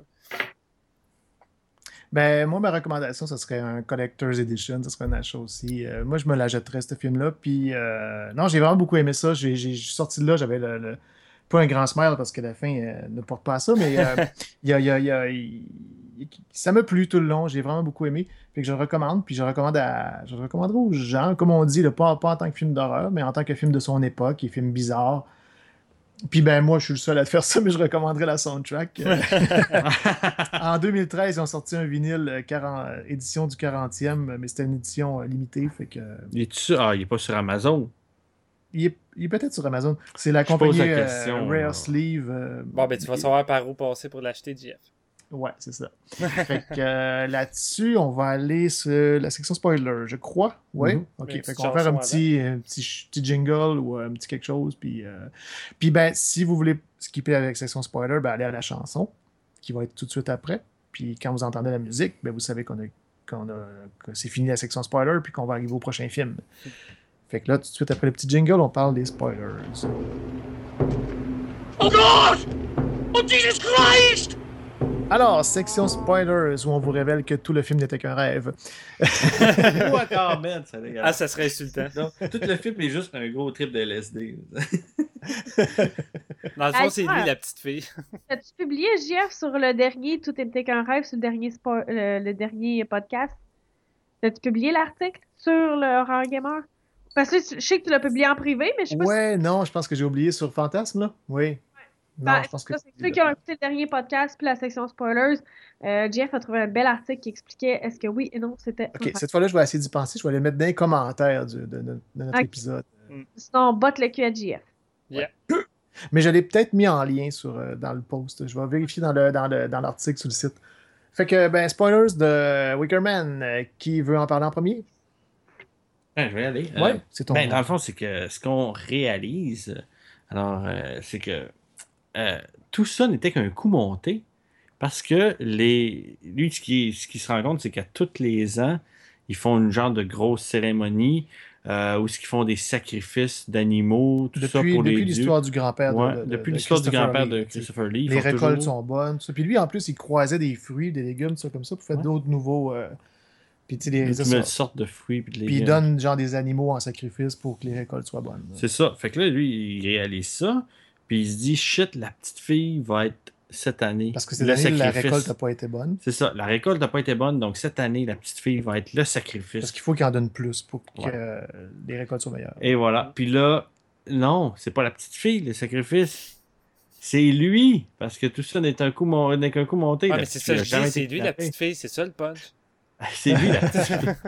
Ben, moi, ma recommandation, ce serait un Collector's Edition. Ce serait un achat aussi. Euh, moi, je me l'achèterais, ce film-là. Puis, euh, non, j'ai vraiment beaucoup aimé ça. J'ai, j'ai, je suis sorti de là, j'avais le, le- pas un grand smile parce que la fin euh, ne porte pas à ça, mais euh, il y a, il y a- il y a- il- ça m'a plu tout le long. J'ai vraiment beaucoup aimé. Fait que je le recommande. Puis, je le recommande à, je le recommanderais aux gens, comme on dit, là, pas, pas en tant que film d'horreur, mais en tant que film de son époque, et film bizarre. Puis ben moi, je suis le seul à te faire ça, mais je recommanderais la soundtrack. Euh, en deux mille treize, ils ont sorti un vinyle euh, quarante, euh, édition du quarantième, mais c'était une édition euh, limitée, fait que euh, Il est sur... Ah, il est pas sur Amazon. il est, il est peut-être sur Amazon. C'est la Je pose compagnie la euh, question, Rare là. Sleeve. euh, Bon, ben tu vas et- savoir par où passer pour l'acheter, J F. Ouais, c'est ça. Fait que euh, là-dessus, on va aller sur la section spoiler, je crois. Oui. Mhm. OK. Une Fait petite qu'on va faire un chanson petit, un petit, ch- petit jingle ou un petit quelque chose. Puis, euh, puis ben, si vous voulez skipper avec la section spoiler, ben, allez à la chanson qui va être tout de suite après. Puis quand vous entendez la musique, ben, vous savez qu'on a, qu'on a, que c'est fini la section spoiler puis qu'on va arriver au prochain film. Fait que là, tout de suite après le petit jingle, on parle des spoilers. Oh God! Oh Jesus Christ! Alors, section spoilers, où on vous révèle que tout le film n'était qu'un rêve. Ou encore, man, ça Ah, dégueulasse. ça serait insultant. Non, tout le film est juste un gros trip de L S D. Dans le fond, c'est lui, D'ailleurs, la petite fille. As-tu publié, J F, sur le dernier Tout était qu'un rêve, sur le dernier, spo- le, le dernier podcast? As-tu publié l'article sur le Horror Gamer? Parce que je sais que tu l'as publié en privé, mais je sais pas si Ouais, non, je pense que j'ai oublié sur Fantasme, là. Oui. Non, Ben, je pense que ça, c'est ceux qui ont écouté le dernier podcast puis la section spoilers. Euh, Jeff a trouvé un bel article qui expliquait est-ce que oui et non c'était. Ok, cette fois-là, je vais essayer d'y penser. Je vais les mettre dans les commentaires du- de, de- de notre Ok. épisode. Sinon, on botte le cul à J F. Mais je l'ai peut-être mis en lien sur, euh, dans le post. Je vais vérifier dans, le, dans, le, dans l'article sur le site. Fait que, ben, spoilers de Wicker Man. Euh, qui veut en parler en premier? Ben, je vais y aller. Euh, Ouais, c'est ton. Ben, dans le fond, c'est que ce qu'on réalise, alors, euh, c'est que euh, tout ça n'était qu'un coup monté parce que les lui, ce qui, ce qui se rend compte, c'est qu'à tous les ans, ils font une genre de grosse cérémonie euh, où ils font des sacrifices d'animaux, tout ça Depuis, pour depuis les dieux. l'histoire du grand-père de, Ouais, de- de- depuis de l'histoire du Christopher grand-père Lee, de tu sais. Christopher Lee. ils Les font récoltes toujours- sont bonnes. tout ça. Puis lui, en plus, il croisait des fruits, des légumes, ça, comme ça, pour faire Ouais. d'autres nouveaux. euh, Puis, tu sais, les- Une c'est nouvelle ça. sorte de fruits puis de Puis il légumes. donne genre des animaux en sacrifice pour que les récoltes soient bonnes. C'est ça. Fait que là, lui, il réalise ça. Puis il se dit, shit, la petite fille va être cette année. Parce que cette le année, la sacrifice. récolte n'a pas été bonne. C'est ça. La récolte n'a pas été bonne. Donc cette année, la petite fille va être le sacrifice. Parce qu'il faut qu'il en donne plus pour que Ouais. euh, les récoltes soient meilleures. Et voilà. Puis là, non, c'est pas la petite fille, le sacrifice. C'est lui. Parce que tout ça n'est un coup, mon- n'est qu'un coup monté. Ah, La mais c'est petite ça, fille a je jamais dis, été c'est lui la kidnappée. petite fille, c'est ça le punch. C'est lui, la petite fille.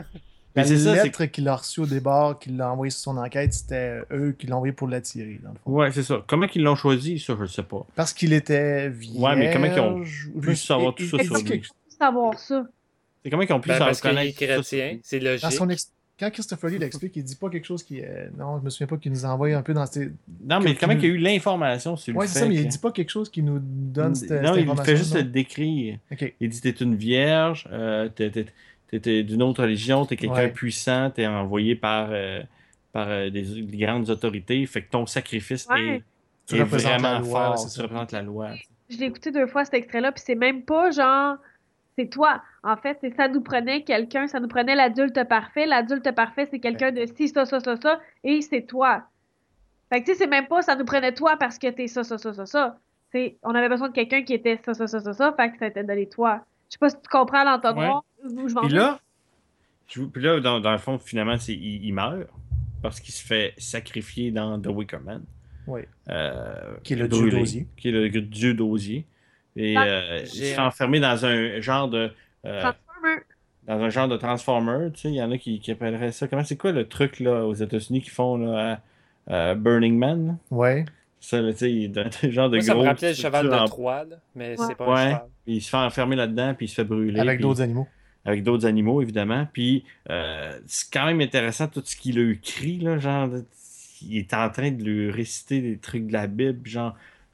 La Mais c'est ça, c'est lettre qu'il a reçue au départ, qu'il l'a envoyée sur son enquête, c'était eux qui l'ont envoyé pour l'attirer, dans le fond. Ouais, c'est ça. Comment ils l'ont choisi, ça, je ne sais pas. Parce qu'il était vierge. Ouais, mais comment ils ont ou- pu savoir tout ça il- sur il- lui? Savoir ça. C'est comment ils ont pu Ben, s'en parce qu'il est reconnaître tout ça sur chrétien, lui? c'est Dans logique. son ex- Quand Christopher Lee l'explique, il dit pas quelque chose qui est. Non, je me souviens pas qu'il nous envoie un peu dans ces. Non, mais que- comment qu'il il y a eu l'information sur le Ouais, fait c'est ça, mais il que- dit pas quelque chose qui nous donne cette, Non, cette il information. fait juste non? le décrire. Ok. Il dit t'es une vierge, euh, t'es, t'es- t'es- t'es d'une autre religion, t'es quelqu'un Ouais. puissant, t'es envoyé par, euh, par euh, des, des grandes autorités, fait que ton sacrifice Ouais. Tu est, est représentes vraiment la loi, fort, c'est tu ça. représentes la loi. Je l'ai écouté deux fois cet extrait-là, puis c'est même pas genre c'est toi. En fait, c'est ça nous prenait quelqu'un, ça nous prenait l'adulte parfait. L'adulte parfait, c'est quelqu'un de ci, ça, ça, ça, ça, et c'est toi. Fait que tu sais, c'est même pas ça nous prenait toi parce que t'es ça, ça, ça, ça, ça. C'est, on avait besoin de quelqu'un qui était ça, ça, ça, ça, ça, fait que ça t'a donné toi. Je sais pas si tu comprends l'entonnoir où je vais en Puis venir. là, je- puis là dans, dans le fond, finalement, c'est, il, il meurt parce qu'il se fait sacrifier dans The Wicker Man. Oui. Euh, Qui est le dieu brûlé, d'osier. Qui est le dieu d'osier. Et Ah, euh, il se géant. fait enfermer dans un genre de... euh, Transformer. dans un genre de Transformer, tu sais, il y en a qui, qui appelleraient ça. Comment c'est quoi le truc là aux États-Unis qu'ils font là, à, à Burning Man? Là? Ouais. Ça, là, tu sais, il est dans un genre de Moi, ça me gros. rappelait le cheval structure de en- Troie, là, mais Ouais. c'est pas un Ouais. cheval. Puis il se fait enfermer là-dedans, puis il se fait brûler. Avec puis- d'autres animaux. Avec d'autres animaux, évidemment. Puis euh, c'est quand même intéressant tout ce qu'il a écrit, là, genre, de- il est en train de lui réciter des trucs de la Bible, genre.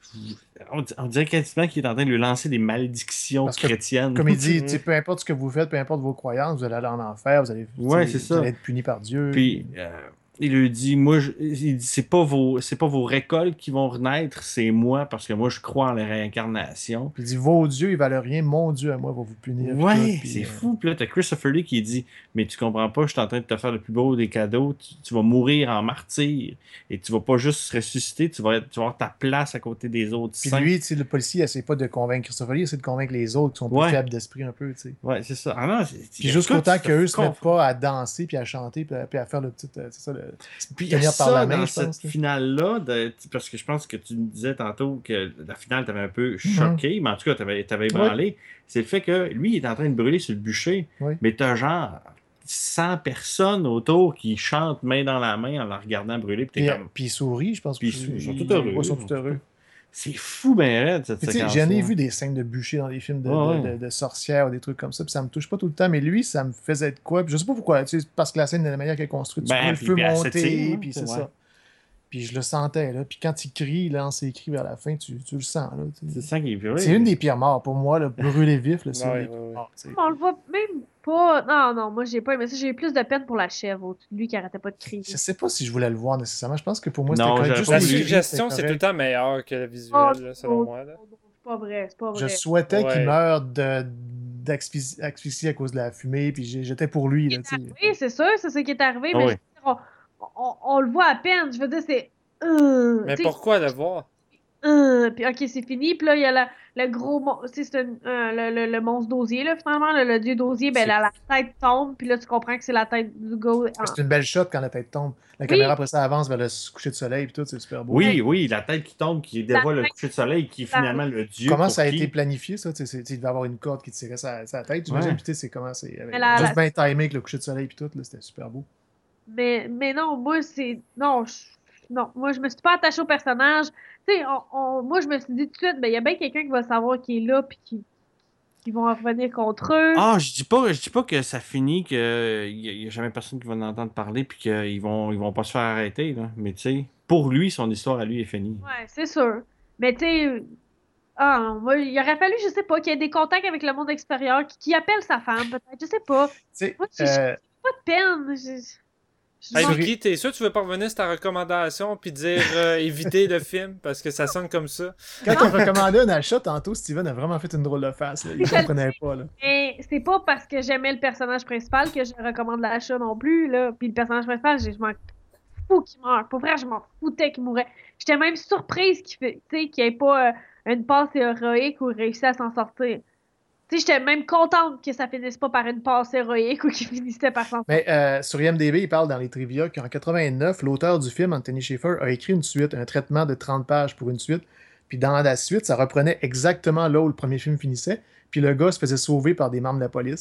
On, on dirait quasiment qu'il est en train de lui lancer des malédictions Parce que, chrétiennes. Comme il dit, tu sais, peu importe ce que vous faites, peu importe vos croyances, vous allez aller en enfer, vous allez, Ouais, tu sais, c'est vous ça. allez être puni par Dieu. Puis euh, il lui dit, moi, je- il dit, c'est pas vos, c'est pas vos récoltes qui vont renaître, c'est moi, parce que moi, je crois en la réincarnation. Puis il dit, vos dieux, ils valent rien, mon Dieu à moi va vous punir. puis Ouais, tout, puis, c'est euh, fou. Puis là, t'as Christopher Lee qui dit, mais tu comprends pas, je suis en train de te faire le plus beau des cadeaux, tu, tu vas mourir en martyr, et tu vas pas juste ressusciter, tu vas, être, tu vas avoir ta place à côté des autres Puis saints. lui, tu sais, le policier, il essaie pas de convaincre Christopher Lee, il essaie de convaincre les autres qui sont plus Ouais. faibles d'esprit un peu, tu sais. Ouais, c'est ça. Ah non, c'est- Puis jusqu'au écoute, temps c'est qu'eux se con- mettent pas à danser, puis à chanter, puis à, puis à faire le petit... euh, c'est ça, le... Puis il y a tenir par ça la main, dans je cette pense, là. finale-là, de- parce que je pense que tu me disais tantôt que la finale t'avait un peu choqué, mais en tout cas, t'avais, t'avais ébranlé. C'est le fait que lui, il est en train de brûler sur le bûcher, Oui. mais t'as genre cent personnes autour qui chantent main dans la main en la regardant brûler, puis t'es Puis, comme... puis ils sourient, je pense. Puis que- ils sont tout heureux. Ouais, ils sont tout heureux. C'est fou, ben raide, cette Puis, tu sais, séquence. j'en ai vu des scènes de bûcher dans des films de, Ouais, de- ouais. de- de sorcières ou des trucs comme ça, puis ça me touche pas tout le temps, mais lui, ça me faisait de quoi, puis je sais pas pourquoi, tu sais, parce que la scène de la manière qu'elle est construite, tu Ben, vois le puis- feu puis elle monter, s'étire, hein, puis c'est ouais. ça. Puis je le sentais, là, puis quand il crie, il lance ses cris vers la fin, tu, tu le sens, là. tu sais. C'est ça qui est puré. C'est une des pires morts pour moi, là, brûler vif, là, c'est Ouais, une des ouais, pires ouais. morts, tu sais. On le voit même pas. Non, non, moi j'ai pas aimé ça. J'ai eu plus de peine pour la chèvre au-dessus de lui qui arrêtait pas de crier. Je sais pas si je voulais le voir nécessairement, je pense que pour moi, Non, c'était correct. j'avais Juste pas La les voulu. cris, suggestion, c'était c'est tout le correct. temps meilleur que le Oh, visuel, là, selon oh, moi. Là. C'est pas vrai, c'est pas vrai. Je souhaitais qu'il Ouais. meure de d'asphyxie asphyxie à cause de la fumée, puis j'ai- j'étais pour lui, là, tu sais. Oui, c'est sûr, c'est ce qui est arrivé, Ah mais oui. je veux dire, on, on- on le voit à peine. Je veux dire, c'est. Euh, Mais tu sais, pourquoi le voir? euh, puis ok, c'est fini. Puis là, il y a la- le gros. mon- Tu sais, c'est un- un- le, le- le monstre d'osier, là, finalement. Le, le dieu d'osier, ben C'est- la, la tête tombe. Puis là, tu comprends que c'est la tête du gars. en- C'est une belle shot quand la tête tombe. La Oui. caméra après ça avance vers le coucher de soleil, puis tout, c'est super beau. Oui, oui, la tête qui tombe, qui dévoile le tête- coucher de soleil, qui est finalement le dieu. Comment pour ça a qui- été planifié, ça? Tu sais, c'est- tu sais, il devait avoir une corde qui tirait sa, sa tête, j'imagine. Ouais. Puis tu sais, c'est comment c'est. avec- Mais la- Juste la- bien timé avec le coucher de soleil, puis tout, là, c'était super beau. Mais, mais non, moi, c'est. Non, je... non, moi, je me suis pas attachée au personnage. Tu sais, on, on- moi, je me suis dit tout de suite, ben, il y a bien quelqu'un qui va savoir qui est là, puis qui, qui vont revenir contre eux. Ah, je dis pas, je dis pas que ça finit, qu'il n'y a, jamais personne qui va en entendre parler, puis qu'ils vont, ils vont pas se faire arrêter, là. Mais tu sais, pour lui, son histoire à lui est finie. Ouais, c'est sûr. Mais tu sais. Ah, moi, il aurait fallu, je sais pas, qu'il y ait des contacts avec le monde extérieur, qui, qui appelle sa femme, peut-être. Je sais pas. Tu sais, Moi, j'ai- euh, Pas de peine. Je... je- Hey, Sur- Vicky, t'es sûr que tu veux pas revenir sur ta recommandation puis dire euh, éviter le film parce que ça sonne comme ça? quand on recommandait un achat tantôt, Steven a vraiment fait une drôle de face. Là. Il comprenait pas. Là. Mais c'est pas parce que j'aimais le personnage principal que je recommande l'achat non plus, là. Puis le personnage principal, je je m'en fous qu'il meure. Pour vrai, je m'en foutais qu'il mourait. J'étais même surprise qu'il fait, tu sais, qu'il ait pas euh, une passe héroïque ou réussi à s'en sortir. Tu sais, j'étais même contente que ça finisse pas par une passe héroïque ou qu'il finissait par s'en sortir. Mais euh, sur I M D B, il parle dans les trivia qu'en quatre-vingt-neuf, l'auteur du film, Anthony Shaffer, a écrit une suite, un traitement de trente pages pour une suite. Puis dans la suite, ça reprenait exactement là où le premier film finissait. Puis le gars se faisait sauver par des membres de la police.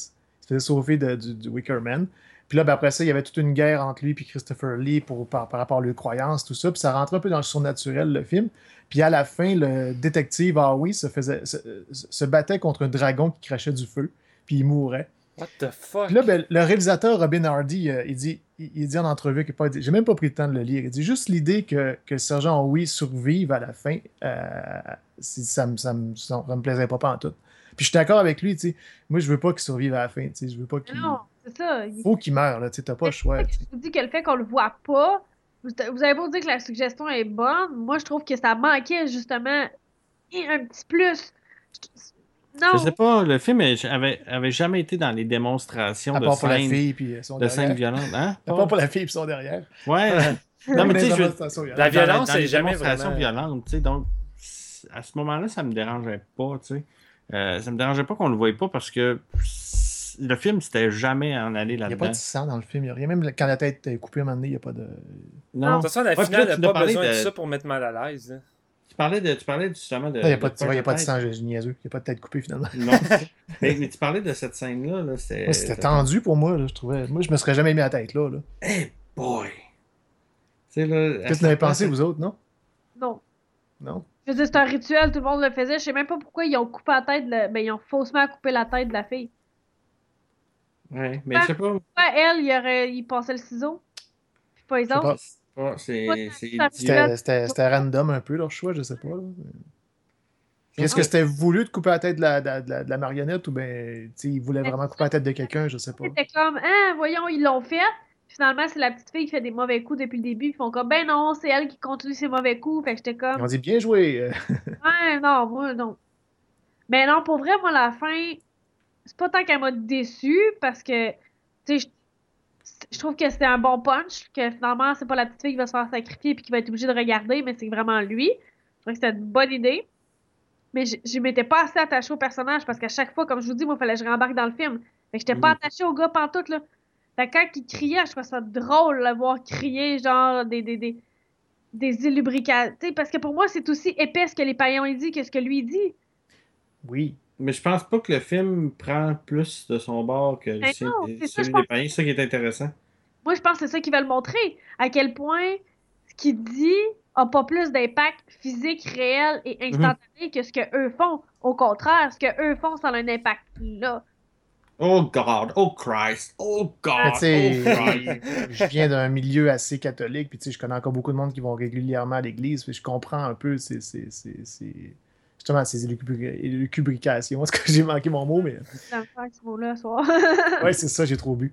se faisait sauver de- du, du Wicker Man. Puis là, ben, après ça, il y avait toute une guerre entre lui et Christopher Lee pour, par, par rapport à leurs croyances, tout ça. Puis ça rentrait un peu dans le surnaturel, le film. Puis à la fin, le détective Howie se, faisait, se, se battait contre un dragon qui crachait du feu. Puis il mourait. What the fuck? Puis là, ben, le réalisateur Robin Hardy, euh, il, dit, il, il dit en entrevue qu'il pas dit, j'ai même pas pris le temps de le lire. Il dit juste l'idée que, que le sergent Howie survive à la fin, euh, c'est- ça, me, ça, me, ça me plaisait pas en tout. Puis je suis d'accord avec lui, tu sais. Moi, je veux pas qu'il survive à la fin, tu sais. Je veux pas qu'il. Non, c'est ça. Il Faut qu'il meure, là, tu sais. T'as pas le choix. tu sais. Je vous dis que le fait qu'on le voit pas, vous, vous avez beau dire que la suggestion est bonne, moi je trouve que ça manquait justement et un petit plus. Je- Non, Je sais pas, le film avait, avait jamais été dans les démonstrations À de part pour la scènes, fille, puis son de scènes derrière. violentes. Hein? À part pour la fille, puis son derrière. Ouais. Non, mais tu sais, je veux- La dans violence, dans c'est les jamais démonstrations vraiment- violentes, tu sais, donc c- à ce moment-là, ça me dérangeait pas, tu sais. Euh, ça me dérangeait pas qu'on le voyait pas parce que c- le film, c'était jamais en aller Il n'y a pas là-dedans. de sang dans le film. Il y a rien. Même quand la tête est coupée à un moment donné, il n'y a pas de. Non. De toute façon, la Ouais, puis finale là, n'a tu nous pas parlais besoin de... de- ça pour mettre mal à l'aise. là. Tu parlais, de, tu parlais justement de. Il n'y a pas de, tu vois, il y a pas de tête. sang, j'ai niaiseux. Il n'y a pas de tête coupée finalement. Non. mais, mais tu parlais de cette scène-là. Là, c'était Moi, c'était tendu pour moi, là, je trouvais. Moi, je me serais jamais mis la tête là. là. Hey boy! Tu sais, là. Qu'est-ce que vous en avez pensé, vous autres, non? non. Non? Je veux dire, c'est un rituel, tout le monde le faisait. Je sais même pas pourquoi ils ont coupé la tête, de la- ben ils ont faussement coupé la tête de la fille. Ouais, mais je sais pas. Pourquoi elle, il aurait, il passait le ciseau, puis pas les Je sais autres. pas. C'est pas- C'est. Ouais, c'est ça- dit- C'était c'était- c'était random un peu leur choix, je sais pas. là. Puis Est-ce que c'était voulu de couper la tête de la, de la- de la- de la marionnette ou bien ils voulaient vraiment couper la tête de quelqu'un, je sais pas. C'était comme, ah, voyons, ils l'ont fait. Finalement, c'est la petite fille qui fait des mauvais coups depuis le début. Ils font comme, ben non, c'est elle qui continue ses mauvais coups. Fait que j'étais Ils comme, ont dit bien joué. euh. ouais, non, moi, non. Mais non, pour vrai, moi, la fin, c'est pas tant qu'elle m'a déçue parce que, tu sais, je, je trouve que c'était un bon punch, que finalement, c'est pas la petite fille qui va se faire sacrifier puis qui va être obligée de regarder, mais c'est vraiment lui. Je trouvais que c'était une bonne idée. Mais je, je m'étais pas assez attachée au personnage parce qu'à chaque fois, comme je vous dis, moi, il fallait que je rembarque dans le film. Fait que j'étais pas Mhm. attachée au gars pantoute, là. Fait que quand il criait, je trouvais ça drôle de le voir crier, genre, des, des, des, des élubrications. Tu sais, parce que pour moi, c'est aussi épais ce que les païens ont dit que ce que lui dit. Oui. Mais je pense pas que le film prend plus de son bord que le Mais sien- non, c'est ça, celui je des pense- païens. C'est ça qui est intéressant. Moi, je pense que c'est ça qu'ils veulent montrer. À quel point ce qu'il dit a pas plus d'impact physique, réel et instantané que ce que eux font. Au contraire, ce que eux font, ça a un impact là. Oh God, oh Christ, oh Mais God, tu sais, oh Christ. je viens d'un milieu assez catholique, puis tu sais, je connais encore beaucoup de monde qui vont régulièrement à l'église, puis je comprends un peu ces, ces, ces, ces- justement ces élucubri- élucubrications. Est-ce que j'ai manqué mon mot, mais Dans le faire, ce mot-là, ce soir. ouais, c'est ça, j'ai trop bu.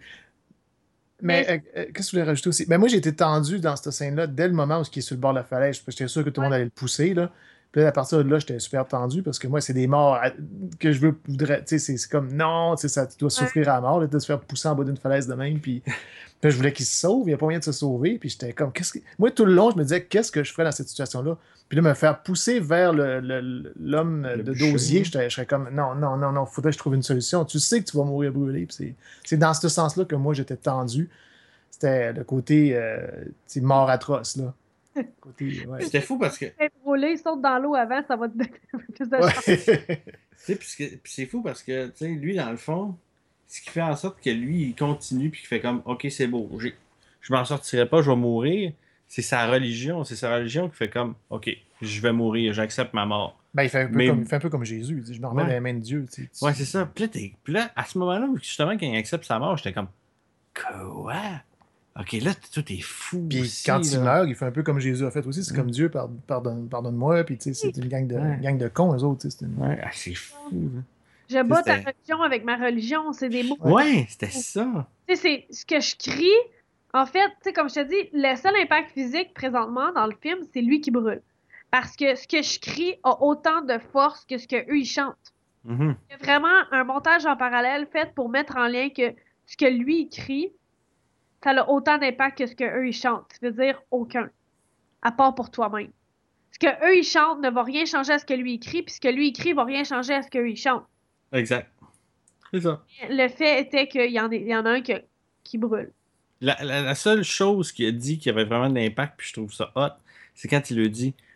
Mais euh, euh, qu'est-ce que je voulais rajouter aussi? Ben, moi, j'ai été tendu dans cette scène-là dès le moment où il est sur le bord de la falaise. Parce que j'étais sûr que tout le monde allait le pousser. Là. Puis là, à partir de là, j'étais super tendu parce que moi, c'est des morts à- que je veux. voudrais- Tu sais, c'est c'est comme non, tu sais, ça, tu dois souffrir à la mort, là, de se faire pousser en bas d'une falaise de même. Puis, puis là, je voulais qu'il se sauve. Il n'y a pas moyen de se sauver. Puis j'étais comme, qu'est-ce que. Moi, tout le long, je me disais, qu'est-ce que je ferais dans cette situation-là? Puis là, me faire pousser vers le- le- l'homme Le de bûcher. dosier, j'étais- je serais comme, non, non, non, non, faudrait que je trouve une solution. Tu sais que tu vas mourir brûlé. Puis c'est- c'est dans ce sens-là que moi, j'étais tendu. C'était le côté euh, tu sais, mort atroce, là. Côté, ouais. C'était fou parce que, tu Être roulé, saute dans l'eau avant, ça va te donner un peu plus de chance. Ouais. sais, puis c'est- puis c'est fou parce que, tu sais, lui, dans le fond, ce qui fait en sorte que lui, il continue puis qu'il fait comme, OK, c'est beau, j'ai- je m'en sortirai pas, je vais mourir. C'est sa religion, c'est sa religion qui fait comme, OK, je vais mourir, j'accepte ma mort. Ben, il fait un peu, Mais- comme, il fait un peu comme Jésus. Il dit, je me remets Ouais. dans les mains de Dieu. Tu sais. Tu- Ouais, c'est ça. Puis là, t'es- puis là, à ce moment-là, justement, quand il accepte sa mort, j'étais comme, quoi? OK, là, tout est fou. Puis aussi, quand il là. meurt, il fait un peu comme Jésus a fait aussi. C'est comme Dieu, par- pardonne, pardonne-moi. Puis tu sais, c'est une gang de, Ouais. une gang de cons, eux autres. tu sais, c'est une- Ouais, ah, c'est fou. là. Je bats ta C'était- religion avec ma religion, c'est des mots. Ouais, c'était ça. Tu sais, c'est ce que je crie. En fait, tu sais, comme je te dis, le seul impact physique présentement dans le film, c'est lui qui brûle. Parce que ce que je crie a autant de force que ce que eux ils chantent. Mhm. Il y a vraiment un montage en parallèle fait pour mettre en lien que ce que lui il crie, ça a autant d'impact que ce que eux ils chantent. Ça veut dire aucun. À part pour toi-même. Ce que eux ils chantent ne va rien changer à ce que lui écrit, puis ce que lui écrit va rien changer à ce qu'eux ils chantent. Exact. C'est ça. Le fait était qu'il y en, a- il y en a un que- qui brûle. La, la- la seule chose qu'il a dit qui avait vraiment de l'impact, puis je trouve ça hot, c'est quand il a dit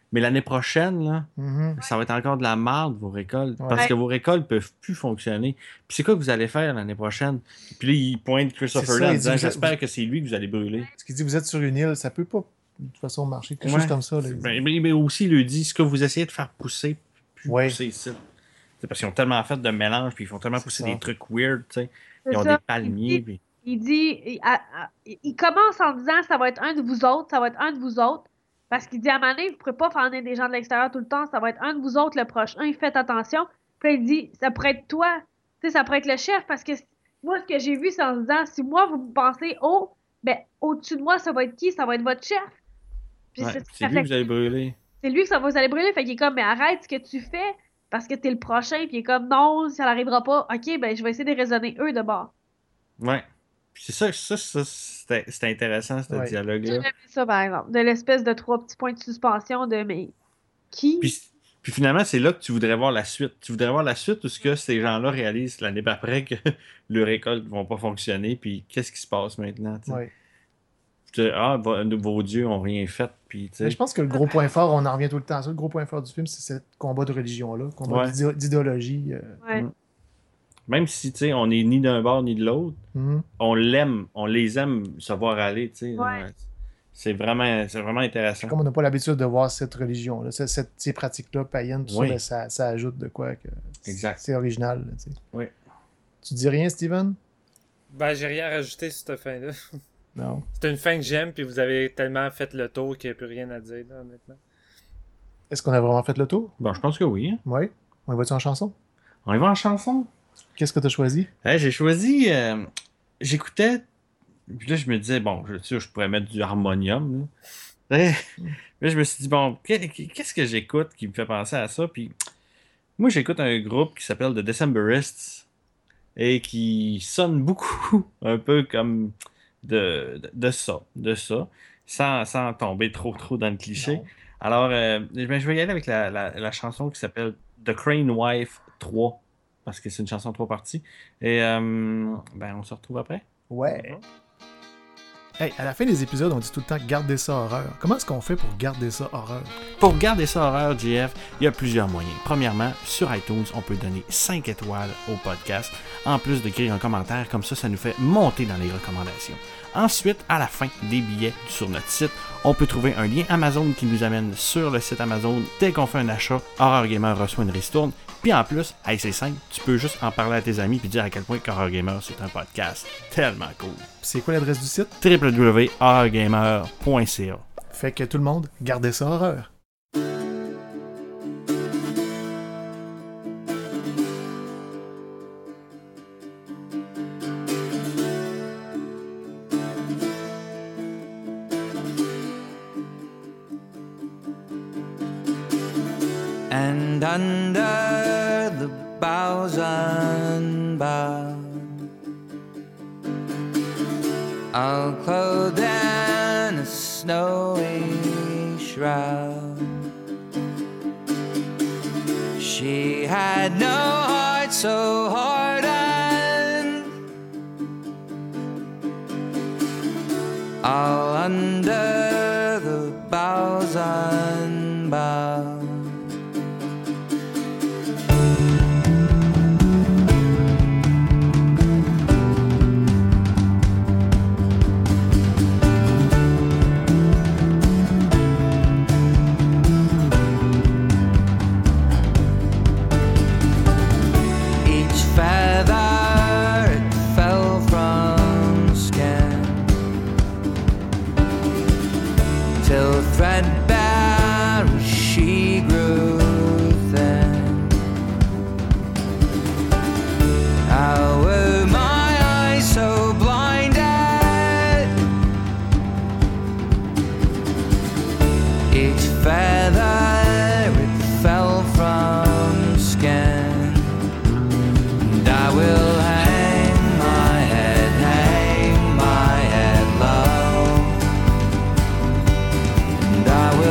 Mais l'année prochaine, là, Mhm. ça va être encore de la merde, vos récoltes. Ouais. Parce que vos récoltes peuvent plus fonctionner. Puis c'est quoi que vous allez faire l'année prochaine? Puis là, il pointe Christopher C'est ça, Lee en il dit, disant vous- j'espère vous- que c'est lui que vous allez brûler. Ce qu'il dit, vous êtes sur une île, ça peut pas de toute façon marcher. Quelque Ouais. chose comme ça. Là, il dit. Ben, mais, mais aussi, il lui dit ce que vous essayez de faire pousser, plus Ouais. pousser ici. C'est parce qu'ils ont tellement fait de mélange, puis ils font tellement C'est pousser ça. des trucs weird, tu sais. C'est Ils ont ça. des palmiers. Puis... Il dit, il, à- à- il commence en disant ça va être un de vous autres, ça va être un de vous autres. Parce qu'il dit à Mané, vous ne pourrez pas faire venir des gens de l'extérieur tout le temps, ça va être un de vous autres le prochain, faites attention. Puis il dit, ça pourrait être toi, tu sais, ça pourrait être le chef, parce que moi, ce que j'ai vu, c'est en se disant, si moi, vous me pensez haut, ben, au-dessus de moi, ça va être qui? Ça va être votre chef. Puis Ouais, c'est- c'est ça lui fait- que vous allez brûler. c'est lui que ça va vous allez brûler. Fait qu'il est comme, mais arrête ce que tu fais, parce que t'es le prochain. Puis il est comme, non, ça n'arrivera pas. Ok, ben, je vais essayer de raisonner eux de bord. Ouais. Puis c'est ça, ça, ça c'était c'était intéressant, ce Ouais. J'ai dialogue-là. aimé ça, par exemple. De l'espèce de trois petits points de suspension de, mais qui? Puis, puis finalement, c'est là que tu voudrais voir la suite. Tu voudrais voir la suite où ce que ces gens-là réalisent l'année après que leurs récoltes vont pas fonctionner, puis qu'est-ce qui se passe maintenant, tu sais. Ouais. Tu- Ah, vos, vos dieux ont rien fait, puis tu Mais sais. je pense que le gros point fort, on en revient tout le temps à ça, le gros point fort du film, c'est ce combat de religion-là, combat Ouais. d'idé- d'idéologie. euh, Ouais. Mm. Même si, tu sais, on est ni d'un bord ni de l'autre, mhm. on l'aime, on les aime se voir aller, tu sais. Ouais. C'est vraiment, c'est vraiment intéressant. Comme on n'a pas l'habitude de voir cette religion-là, cette- cette- ces pratiques-là païennes, tout Oui. ça, ben, ça, ça ajoute de quoi que Exact. c'est original. Là, tu sais. Oui. Tu dis rien, Steven? Ben, j'ai rien à rajouter sur cette fin-là. Non. C'est une fin que j'aime, puis vous avez tellement fait le tour qu'il n'y a plus rien à dire, là, honnêtement. Est-ce qu'on a vraiment fait le tour? Bon, je pense que oui. Hein. Oui. On y va-tu en chanson? On y va en chanson. Qu'est-ce que tu as choisi? Hey, j'ai choisi. euh, J'écoutais. Puis là, je me disais, bon, je, tu sais, je pourrais mettre du harmonium. Là. Hey, là, je me suis dit, bon, qu'est- qu'est-ce que j'écoute qui me fait penser à ça? Puis moi, j'écoute un groupe qui s'appelle The Decemberists et qui sonne beaucoup un peu comme de, de, de ça, de ça, sans, sans tomber trop, trop dans le cliché. Non. Alors, euh, ben, je vais y aller avec la, la, la chanson qui s'appelle The Crane Wife trois, parce que c'est une chanson en trois parties. Et euh, ben, on se retrouve après. Ouais. Hey, à la fin des épisodes, on dit tout le temps garder ça horreur. Comment est-ce qu'on fait pour garder ça horreur? Pour garder ça horreur, J F, il y a plusieurs moyens. Premièrement, sur iTunes, on peut donner cinq étoiles au podcast, en plus d'écrire un commentaire, comme ça, ça nous fait monter dans les recommandations. Ensuite, à la fin des billets sur notre site, on peut trouver un lien Amazon qui nous amène sur le site Amazon. Dès qu'on fait un achat, Horror Gamer reçoit une ristourne. Puis en plus, hey, c'est simple, tu peux juste en parler à tes amis puis dire à quel point Horror Gamer c'est un podcast tellement cool. C'est quoi l'adresse du site? w w w point horror gamer point c a. Fait que tout le monde, gardez ça horreur. And under the boughs unbound, all clothed in a snowy shroud, she had no heart so hardened, all under the boughs unbound. Each feather it fell from skin, till threadbare she grew thin. How were my eyes so blinded? Each feather it fell from skin. And I will hang my head, hang my head low. And I will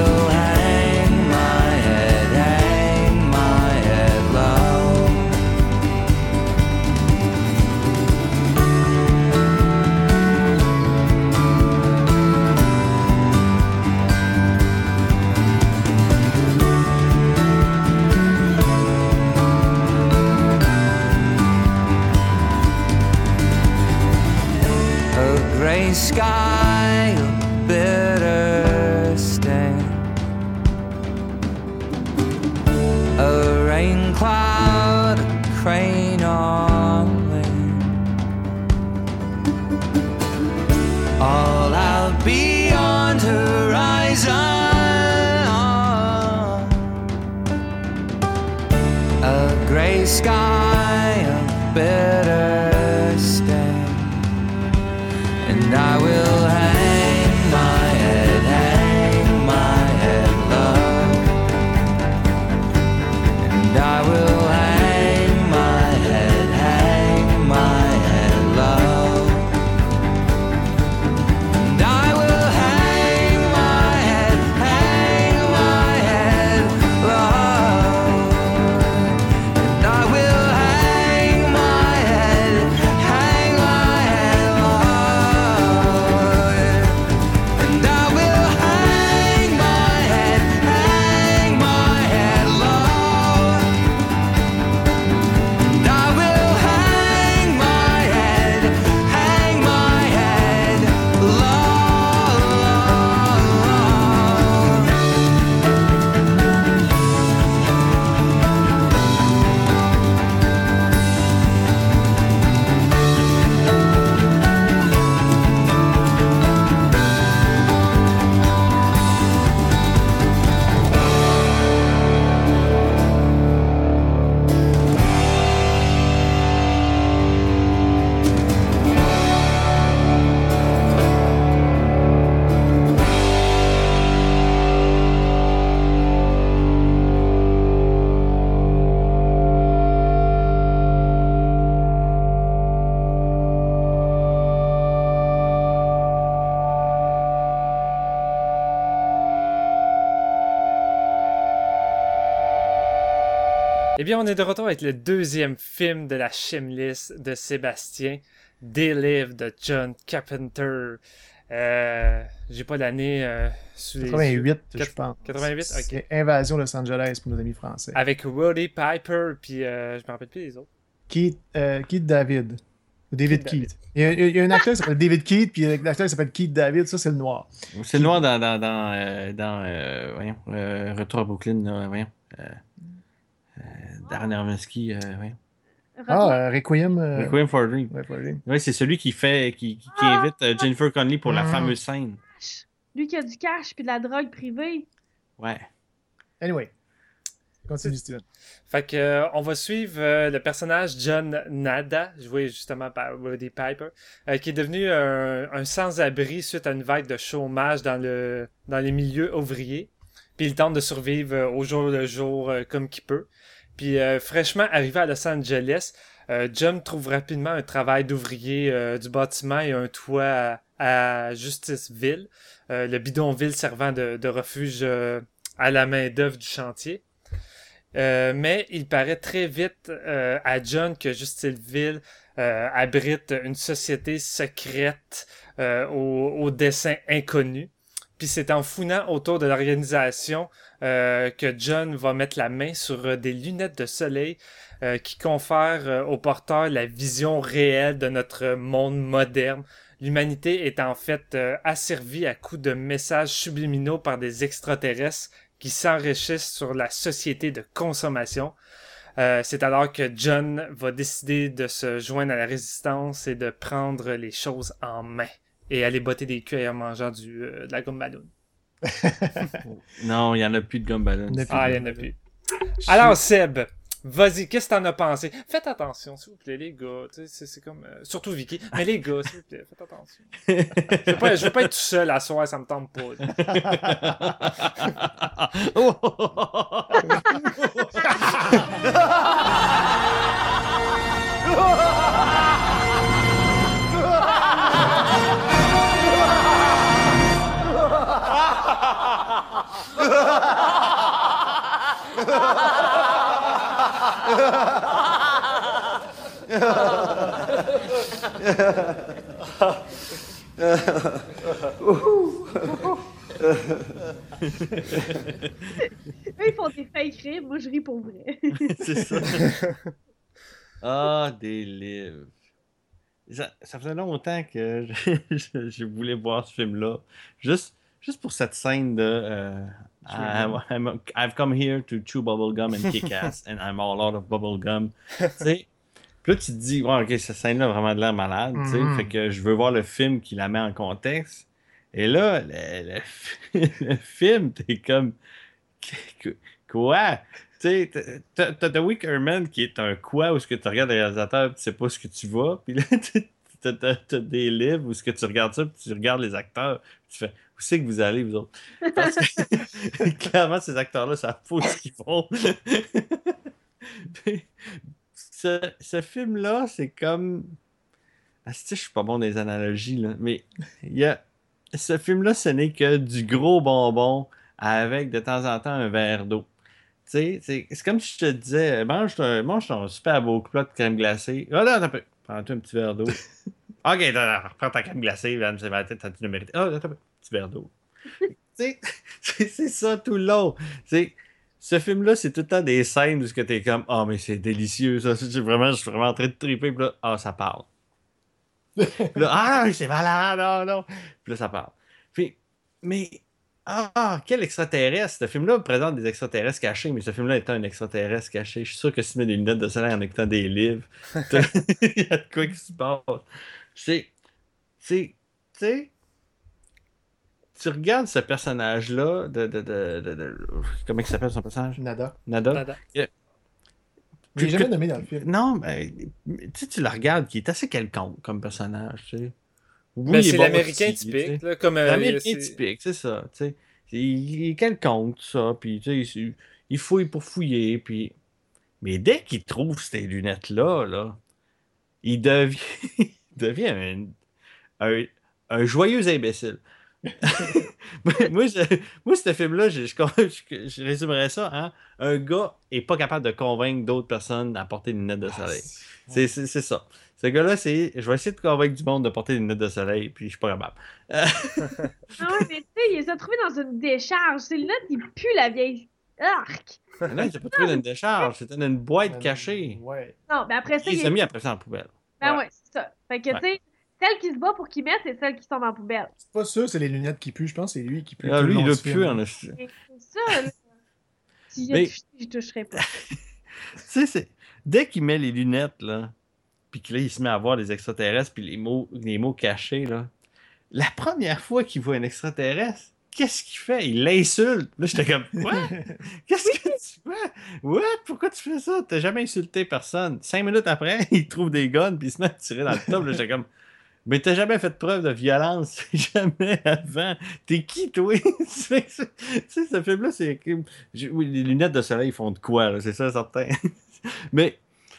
grey sky, a bitter stain. A rain cloud, a crane on wing. All out beyond horizon, a grey sky, a bitter stain. And I will hang my head, hang my head low. And I will hang my head, hang my head low. And I will hang my head, hang my head low. And I will hang my head, hang my head low. And I will hang my head, hang my head low. And I will hang my head, hang my head low. Eh bien, on est de retour avec le deuxième film de la Chimlist de Sébastien, They Live de John Carpenter. Euh, j'ai pas l'année euh, sous les quatre-vingt-huit, yeux. je pense. quatre-vingt-huit, ok. C'est Invasion Los Angeles pour nos amis français. Avec Roddy Piper, puis euh, je me rappelle plus les autres. Keith, euh, Keith David. Ou David Keith Keith. Il, y a, il y a un acteur qui s'appelle David Keith, puis l'acteur qui s'appelle Keith David, ça c'est le noir. C'est le noir dans, dans, dans, euh, dans euh, voyons, euh, Retour à Brooklyn, là, voyons. Euh, euh, Darren Aronofsky, euh, voyons. Ah, euh, Requiem. Euh... Requiem for a Dream. Ouais, for a Dream. Oui, c'est celui qui fait, qui, qui, qui invite euh, Jennifer Connelly pour la Mm. fameuse scène. Lui qui a du cash puis de la drogue privée. Ouais. Anyway. Continue, Steven. Fait que euh, on va suivre euh, le personnage John Nada, joué justement par Roddy Piper, euh, qui est devenu un, un sans-abri suite à une vague de chômage dans le dans les milieux ouvriers. Puis il tente de survivre euh, au jour le jour euh, comme qu'il peut. Puis euh, fraîchement arrivé à Los Angeles, euh, John trouve rapidement un travail d'ouvrier euh, du bâtiment et un toit à, à Justiceville, euh, le bidonville servant de, de refuge euh, à la main-d'œuvre du chantier. Euh, mais il paraît très vite euh, à John que Justiceville euh, abrite une société secrète euh, au, au dessein inconnu. Puis c'est en fouinant autour de l'organisation euh, que John va mettre la main sur euh, des lunettes de soleil euh, qui confèrent euh, au porteur la vision réelle de notre monde moderne. L'humanité est en fait euh, asservie à coups de messages subliminaux par des extraterrestres qui s'enrichissent sur la société de consommation. Euh, c'est alors que John va décider de se joindre à la résistance et de prendre les choses en main. Et aller botter des culs en mangeant du, euh, de la gomme ballon. Non, il n'y en a plus de gomme ballon. Il y en a plus. Ah, il n'y en a plus. Alors, Seb, vas-y, qu'est-ce que t'en as pensé? Faites attention, s'il vous plaît, les gars. Tu sais, C'est, c'est comme... euh, surtout Vicky. Mais les gars, s'il vous plaît, faites attention. Je veux pas, je veux pas être tout seul à soir, ça me tente pas. Eux, ils font des fake ribs, moi je ris pour vrai. C'est ça. Ah, des livres. ça, ça faisait longtemps que je, je- je voulais voir ce film-là. Juste, juste pour cette scène de euh, I'm- I'm- I've come here to chew bubblegum and kick ass, and I'm all out of bubblegum. Tu sais, puis là, tu te dis, ouais, ok, cette scène-là a vraiment de l'air malade, tu sais, Mhm. fait que je veux voir le film qui la met en contexte. Et là, le, le- le film, t'es comme, Qu- quoi? Tu sais, t'as t'as- t'as The Wicker Man qui est un quoi où ce que tu regardes le réalisateur et tu sais pas ce que tu vois. Puis là, t'as t'as- t'as des livres où ce que tu regardes ça puis tu regardes les acteurs. Puis tu fais, où c'est que vous allez, vous autres? Parce que clairement, ces acteurs-là savent pas ce qu'ils font. Puis, ce, ce film-là, c'est comme. Ah, si, je suis pas bon dans les analogies, là, mais il y a... ce film-là, ce n'est que du gros bonbon avec de temps en temps un verre d'eau. Tu sais, c'est c'est comme si je te disais, mange ton, mange ton super beau plat de crème glacée. Ah là, attends un peu. Prends-toi un petit verre d'eau. Ok, attends, prends ta crème glacée, Van, c'est ma tête, t'as dû le mériter. Ah, attends un peu. Petit verre d'eau. Tu sais, c'est c'est ça tout le long. C'est- Ce film-là, c'est tout le temps des scènes où tu es comme, ah, mais c'est délicieux, ça. C'est vraiment, je suis vraiment en train de triper, puis là, ah, ça parle. Puis là, ah, c'est malade, non, non. Puis là, ça parle. Puis, mais, ah, quel extraterrestre. Ce film-là présente des extraterrestres cachés, mais ce film-là étant un extraterrestre caché, je suis sûr que si tu mets des lunettes de soleil en écoutant des livres, t'as- il y a de quoi qui se passe. C'est, c'est, tu sais, tu regardes ce personnage-là de, de, de, de- de- comment il s'appelle son personnage? Nada. Nada. Nada. Je l'ai Que- jamais que- nommé dans le film. Non, mais tu sais, tu la regardes, qui est assez quelconque comme personnage, tu sais. Oui, Mais il est c'est bon l'américain aussi, tu sais. typique, là, comme... euh, L'américain c'est- typique, c'est ça, tu sais. Il est quelconque, tout ça, puis tu sais, il il fouille pour fouiller, puis... Mais dès qu'il trouve ces lunettes-là, là, il devient, il devient un, un, un joyeux imbécile. moi, je- moi, ce film-là, je, je, je- je résumerais ça, hein. Un gars est pas capable de convaincre d'autres personnes à porter des lunettes de soleil. C'est c'est- c'est ça. Ce gars-là, c'est je vais essayer de convaincre du monde de porter des lunettes de soleil, puis je suis pas capable. Euh, Ah ouais, mais tu sais, il les a trouvés dans une décharge. Ces lunettes, ils puent la vieille arc. non, il s'est pas trouvé dans une décharge, c'était dans une boîte Euh, cachée. Ouais. Non, mais après ça, Il il les y a a... mis après ça en poubelle. Ben ouais, c'est ça. Fait que, Ouais. tu sais, celles qui se bat pour qu'ils mettent, c'est celles qui sont dans la poubelle. C'est pas sûr, c'est les lunettes qui puent. Je pense que c'est lui qui pue. Ah, tout le lui, long il a du film. pu en esti. Et c'est ça, là. Si j'ai Mais- touché, je toucherai pas. Tu sais, c'est- dès qu'il met les lunettes, là, puis que là, il se met à voir les extraterrestres, puis les mots, les mots cachés, là, la première fois qu'il voit un extraterrestre, qu'est-ce qu'il fait? Il l'insulte. Là, j'étais comme, quoi? Qu'est-ce que tu fais? What? Pourquoi tu fais ça? T'as jamais insulté personne. Cinq minutes après, il trouve des guns, puis il se met à tirer dans le top. Là, j'étais comme, mais t'as jamais fait preuve de violence, jamais avant. T'es qui, toi? Tu sais, ce film-là, c'est. j'ai- Oui, les lunettes de soleil font de quoi, là, c'est ça, certain. Mais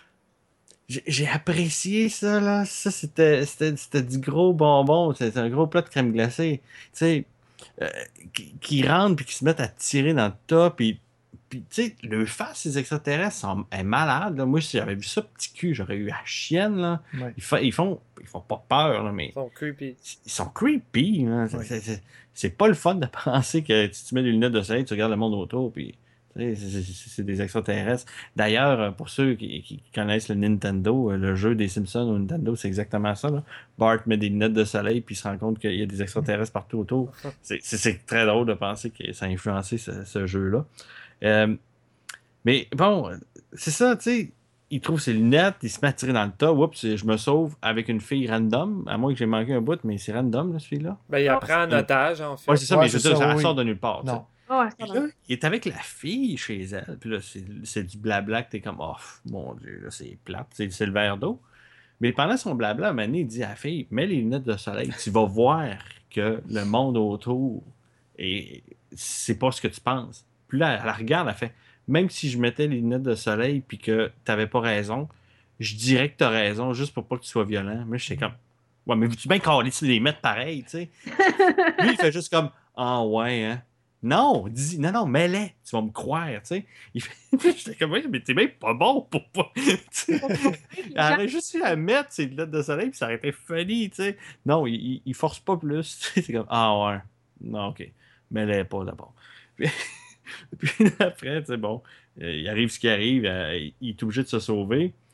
j'ai j'ai apprécié ça, là. Ça, c'était c'était- c'était du gros bonbon. C'était un gros plat de crème glacée. Tu sais, euh, qui, qui rentrent puis qui se mettent à tirer dans le tas. Puis, puis tu sais, le face, ces extraterrestres, sont, est malade. Là. Moi, si j'avais vu ça, petit cul, j'aurais eu la chienne, là. Ouais. Ils, fa- ils font, ils font pas peur, là, mais Ils sont creepy. ils sont creepy. Là. C'est- Ouais. c'est- c'est- C'est pas le fun de penser que si tu mets des lunettes de soleil, tu regardes le monde autour, puis tu sais, c'est- c'est c'est des extraterrestres. D'ailleurs, euh, pour ceux qui, qui connaissent le Nintendo, euh, le jeu des Simpsons au Nintendo, c'est exactement ça. Là. Bart met des lunettes de soleil, puis il se rend compte qu'il y a des extraterrestres partout autour. C'est- C'est c'est très drôle de penser que ça a influencé ce, ce jeu-là. Euh, mais bon, c'est ça, tu sais. Il trouve ses lunettes, il se met à tirer dans le tas. Oups, je me sauve avec une fille random. À moins que j'ai manqué un bout, mais c'est random, là, ce fille-là. Ben, il Oh, apprend en c'est- otage, en fait. Ouais, c'est ça, Ouais, mais je veux c'est dire, ça, ça oui. sort de nulle part. tu sais. Non. Ah ouais, ça Puis va. là, il est avec la fille chez elle. Puis là, c'est c'est du blabla que t'es comme, oh, mon Dieu, là, c'est plate. C'est c'est le verre d'eau. Mais pendant son blabla, Mané dit à la fille, mets les lunettes de soleil. Tu vas voir que le monde autour, et c'est pas ce que tu penses. Puis là, elle la regarde, elle fait, même si je mettais les lunettes de soleil puis que t'avais pas raison, je dirais que t'as raison juste pour pas que tu sois violent. Moi, j'étais comme, ouais, mais veux-tu bien calé de les mettre pareil, tu sais? Lui, il fait juste comme, ah ouais, hein? Non, dis, non, non, mets-les, tu vas me croire, tu sais. Il fait, j'étais comme, ouais, mais t'es même pas bon pour pas. Tu sais. Elle aurait juste eu à mettre ses lunettes de soleil, puis ça aurait été funny, tu sais. Non, il, il, il force pas plus, tu sais. C'est comme, ah ouais, non, ok, mets-les pas d'abord. Puis, puis après, tu sais, bon, euh, il arrive ce qui arrive, euh, il est obligé de se sauver.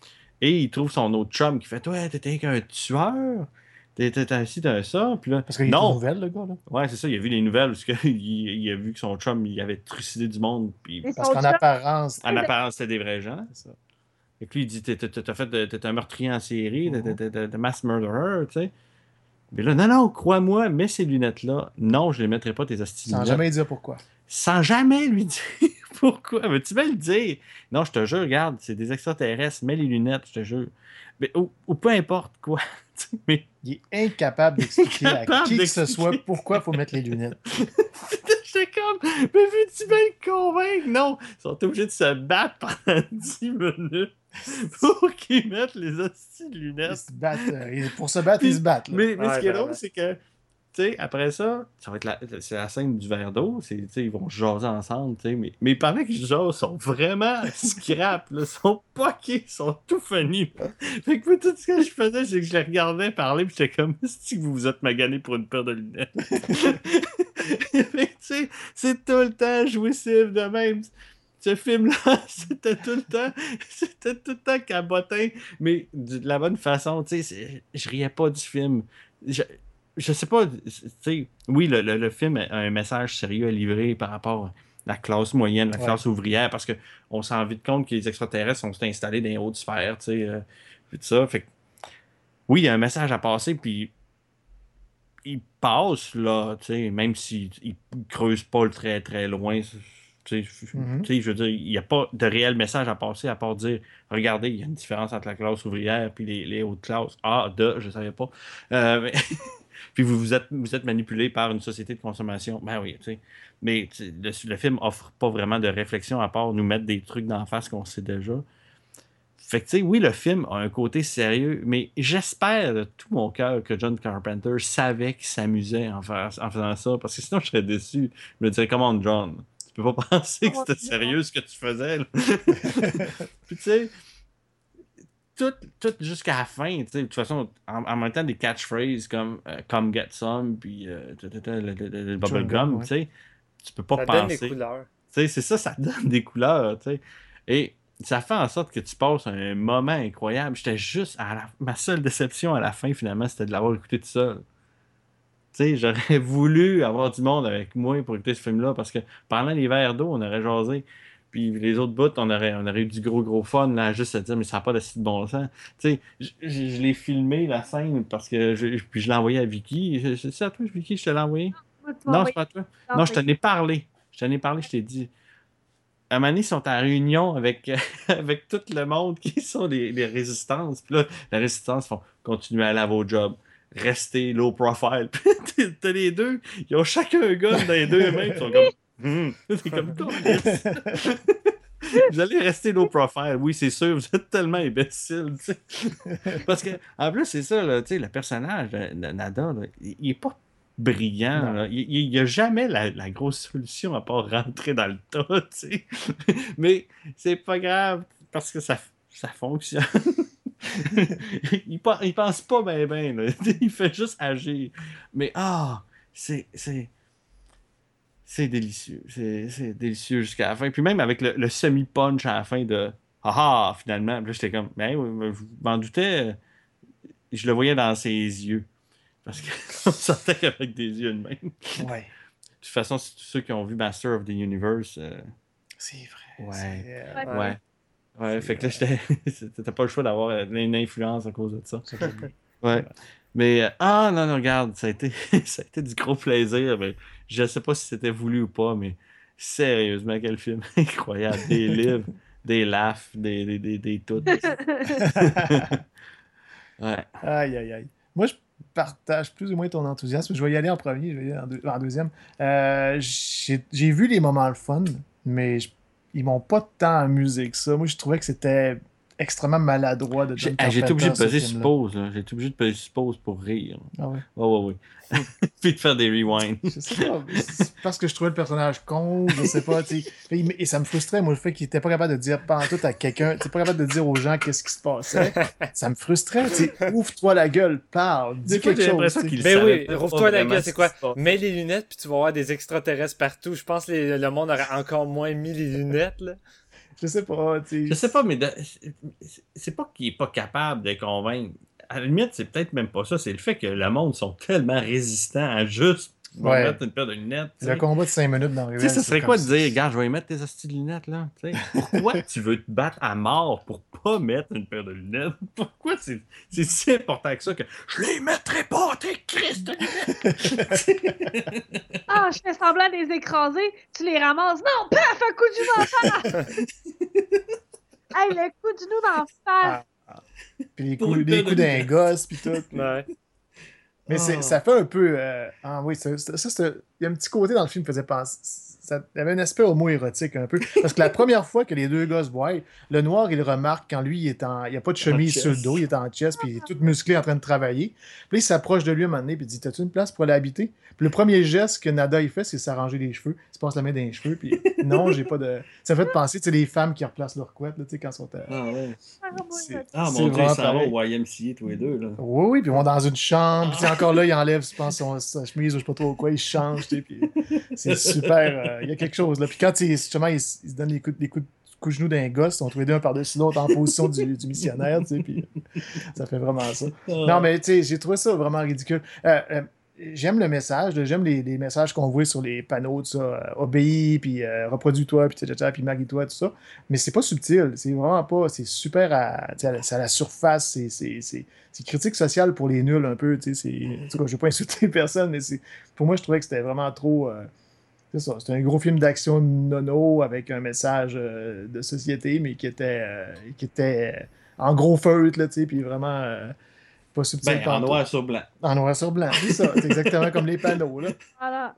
Et il trouve son autre chum qui fait « Toi, t'étais qu'un tueur? T'étais assis dans ça? » Puis là, Parce qu'il y a non. des nouvelles, le gars, là. Ouais, c'est ça, il a vu les nouvelles parce qu'il il a vu que son chum il avait trucidé du monde. Puis Et Parce son qu'en chum- apparence, en apparence, c'était des vrais gens. c'est ça. Et puis il dit t'es, t'es, t'es, fait, t'es un meurtrier en série, Mhm. t'es, t'es, t'es, t'es mass murderer, tu sais. Mais là, non, non, crois-moi, mets ces lunettes-là. Non, je les mettrai pas, tes hosties Sans lunettes. jamais dire pourquoi. Sans jamais lui dire pourquoi. Mais tu vas le dire. Non, je te jure, regarde, c'est des extraterrestres, mets les lunettes, je te jure. Mais, ou, ou peu importe quoi. Mais Il est incapable d'expliquer à Incapable qui que ce d'expliquer. soit pourquoi il faut mettre les lunettes. j'étais comme, mais veux-tu bien le convaincre? Non, ils sont obligés de se battre pendant dix minutes pour qu'ils mettent les hosties de Ils lunettes. se battent, euh, et pour se battre, ils se battent. là. Mais, mais Ouais, ce qui est vraiment. drôle, c'est que, tu sais, après ça, ça va être la, c'est la scène du verre d'eau, c'est, tu sais, ils vont jaser ensemble, tu sais, mais, mais pendant qu'ils jasent, ils sont vraiment scrap, là, ils sont poqués, ils sont tout funny. là. Fait que moi, tout ce que je faisais, c'est que je les regardais parler, pis j'étais comme, est-ce que vous vous êtes magané pour une paire de lunettes? Fait que, tu sais, c'est tout le temps jouissif de même. Ce film-là, c'était tout le temps, c'était tout le temps cabotin, mais de la bonne façon, tu sais, c'est- je riais pas du film. Je, je sais pas, tu sais, oui, le, le, le film a un message sérieux à livrer par rapport à la classe moyenne, la Ouais. classe ouvrière, parce que on s'en rend vite compte que les extraterrestres sont installés dans les hautes sphères, tu sais, euh, puis tout ça, fait que, oui, il y a un message à passer, puis il passe, là, tu sais, même s'il il creuse pas le très, très loin, tu sais, Mhm. tu sais, je veux dire, il n'y a pas de réel message à passer à part dire, regardez, il y a une différence entre la classe ouvrière et les, les hautes classes. Ah, de, je savais pas. Euh, mais- puis vous, vous êtes, vous êtes manipulé par une société de consommation. Ben oui, tu sais. Mais tu sais, le, le film offre pas vraiment de réflexion à part nous mettre des trucs d'en face qu'on sait déjà. Fait que, tu sais, oui, le film a un côté sérieux, mais j'espère de tout mon cœur que John Carpenter savait qu'il s'amusait en, faire- en faisant ça, parce que sinon je serais déçu. Je me dirais, comment John? Tu peux pas penser que c'était sérieux ce que tu faisais, là. Puis, tu sais, tout, tout jusqu'à la fin, tu sais, de toute façon, en, en même temps, des catchphrases comme euh, Come Get Some, puis euh, ta, ta, ta, le, le, le, le bubblegum, ouais. tu sais, tu peux pas Ça donne des penser. couleurs. Tu sais, c'est ça, ça donne des couleurs, tu sais. Et ça fait en sorte que tu passes un moment incroyable. J'étais juste à la... Ma seule déception à la fin, finalement, c'était de l'avoir écouté tout seul. Tu sais, j'aurais voulu avoir du monde avec moi pour écouter ce film-là, parce que pendant les verres d'eau, on aurait jasé. Puis les autres bouts, on aurait, on aurait eu du gros gros fun, là, juste à dire, mais ça n'a pas de si de bon sens. Tu sais, je, je, je l'ai filmé, la scène, parce que je, puis je l'ai envoyé à Vicky. Je- C'est ça à toi, Vicky, je te l'ai envoyé? Moi, tu m'as Non, envoyé c'est pas à toi. dans Non, je tes- t'en ai parlé. Je t'en ai parlé, je t'ai dit. À un moment donné, ils sont en réunion avec, avec tout le monde qui sont les, les résistances. Puis là, la résistance font continuer à aller à vos jobs. Restez low profile. Puis t'as- t'as les deux, ils ont chacun un gun dans les deux mains. Ils sont comme. Hum. C'est comme câlisse. Vous allez rester low profile. Oui, c'est sûr, vous êtes tellement imbéciles. tu sais. Parce que, en plus, c'est ça, là, tu sais, le personnage de de Nada, là, il, il est pas brillant. Non. là. Il n'y a jamais la, la grosse solution à part rentrer dans le tas. tu sais. Mais c'est pas grave parce que ça, ça fonctionne. il, pa- il pense pas bien, bien. là. Il fait juste agir. Mais ah, c'est. c'est... C'est délicieux. C'est, c'est délicieux jusqu'à la fin. Puis même avec le, le semi-punch à la fin de ah ah, finalement. Puis là, j'étais comme, ben, oui, je m'en doutais. Je le voyais dans ses yeux. Parce qu'on sentait qu'avec des yeux de même. De Ouais, toute façon, c'est tous ceux qui ont vu Master of the Universe. euh, c'est vrai. Ouais. c'est, euh, Ouais. ouais. Ouais, C'est fait que là, j'étais. T'as pas le choix d'avoir euh, une influence à cause de ça. c'est pas bien. Ouais. Mais, euh, ah non, non, regarde, ça a été, ça a été du gros plaisir. Mais je sais pas si c'était voulu ou pas, mais sérieusement, quel film incroyable. Des livres, des laughs, des, des, des, des tout. Ouais. Aïe, aïe, aïe. Moi, je partage plus ou moins ton enthousiasme. Je vais y aller en premier, je vais y aller en, deux- en deuxième. Euh, j'ai j'ai vu les moments le fun, mais je- ils m'ont pas tant amusé que ça. Moi, je trouvais que c'était extrêmement maladroit de J'ai John ah, j'ai été obligé de Carpenter, peser ce sur film-là. pause. là. J'ai été obligé de peser sur pause pour rire. Ah ouais. Ouais, ouais, ouais. Puis de faire des rewinds. Je sais pas, c'est parce que je trouvais le personnage con, je sais pas, tu sais. Et il- Et ça me frustrait, moi, le fait qu'il était pas capable de dire pantoute à quelqu'un, tu sais, pas capable de dire aux gens qu'est-ce qui se passait. Ça me frustrait, tu sais. Ouvre-toi la gueule, parle, dis Des fois, quelque j'ai chose. l'impression tu sais. qu'il Ben savait oui, pas rouvre-toi la vraiment gueule, ce c'est qui quoi? se passe. Mets les lunettes, puis tu vas voir des extraterrestres partout. Je pense que les- le monde aurait encore moins mis les lunettes, là. Je sais pas, tu sais. Je sais pas, mais de- c'est- c'est pas qu'il est pas capable de convaincre. À la limite, c'est peut-être même pas ça. C'est le fait que le monde sont tellement résistants à juste me Ouais. mettre une paire de lunettes. tu Le sais. combat de cinq minutes dans Tu Revenge. sais, ça c'est serait comme quoi de dire, gars, je vais y mettre tes hosties de lunettes, là? Tu sais, pourquoi tu veux te battre à mort pour pas mettre une paire de lunettes? Pourquoi c'est c'est si important que ça que je les mettrai pas, tes Christ de lunettes? Ah, je fais semblant de les écraser, tu les ramasses. Non, paf, un coup de genou dans la face! Hey, le coup de genou dans la face! Ah. Puis les Pour coups, une les paire de coups d'un lunettes. gosse, puis tout. puis- Ouais. Mais c'est- Oh. ça fait un peu. euh, Ah oui, ça, ça, ça, c'est- il y a un petit côté dans le film qui faisait penser. Ça, il y avait un aspect homo-érotique un peu. Parce que la première fois que les deux gars se voient, le noir, il remarque quand lui, il est en. Il n'y a pas de chemise sur le chest. dos, il est en chest, puis il est tout musclé en train de travailler. Puis là, il s'approche de lui un moment donné, puis il dit: T'as-tu une place pour aller habiter? Puis le premier geste que Nada il fait, c'est s'arranger les cheveux. Il se passe la main dans les cheveux, puis non, j'ai pas de. Ça fait penser, tu sais, les femmes qui replacent leur couette, là, tu sais, quand ils sont. à- Ah ouais. Ah, moi, C'est- je- Ah C'est mon dieu, vraiment ils s'en vont pareil. au Y M C A tous les deux, là. Oui, oui, puis ils vont dans une chambre, puis encore là, il enlève, je pense, son, sa chemise ou je sais pas trop quoi, il change, tu sais, puis c'est super, euh, il y a quelque chose, là. Puis quand, il, justement, il, s- il se donne les coups, les coups de coups de genoux d'un gosse, ils sont tous les deux un par-dessus l'autre en position du, du missionnaire, tu sais, puis ça fait vraiment ça. Non, mais tu sais, j'ai trouvé ça vraiment ridicule. Euh, euh, j'aime le message, là, j'aime les, les messages qu'on voit sur les panneaux, tout ça, euh, obéis, puis euh, reproduis-toi, puis tcha, puis marie-toi, tout ça. Mais c'est pas subtil, c'est vraiment pas, c'est super à, tu sais, à la- c'est à la surface, c'est, c'est, c'est, c'est critique sociale pour les nuls un peu, tu sais, c'est, en tout cas, je vais pas insulter personne, mais c'est, pour moi, je trouvais que c'était vraiment trop, euh, c'est ça, c'était un gros film d'action nono avec un message euh, de société, mais qui était, euh, qui était en gros feutre, là, tu sais, puis vraiment euh, pas subtil. Ben, en pantoute. noir sur blanc. En noir sur blanc, c'est ça. C'est exactement comme les panneaux, là. Voilà.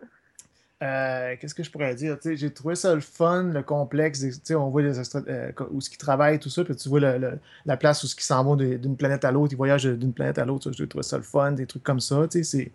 Euh, qu'est-ce que je pourrais dire? Tu sais, j'ai trouvé ça le fun, le complexe. Tu sais, on voit les extra- euh, où ce qu'ils travaillent, tout ça, puis tu vois le- le- la place où ce qu'ils s'en vont de- d'une planète à l'autre, ils voyagent d'une planète à l'autre. Ça, j'ai trouvé ça le fun, des trucs comme ça. Tu sais, c'est...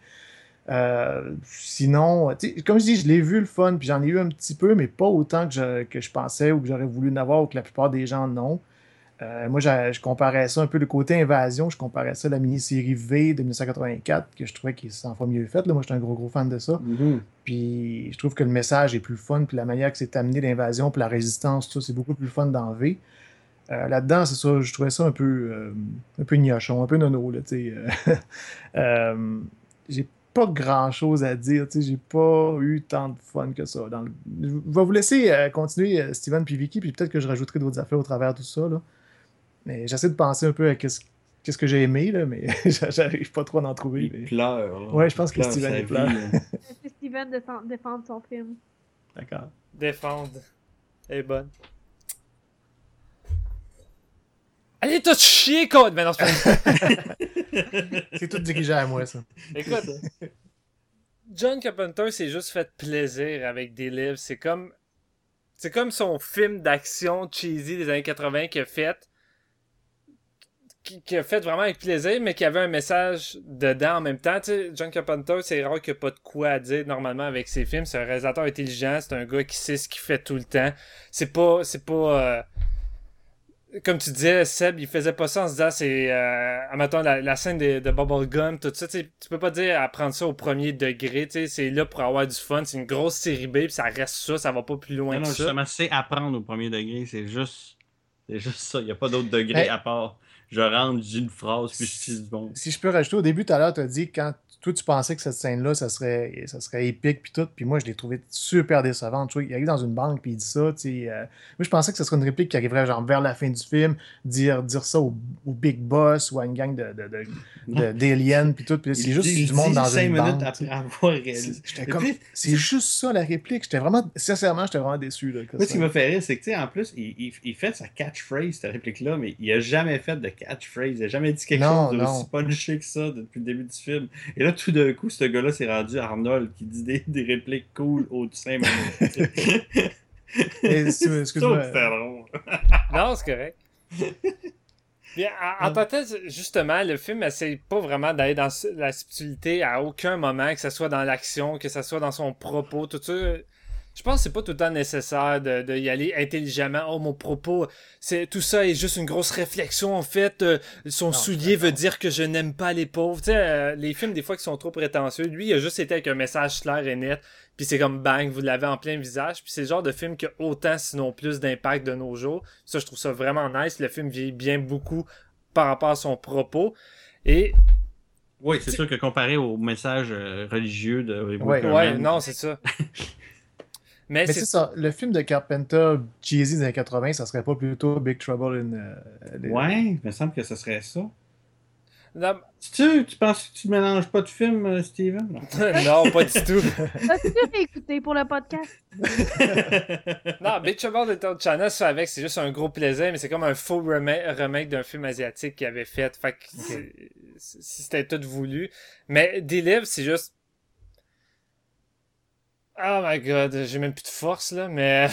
Euh, sinon, tu sais, comme je dis, je l'ai vu le fun, puis j'en ai eu un petit peu, mais pas autant que je, que je pensais ou que j'aurais voulu en avoir ou que la plupart des gens n'ont. Euh, moi, j'ai- je comparais ça un peu le côté invasion, je comparais ça à la mini-série V de dix-neuf cent quatre-vingt-quatre, que je trouvais qu'il est cent fois mieux faite. Là. Moi, j'étais un gros, gros fan de ça. Puis je trouve que le message est plus fun, puis la manière que c'est amené l'invasion, puis la résistance, tout ça, c'est beaucoup plus fun dans V. Euh, là-dedans, c'est ça, je trouvais ça un peu, euh, un peu gnochon, un peu nono, là, tu sais. euh. Euh, j'ai pas grand-chose à dire, tu sais, j'ai pas eu tant de fun que ça. Dans le- Je vais vous laisser euh, continuer, euh, Steven puis Vicky, puis peut-être que je rajouterai d'autres affaires au travers de tout ça, là. Mais j'essaie de penser un peu à qu'est-ce qu'est-ce que j'ai aimé, là, mais j'arrive pas trop à en trouver. Il mais- pleure. là. Ouais, je pense Il que pleure Steven, sa il pleure. vie, là. C'est Steven de s'en- défendre son film. D'accord. Défendre. Elle est bonne. Allez, t'as chier, code! Mais non, c'est pas... C'est tout dirigé à moi, ça. Écoute, John Carpenter s'est juste fait plaisir avec des livres. C'est comme... C'est comme son film d'action cheesy des années quatre-vingts qu'il a fait. Qui, qui a fait vraiment avec plaisir, mais qui avait un message dedans en même temps. Tu sais, John Carpenter, c'est rare qu'il n'y a pas de quoi à dire normalement avec ses films. C'est un réalisateur intelligent, c'est un gars qui sait ce qu'il fait tout le temps. C'est pas... C'est pas... euh, Comme tu disais, Seb, il faisait pas ça en se disant c'est euh, admettons, la, la scène de, de Bubblegum, tout ça, tu sais, tu peux pas dire à prendre ça au premier degré, tu sais, c'est là pour avoir du fun, c'est une grosse série B, puis ça reste ça, ça va pas plus loin Non, que non, ça. justement, c'est apprendre au premier degré, c'est juste. C'est juste ça. Il n'y a pas d'autre degré Hey. à part. Je rentre, je dis une phrase, puis je dis du bon. Si je peux rajouter, au début, tout à l'heure, tu as dit quand toi, tu pensais que cette scène-là, ça serait, ça serait épique, puis tout, puis moi, je l'ai trouvé super décevante. Tu vois, il arrive dans une banque, puis il dit ça, tu sais. euh, moi, je pensais que ce serait une réplique qui arriverait genre vers la fin du film, dire, dire ça au, au Big Boss ou à une gang de, de, de, de- d'aliens, puis tout, puis c'est Il juste dit- du monde il dans dit cinq une minutes banque. tu sais. après avoir réalisé. C'est- J'étais Et comme, puis, c'est juste ça la réplique. J'étais vraiment, sincèrement, j'étais vraiment déçu. Là, que Moi, ce ça- qui m'a fait rire, c'est que, tu sais, en plus, il, il, il fait sa catchphrase, cette réplique-là, mais il a jamais fait de catchphrase. Il a jamais dit quelque Non, chose de non. aussi punché que ça depuis le début du film. Et là, tout d'un coup, ce gars-là s'est rendu Arnold qui dit des, des répliques cool au cinq minutes. Mais, si- excuse-moi. Ça, c'était drôle. Non, c'est correct. Puis, en, en tant que tel, justement, le film essaie pas vraiment d'aller dans la subtilité à aucun moment, que ce soit dans l'action, que ce soit dans son propos, tout ça. Je pense que c'est pas tout le temps nécessaire de, de y aller intelligemment. Oh, mon propos, c'est tout ça est juste une grosse réflexion. En fait, euh, son Non, soulier d'accord. veut dire que je n'aime pas les pauvres. Tu sais, euh, les films, des fois, qui sont trop prétentieux. Lui, il a juste été avec un message clair et net. Puis c'est comme bang, vous l'avez en plein visage. Puis c'est le genre de film qui a autant, sinon plus, d'impact de nos jours. Ça, je trouve ça vraiment nice. Le film vieillit bien beaucoup par rapport à son propos. Et Oui, c'est sûr que comparé au message euh, religieux de Ouais. Wickerman, ouais, non, c'est ça. Mais, Mais c'est c'est ça, le film de Carpenter, cheesy des années quatre-vingts, ça serait pas plutôt Big Trouble in... euh, les- Ouais, il me semble que ce serait ça. Non, Tu, tu penses que tu mélanges pas de films, euh, Steven? Non. non, pas du tout. As-tu réécouté pour le podcast? Non, Big Trouble in Little China, ça avec, c'est juste un gros plaisir, mais c'est comme un faux remake, remake d'un film asiatique qu'il avait fait. Fait que c'est- c'est- c'était tout voulu. Mais Delive, c'est juste. Oh my god, j'ai même plus de force là, mais.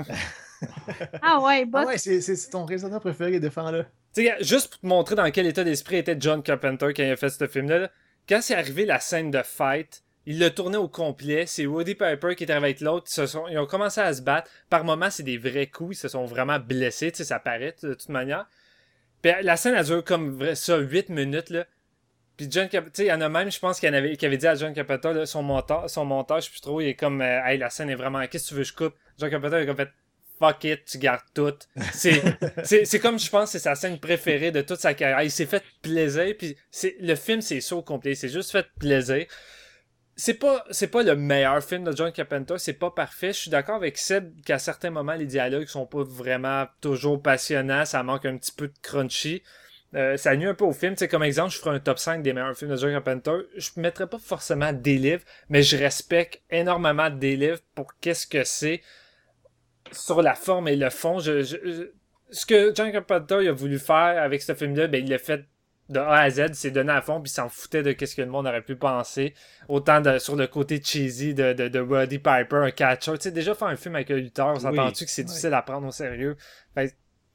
Ah ouais, Ah boss. ouais, c'est c'est- c'est ton réalisateur préféré, défends-le. Tu sais, juste pour te montrer dans quel état d'esprit était John Carpenter quand il a fait ce film-là, là, quand c'est arrivé la scène de fight, il l'a tourné au complet. C'est Woody Piper qui est avec l'autre. Ils, se sont- ils ont commencé à se battre. Par moments, c'est des vrais coups. Ils se sont vraiment blessés. Tu sais, ça paraît de toute manière. Puis la scène, elle dure comme vrai- ça, huit minutes. Là. Puis John Carpenter, tu sais, il y en a même, je pense, qui, en avait, qui avait dit à John Carpenter, là, son, monta- son montage, je sais plus trop, il est comme, euh, hey, la scène est vraiment, qu'est-ce que tu veux que je coupe? John Carpenter, il a comme fait, fuck it, tu gardes tout. C'est, c'est, c'est comme, je pense, c'est sa scène préférée de toute sa carrière. Il s'est fait plaisir, puis c'est, le film, c'est ça au complet. C'est juste fait plaisir. C'est pas, c'est pas le meilleur film de John Carpenter, c'est pas parfait. Je suis d'accord avec Seb qu'à certains moments, les dialogues sont pas vraiment toujours passionnants, ça manque un petit peu de crunchy. Euh, ça nuit un peu au film. Tu sais, comme exemple, je ferai un top cinq des meilleurs films de John Carpenter. Je ne mettrais pas forcément Delive, mais je respecte énormément Delive pour qu'est-ce que c'est sur la forme et le fond. Je, je, je- ce que John Carpenter a voulu faire avec ce film-là, ben, il l'a fait de A à Z, il s'est donné à fond, puis il s'en foutait de qu'est-ce que le monde aurait pu penser. Autant de, sur le côté cheesy de, de, de Roddy Piper, un catcher. Tu sais, déjà faire un film avec un lutteur, on s'entend-tu que c'est difficile à prendre au sérieux? Fait,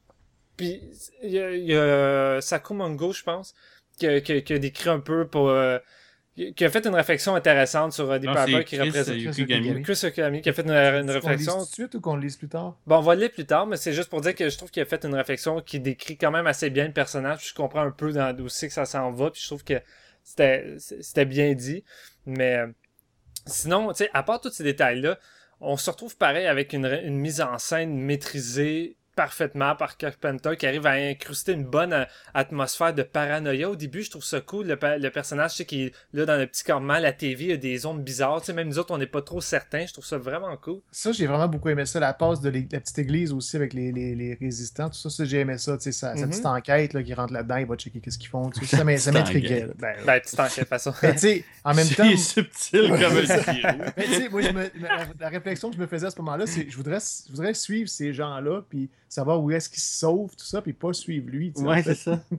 puis il y a, il y a Saku Mongo, je pense, qui a, qui a- qui a décrit un peu pour... euh, qui a fait une réflexion intéressante sur Roddy Non, Piper c'est qui Chris représente... Yukigami. Chris Okami qui a fait une, une Est-ce qu'on le réflexion... lise tout de suite ou qu'on le lise plus tard? Bon, on va le lire plus tard, mais c'est juste pour dire que je trouve qu'il a fait une réflexion qui décrit quand même assez bien le personnage. Puis je comprends un peu dans, d'où c'est que ça s'en va. Puis je trouve que c'était, c'était bien dit. Mais euh, sinon, tu sais, à part tous ces détails-là, on se retrouve pareil avec une, une mise en scène maîtrisée parfaitement par Carpenter qui arrive à incruster une bonne euh, atmosphère de paranoïa. Au début, je trouve ça cool. Le, pa- le personnage, tu sais, qui est là dans le petit campement, la T V, il y a des ondes bizarres. Tu sais, même nous autres, on n'est pas trop certains. Je trouve ça vraiment cool. Ça, j'ai vraiment beaucoup aimé ça. La passe de l'é- la petite église aussi avec les, les, les résistants, tout ça, ça j'ai aimé ça. Tu sais, sa, sa Mhm. petite enquête là, qui rentre là-dedans, il va checker qu'est-ce qu'ils font. Tu sais, ça m'in- ça Petite m'intriguait. enquête. là. Ben, Ben, petite enquête, de toute façon. mais tu sais, en même temps. Il est subtil comme un sirop. Mais tu sais, moi, je me- la, la réflexion que je me faisais à ce moment-là, c'est je voudrais, je voudrais suivre ces gens-là, puis savoir où est-ce qu'ils se sauvent, tout ça, puis pas suivre lui. tu sais, en Ouais, fait. c'est ça.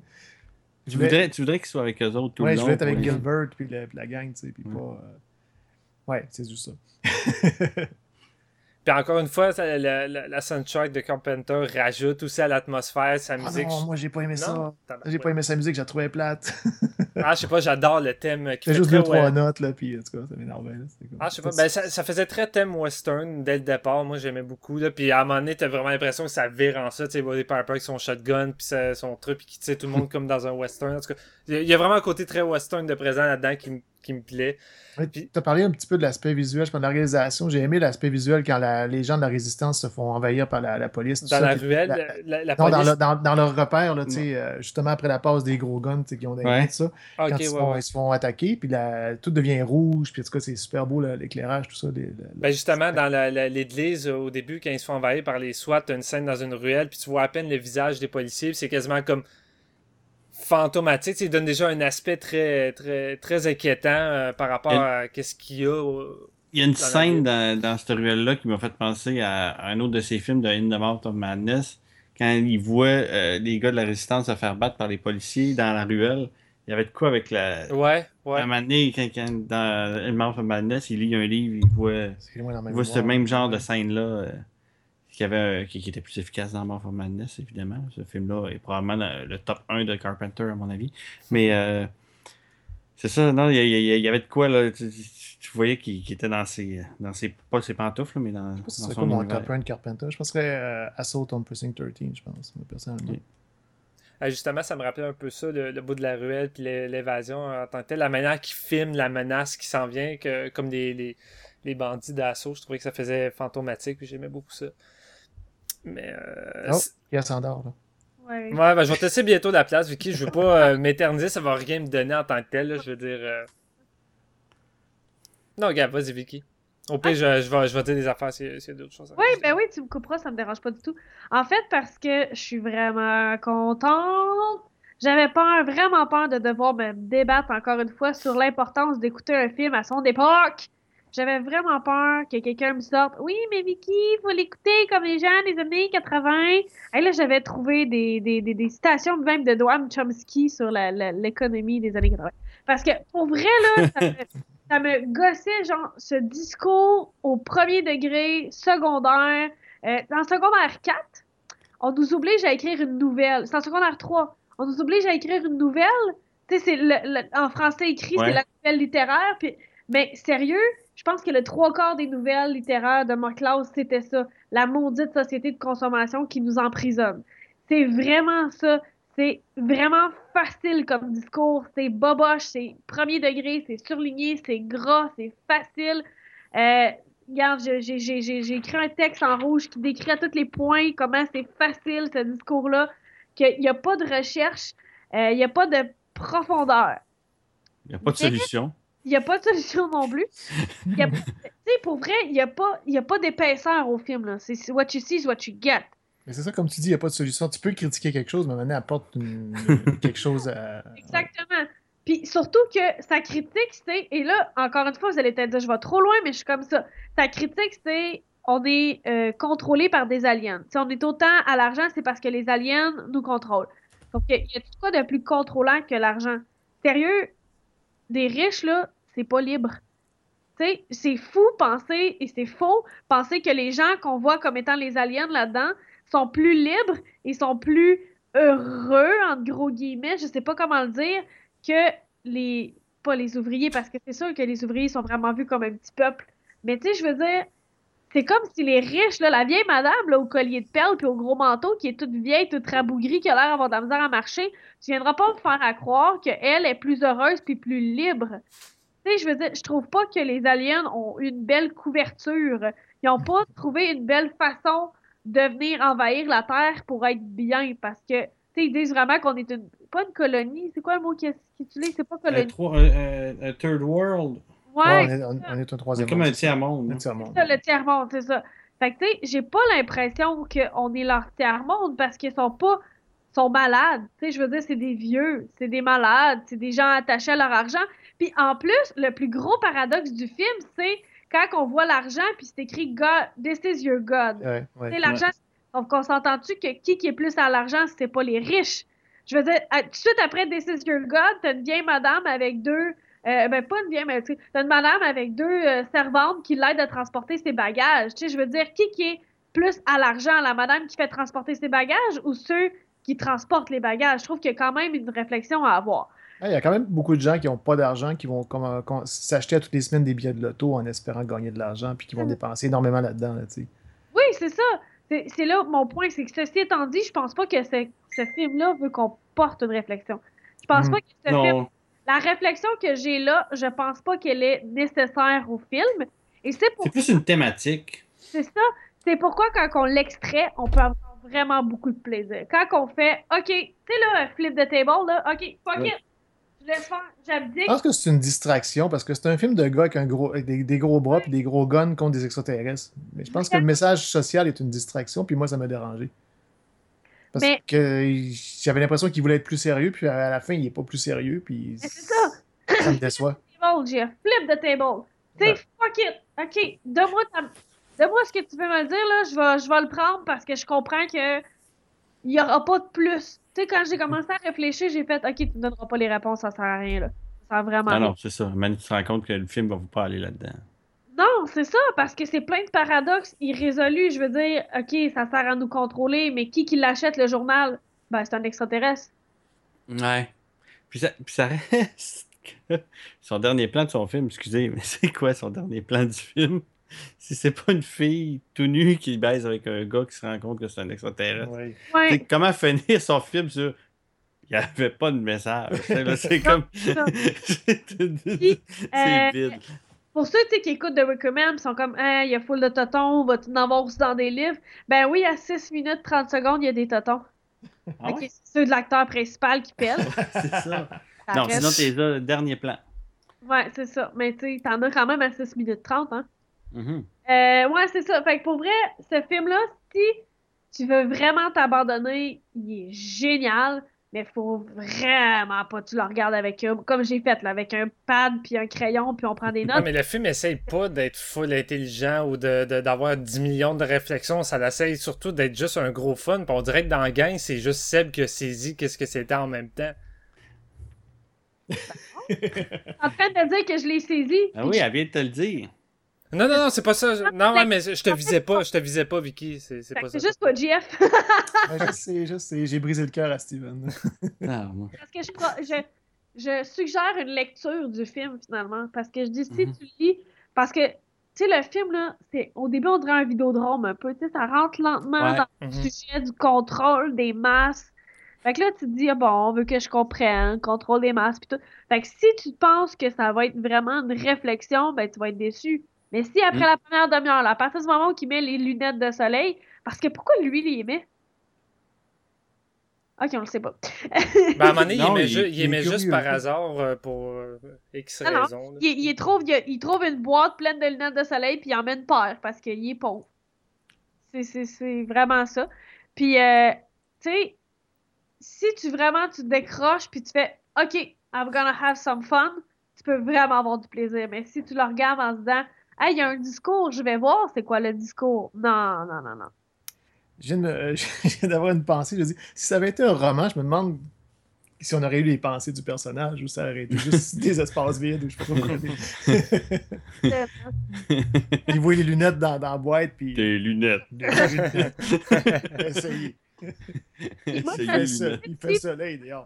Je Tu voulais- voudrais, tu voudrais qu'il soit avec eux autres tout Ouais, le je long. voulais être avec pour les- Gilbert, puis la, puis la gang, tu sais, puis Ouais. pas. euh, Ouais, c'est juste ça. Puis encore une fois, ça, la, la, la soundtrack de Carpenter rajoute aussi à l'atmosphère, sa Ah musique. non, moi, j'ai pas aimé ça. Non? Tabarouette. J'ai pas aimé sa musique, j'ai trouvé plate. Ah, je sais pas, j'adore le thème qui J'ai fait juste très deux, trois ouais. notes, là, puis en tout cas, ça m'énervait. là, c'était comme- Ah, je sais pas, ben ça, ça faisait très thème western dès le départ. Moi, j'aimais beaucoup. Là. Puis à un moment donné, t'as vraiment l'impression que ça vire en ça. Tu sais, Roddy Piper avec son shotgun, puis sa- son truc, puis qui tire tout le monde comme dans un western. En tout cas, il y a- il y a vraiment un côté très western de présent là-dedans qui, m- qui me plaît. Ouais, Puis- tu as parlé un petit peu de l'aspect visuel, je pense, de la réalisation. J'ai aimé l'aspect visuel quand la- les gens de la résistance se font envahir par la, la police. tout Dans ça, la puis ruelle, la- la, la, la Non, dans, police... le- dans, dans leur repère, là, tu sais, euh, justement après la passe des gros guns tu sais, qui ont des Ouais. tout ça, Ah, quand ok, ils, se ouais, font, ouais. ils se font attaquer, puis la- tout devient rouge, puis en tout cas, c'est super beau là, l'éclairage, tout ça. les- le- Ben justement, dans la- la- l'église, euh, au début, quand ils se font envahir par les SWAT, t'as une scène dans une ruelle, puis tu vois à peine le visage des policiers, puis c'est quasiment comme fantomatique. Tu sais, il donne déjà un aspect très, très, très inquiétant euh, par rapport Et- à qu'est-ce qu'il y a. au- Il y a une Dans la scène ville. dans, dans cette ruelle-là qui m'a fait penser à, à un autre de ses films de In the Mouth of Madness. Quand il voit euh, les gars de la résistance se faire battre par les policiers dans la ruelle, il y avait de quoi avec la. Ouais, ouais. À un moment donné, quand, quand- dans In the Mouth of Madness, il lit un livre, il voit, Excusez-moi, dans ma il voit ce mémoire. même genre de scène-là euh, qui, avait, qui, qui était plus efficace dans Mouth of Madness, évidemment. Ce film-là est probablement le, le top un de Carpenter, à mon avis. Mais euh, C'est ça, non, il y, a- il y a- il y avait de quoi, là. Tu, tu- tu voyais qu'il qu'il était dans ses, dans ses. Pas ses pantoufles, là, mais dans, Je pense que dans c'est son quoi mon univers. top un de Carpenter? Je penserais euh, Assault on Precinct treize, je pense, moi, personnellement. Ok. Ah, justement, ça me rappelait un peu ça, le, le bout de la ruelle puis l'é- l'évasion en tant que telle. La manière qu'ils filment la menace qui s'en vient, que, comme les, les, les bandits d'assaut, je trouvais que ça faisait fantomatique, puis j'aimais beaucoup ça. Mais. Euh, Oh, c'est- il s'endort, là. Ouais. Ouais, ben, je vais te laisser bientôt la place, Vicky. Je veux pas euh, m'éterniser, ça va rien me donner en tant que tel, là, je veux dire. euh. Non, regarde, vas-y, Vicky. Au pire, je, je, vais, je vais dire des affaires s'il y a- s'il y a d'autres choses à Oui, rajouter. ben oui, tu me couperas, ça me dérange pas du tout. En fait, parce que je suis vraiment contente. J'avais peur, vraiment peur de devoir me débattre encore une fois sur l'importance d'écouter un film à son époque. J'avais vraiment peur que quelqu'un me sorte. Oui, mais Vicky, faut l'écouter comme les gens des années quatre-vingts. Et là, j'avais trouvé des, des, des, des citations même de Noam Chomsky sur la- la- l'économie des années quatre-vingts. Parce que, pour vrai, là, ça me, ça me gossait, genre, ce discours au premier degré, secondaire. Euh, dans secondaire quatre, on nous oblige à écrire une nouvelle. C'est en secondaire trois. On nous oblige à écrire une nouvelle. Tu sais, c'est le, le- en français écrit, c'est Ouais. la nouvelle littéraire. Puis, mais sérieux, je pense que le trois quarts des nouvelles littéraires de ma classe, c'était ça. La maudite société de consommation qui nous emprisonne. C'est vraiment ça. C'est vraiment facile comme discours. C'est boboche, c'est premier degré, c'est surligné, c'est gras, c'est facile. Euh, Regarde, je- j'ai j'ai- j'ai- j'ai écrit un texte en rouge qui décrit à tous les points comment c'est facile ce discours-là, qu'il n'y a pas de recherche, euh, il n'y a pas de profondeur. Il n'y a pas de Mais- solution. Il n'y a pas de solution non plus. Il y a- Tu sais, pour vrai, il n'y a pas, il y a pas d'épaisseur au film, là. C'est c'est what you see is what you get. Mais c'est ça, comme tu dis, il n'y a pas de solution. Tu peux critiquer quelque chose, mais maintenant, apporte une- une- quelque chose à. Exactement. Puis surtout que sa critique, c'est. Et là, encore une fois, vous allez peut-être dire, je vais trop loin, mais je suis comme ça. Sa critique, c'est. On est euh, contrôlé par des aliens. Si on est autant à l'argent, c'est parce que les aliens nous contrôlent. Donc, il y a tout quoi de plus contrôlant que l'argent? Sérieux, des riches, là, c'est pas libre. Tu sais, c'est fou penser, et c'est faux, penser que les gens qu'on voit comme étant les aliens là-dedans sont plus libres et sont plus heureux, entre gros guillemets, je sais pas comment le dire, que les, pas les ouvriers, parce que c'est sûr que les ouvriers sont vraiment vus comme un petit peuple. Mais tu sais, je veux dire, c'est comme si les riches, là, la vieille madame, là, au collier de perles puis au gros manteau, qui est toute vieille, toute rabougrie, qui a l'air d'avoir de la misère à marcher, tu viendras pas me faire à croire qu'elle est plus heureuse puis plus libre. Tu sais, je veux dire, je trouve pas que les aliens ont une belle couverture. Ils ont pas trouvé une belle façon de venir envahir la Terre pour être bien, parce que, tu sais, ils disent vraiment qu'on est une, pas une colonie, c'est quoi le mot qu'ils qu'ils utilisent? C'est pas Un, colonie. trois- un- un- un third world. Ouais, Ouais, on, est, on, on est un C'est troisième comme monde, un c'est ça. tiers-monde. Un hein. tiers-monde. c'est ça, le tiers-monde, c'est ça. Fait que, tu sais, j'ai pas l'impression qu'on est leur tiers-monde parce qu'ils sont pas, sont malades. Tu sais, je veux dire, c'est des vieux, c'est des malades, c'est des gens attachés à leur argent. Puis en plus, le plus gros paradoxe du film, c'est quand on voit l'argent, puis c'est écrit God, this is your God. Ouais, ouais. Tu sais, l'argent, donc on s'entend-tu que qui qui est plus à l'argent, c'est pas les riches. Je veux dire, à- tout de suite après This is your God, t'as une vieille madame avec deux, euh, ben pas une vieille, mais tu sais, t'as une madame avec deux euh, servantes qui l'aident à transporter ses bagages. Tu sais, je veux dire, qui qui est plus à l'argent, la madame qui fait transporter ses bagages ou ceux qui transportent les bagages? Je trouve qu'il y a quand même une réflexion à avoir. Ah, il y a quand même beaucoup de gens qui n'ont pas d'argent, qui vont comme, euh, com- s'acheter à toutes les semaines des billets de loto en espérant gagner de l'argent, puis qui vont Mm. dépenser énormément là-dedans. Là, tu sais. Oui, c'est ça. C'est c'est là mon point, c'est que ceci étant dit, je pense pas que ce, ce film-là veut qu'on porte une réflexion. Je pense Mm. pas que ce film Non. La réflexion que j'ai là, je pense pas qu'elle est nécessaire au film. Et c'est pour C'est plus une thématique. c'est ça. C'est pourquoi quand on l'extrait, on peut avoir vraiment beaucoup de plaisir. Quand on fait, OK, tu sais là, flip the table, là, OK, fuck Ouais. it. Je laisse faire, j'abdique. Je pense que c'est une distraction parce que c'est un film de gars avec, un gros, avec des, des gros bras et des gros guns contre des extraterrestres. Mais je pense que le message social est une distraction, puis moi, ça m'a dérangé. Parce Mais- que il- j'avais l'impression qu'il voulait être plus sérieux, puis à la fin, il est pas plus sérieux, puis Mais c'est ça. ça me déçoit. Table, Jeff. Flip the table. Tu sais, Ouais. fuck it. OK, donne-moi ta... donne-moi ce que tu veux me le dire, là. Je vais, je vais le prendre parce que je comprends que il y aura pas de plus. Tu sais, quand j'ai commencé à réfléchir, j'ai fait, OK, tu me donneras pas les réponses, ça sert à rien, là. Ça sert vraiment à Non, rien. non, c'est ça. Mais tu te rends compte que le film va vous pas aller là-dedans. Non, c'est ça, parce que c'est plein de paradoxes irrésolus. Je veux dire, OK, ça sert à nous contrôler, mais qui qui l'achète, le journal? Ben, c'est un extraterrestre. Ouais. Puis ça, puis ça reste son dernier plan de son film, excusez, mais c'est quoi son dernier plan du film? Si c'est pas une fille tout nue qui baise avec un gars qui se rend compte que c'est un extraterrestre. Oui. Ouais. C'est comment finir son film sur il n'y avait pas de message. C'est là, c'est comme. non. c'est Puis, c'est euh, vide. Pour ceux tu sais, qui écoutent The Wicker Man, ils sont comme hey, il y a full de totons, va-tu en avoir aussi dans des livres? Ben oui, à six minutes trente secondes, il y a des totons. Ah Ok, ouais? c'est ceux de l'acteur principal qui pèle. C'est ça. Ça Non, reste- sinon, t'es là, dernier plan. Ouais, c'est ça. Mais tu sais, t'en as quand même à six minutes trente, hein. Mhm. Euh, ouais, c'est ça. Fait que pour vrai, ce film-là, si tu veux vraiment t'abandonner, il est génial, mais faut vraiment pas que tu le regardes avec un, comme j'ai fait, là, avec un pad puis un crayon puis on prend des Non, notes. mais le film essaye pas d'être full intelligent ou de, de- d'avoir dix millions de réflexions. Ça essaye surtout d'être juste un gros fun. Puis on dirait que dans la gang, c'est juste Seb qui a saisi qu'est-ce que c'était en même temps. En train de te dire que je l'ai saisi. Ah puis oui, je- elle vient de te le dire. Non, non, non, c'est pas ça. Non, ouais, mais je te visais pas. Je te visais pas, Vicky. C'est c'est Fait pas que ça. c'est juste pas Jeff. Ouais, je sais, je sais, j'ai brisé le cœur à Steven. Ah, moi. Parce que je, pro- je, je suggère une lecture du film, finalement. Parce que je dis, si Mhm. tu lis... Parce que, tu sais, le film, là, c'est au début, on dirait un vidéodrome un peu. Tu sais, ça rentre lentement Ouais. dans le Mhm. sujet du contrôle des masses. Fait que là, tu te dis, ah bon, on veut que je comprenne, contrôle des masses, pis tout. Fait que si tu penses que ça va être vraiment une réflexion, ben, tu vas être déçu. Mais si après Mm. la première demi-heure, là, à partir du moment où il met les lunettes de soleil, parce que pourquoi lui, il les met? Ok, on le sait pas. Ben, à un moment donné, il Non, aimait, il- ju- il il est aimait juste curieux. par hasard euh, pour euh, X Ah non, raisons. là. Il, il trouve, il, il trouve une boîte pleine de lunettes de soleil, puis il en met une paire parce qu'il est pauvre. C'est, c'est, c'est vraiment ça. Puis, euh, tu sais, si tu vraiment tu te décroches, puis tu fais OK, I'm gonna have some fun, tu peux vraiment avoir du plaisir. Mais si tu le regardes en se disant hey, il y a un discours, je vais voir c'est quoi le discours. Non, non, non, non. Je viens, de me- je viens d'avoir une pensée. Je dis, si ça avait été un roman, je me demande si on aurait eu les pensées du personnage ou ça aurait été juste des espaces vides ou je sais pas quoi. Il voit les lunettes dans, dans la boîte, puis. Tes lunettes. Des lunettes. Essayez. Moi, Il Essayez fait les ça, lunettes. il fait soleil dehors.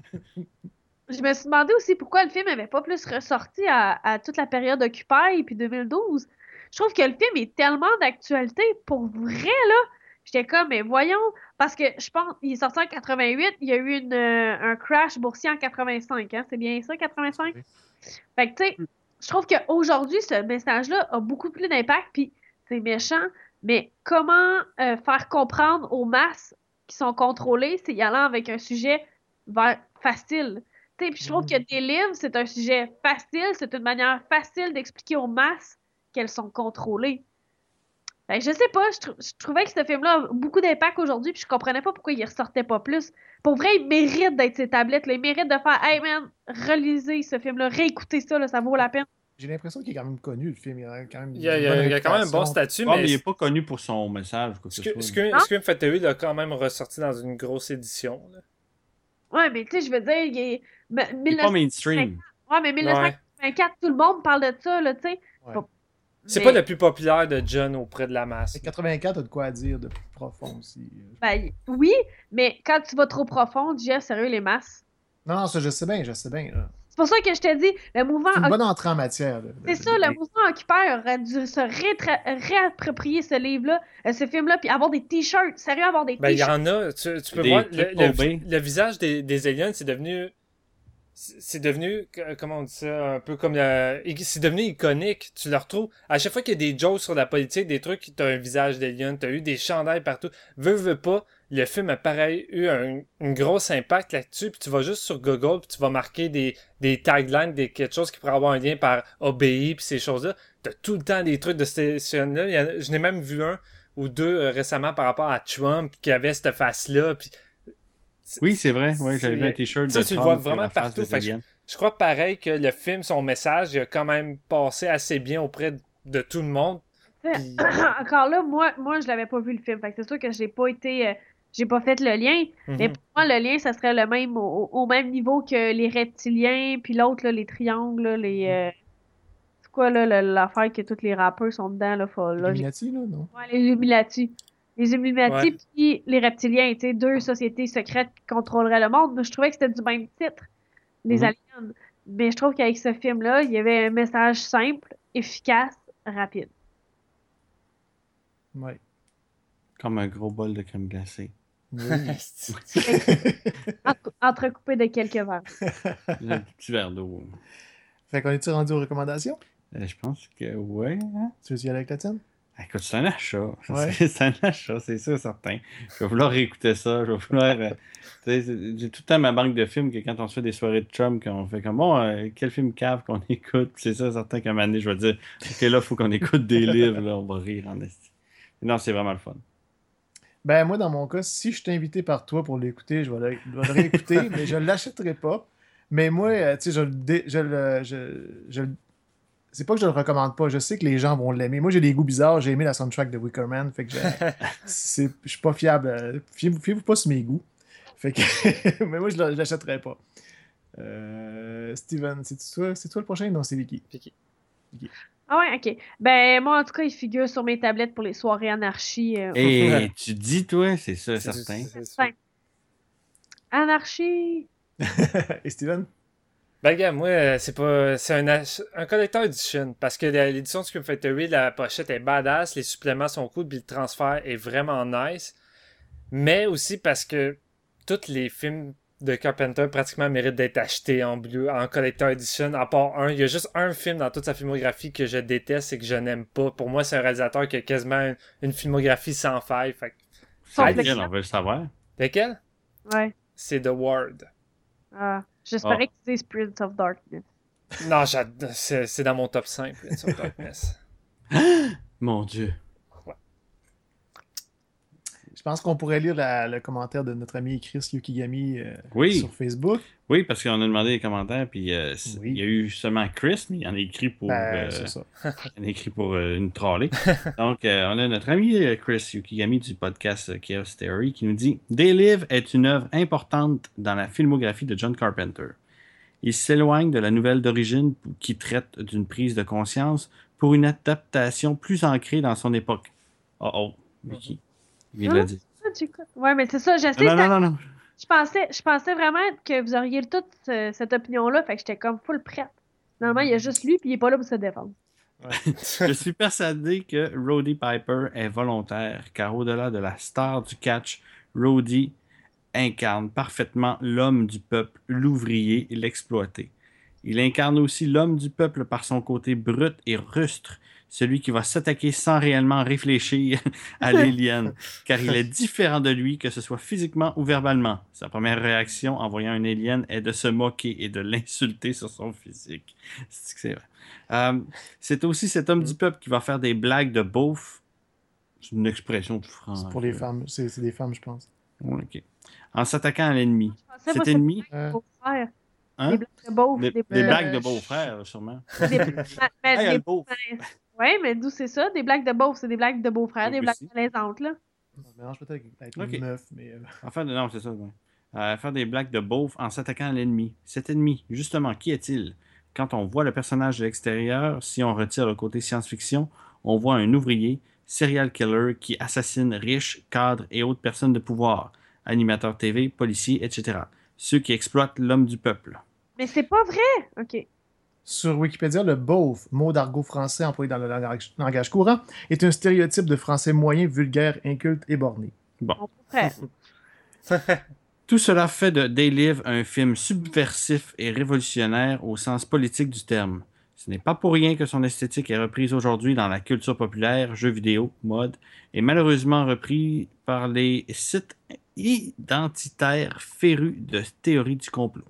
Je me suis demandé aussi pourquoi le film n'avait pas plus ressorti à, à toute la période Occupy puis deux mille douze. Je trouve que le film est tellement d'actualité. Pour vrai, là, j'étais comme, mais voyons, parce que je pense, il est sorti en quatre-vingt-huit, il y a eu une, euh, un crash boursier en quatre-vingt-cinq, hein, c'est bien ça, quatre-vingt-cinq? Oui. Fait que, tu sais, je trouve qu'aujourd'hui, ce message-là a beaucoup plus d'impact, puis c'est méchant, mais comment euh, faire comprendre aux masses qui sont contrôlées, c'est y allant avec un sujet vers facile. Tu sais, puis je trouve que des livres, c'est un sujet facile, c'est une manière facile d'expliquer aux masses qu'elles sont contrôlées. Ben, je sais pas, je, trou- je trouvais que ce film-là a beaucoup d'impact aujourd'hui, puis je comprenais pas pourquoi il ressortait pas plus. Pour vrai, il mérite d'être ses tablettes, là. Il mérite de faire hey man, relisez ce film-là, réécoutez ça, là, ça vaut la peine. J'ai l'impression qu'il est quand même connu, le film. Il a quand même Il y a, il y une a- bonne il y a quand même un bon réputation. statut, Ah, mais mais il est pas connu pour son message. Quoi que ce Scream soit. Hein? Scream Factory l'a quand même ressorti dans une grosse édition. là. Ouais, mais tu sais, je veux dire, il est. mais- Il est mille neuf pas cent mainstream. Ouais, mais mille neuf cent quatre-vingt-quatre, tout le monde parle de ça, là, tu sais. Ouais. Pas- C'est mais- pas le plus populaire de John auprès de la masse. Mais quatre-vingt-quatre a de quoi à dire de plus profond aussi. Ben, oui, mais quand tu vas trop profond, Jeff, sérieux, les masses. Non, non, ça, je sais bien, je sais bien. là. C'est pour ça que je te dis, le mouvement. C'est une bonne entrée en matière. là. C'est ça, le mouvement Occupy aurait dû se rétra- réapproprier ce livre-là, euh, ce film-là, puis avoir des t-shirts. Sérieux, avoir des Ben, il y t-shirts. en a. Tu, tu peux Des voir, le, trucs le- tombés. le visage des, des aliens, c'est devenu. C'est c'est devenu, que- comment on dit ça, un peu comme la... C'est devenu iconique. Tu le retrouves. À chaque fois qu'il y a des jokes sur la politique, des trucs, t'as un visage d'alien, t'as eu des chandails partout. Veux, veux pas, le film a pareil eu un, un gros impact là-dessus, puis tu vas juste sur Google, puis tu vas marquer des, des taglines, des, quelque chose qui pourrait avoir un lien par O B I, puis ces choses-là. T'as tout le temps des trucs de cette chaîne-là. Il y en a- Je n'ai même vu un ou deux euh, récemment par rapport à Trump, qui avait cette face-là, puis Oui, c'est vrai. Ouais, j'avais vu un t-shirt ça, de tu le Trump vois avec vraiment la face partout. des Fait que aliens. je crois pareil que le film, son message, il a quand même passé assez bien auprès de tout le monde. Puis- Encore là, moi, moi je l'avais pas vu le film. Fait que c'est sûr que j'ai pas été. euh, j'ai pas fait le lien. Mais Mhm. pour moi, le lien, ça serait le même au, au même niveau que les reptiliens, puis l'autre, là, les triangles, là, les. euh, c'est quoi, là, le- l'affaire que tous les rappeurs sont dedans, là, faut, là, j'ai- Illuminati, là, non? Ouais, les Illuminati. Les Illuminati Ouais. puis les reptiliens, tu sais, deux sociétés secrètes qui contrôleraient le monde. Mais je trouvais que c'était du même titre, les Mhm. aliens. Mais je trouve qu'avec ce film-là, il y avait un message simple, efficace, rapide. Ouais. Comme un gros bol de crème glacée. Oui. Entre- Entrecoupé de quelques verres. Un petit verre d'eau. Fait qu'on est-tu rendu aux recommandations? Euh, je pense que ouais. Hein? Tu veux y aller avec la tienne? Écoute, c'est un achat. Ça, Ouais. C'est c'est un achat, c'est sûr, certain. Je vais vouloir réécouter ça. Je vais vouloir. euh, tu sais, c'est- j'ai tout le temps ma banque de films que quand on se fait des soirées de chum, qu'on fait comme bon, euh, quel film cave qu'on écoute. Puis c'est sûr, certain qu'à un moment donné, je vais dire, ok, là, il faut qu'on écoute des livres. Là, on va rire en esti. Non, c'est vraiment le fun. Ben, moi, dans mon cas, si je t'ai invité par toi pour l'écouter, je vais le, je vais le réécouter, mais je ne l'achèterai pas. Mais moi, euh, tu sais, je, le dé- je le. Je, je- c'est pas que je le recommande pas, je sais que les gens vont l'aimer. Moi, j'ai des goûts bizarres, j'ai aimé la soundtrack de Wicker Man, fait que je, c'est, je suis pas fiable. euh, Fiez-vous, fiez-vous pas sur mes goûts. Fait que, mais moi, je ne l'achèterai pas. Euh, Steven, c'est toi, c'est toi le prochain? Non, c'est Vicky. Vicky. Ah ouais, ok. Ben, moi, en tout cas, il figure sur mes tablettes pour les soirées anarchie. euh, Et tu dis, toi, c'est ça, C'est- certain. c'est- c'est- Cinq. Anarchie! Et Steven? Ben, gars, moi, euh, c'est pas. C'est un, ach- un collector edition. Parce que la- l'édition de Scream Factory, la pochette est badass, les suppléments sont cool, puis le transfert est vraiment nice. Mais aussi parce que tous les films de Carpenter pratiquement méritent d'être achetés en bleu, en collector edition, à part un. Il y a juste un film dans toute sa filmographie que je déteste et que je n'aime pas. Pour moi, c'est un réalisateur qui a quasiment une, une filmographie sans faille. Fait que- Sauf C'est le lequel, clip. on veut le savoir. Lequel? Ouais. C'est The Ward. Ah, j'espérais Ah. que tu dises Prince of Darkness. Non, j'ad- c'est c'est dans mon top cinq, Prince of Darkness. Mon Dieu. Je pense qu'on pourrait lire la- le commentaire de notre ami Chris Yukigami euh, Oui. sur Facebook. Oui, parce qu'on a demandé les commentaires, puis euh, c- Oui. il y a eu seulement Chris, mais il en a écrit pour, Ben, euh, c'est ça. il en a écrit pour euh, une trolley. Donc, euh, on a notre ami euh, Chris Yukigami du podcast euh, Chaos Theory qui nous dit « They Live est une œuvre importante dans la filmographie de John Carpenter. Il s'éloigne de la nouvelle d'origine qui traite d'une prise de conscience pour une adaptation plus ancrée dans son époque. » Oh oh, Vicky, il vient de le dire. Ah, tu écoutes. Ouais, mais c'est ça, je sais. Non, ça- non, non, non. Je pensais, je pensais vraiment que vous auriez toute ce- cette opinion-là, fait que j'étais comme full prête. Finalement, il y a juste lui, puis il est pas là pour se défendre. Je suis persuadé que Roddy Piper est volontaire, car au-delà de la star du catch, Roddy incarne parfaitement l'homme du peuple, l'ouvrier et l'exploité. Il incarne aussi l'homme du peuple par son côté brut et rustre, celui qui va s'attaquer sans réellement réfléchir à l'alien, car il est différent de lui, que ce soit physiquement ou verbalement. Sa première réaction en voyant un alien est de se moquer et de l'insulter sur son physique. C'est que c'est vrai. Euh, c'est aussi cet homme du peuple qui va faire des blagues de beauf. C'est une expression de France. C'est pour les femmes. C'est c'est des femmes, je pense. Ouais, ok. En s'attaquant à l'ennemi. Je pensais, Cet moi, c'est ennemi, des Euh, beaux-frères. hein? Des blagues de beauf. Des, Des, des Euh, blagues de je- beau-frère, sûrement. des- mais- mais Hey, des- le beauf. Ouais, mais d'où c'est ça? Des blagues de beauf, c'est des blagues de beaux-frères, Oui, des blagues aussi. malaisantes, là. On mélange peut-être avec Ok. une meuf, mais. euh, Enfin, non, c'est ça. Ouais. Euh, faire des blagues de beauf en s'attaquant à l'ennemi. Cet ennemi, justement, qui est-il? Quand on voit le personnage de l'extérieur, si on retire le côté science-fiction, on voit un ouvrier, serial killer qui assassine riches, cadres et autres personnes de pouvoir, animateurs T V, policiers, et cetera. Ceux qui exploitent l'homme du peuple. Mais c'est pas vrai! Ok. Sur Wikipédia, le beauf, mot d'argot français employé dans le langage, langage courant, est un stéréotype de français moyen, vulgaire, inculte et borné. On pourrait. Tout cela fait de They Live un film subversif et révolutionnaire au sens politique du terme. Ce n'est pas pour rien que son esthétique est reprise aujourd'hui dans la culture populaire, jeux vidéo, mode, et malheureusement repris par les sites identitaires férus de théories du complot.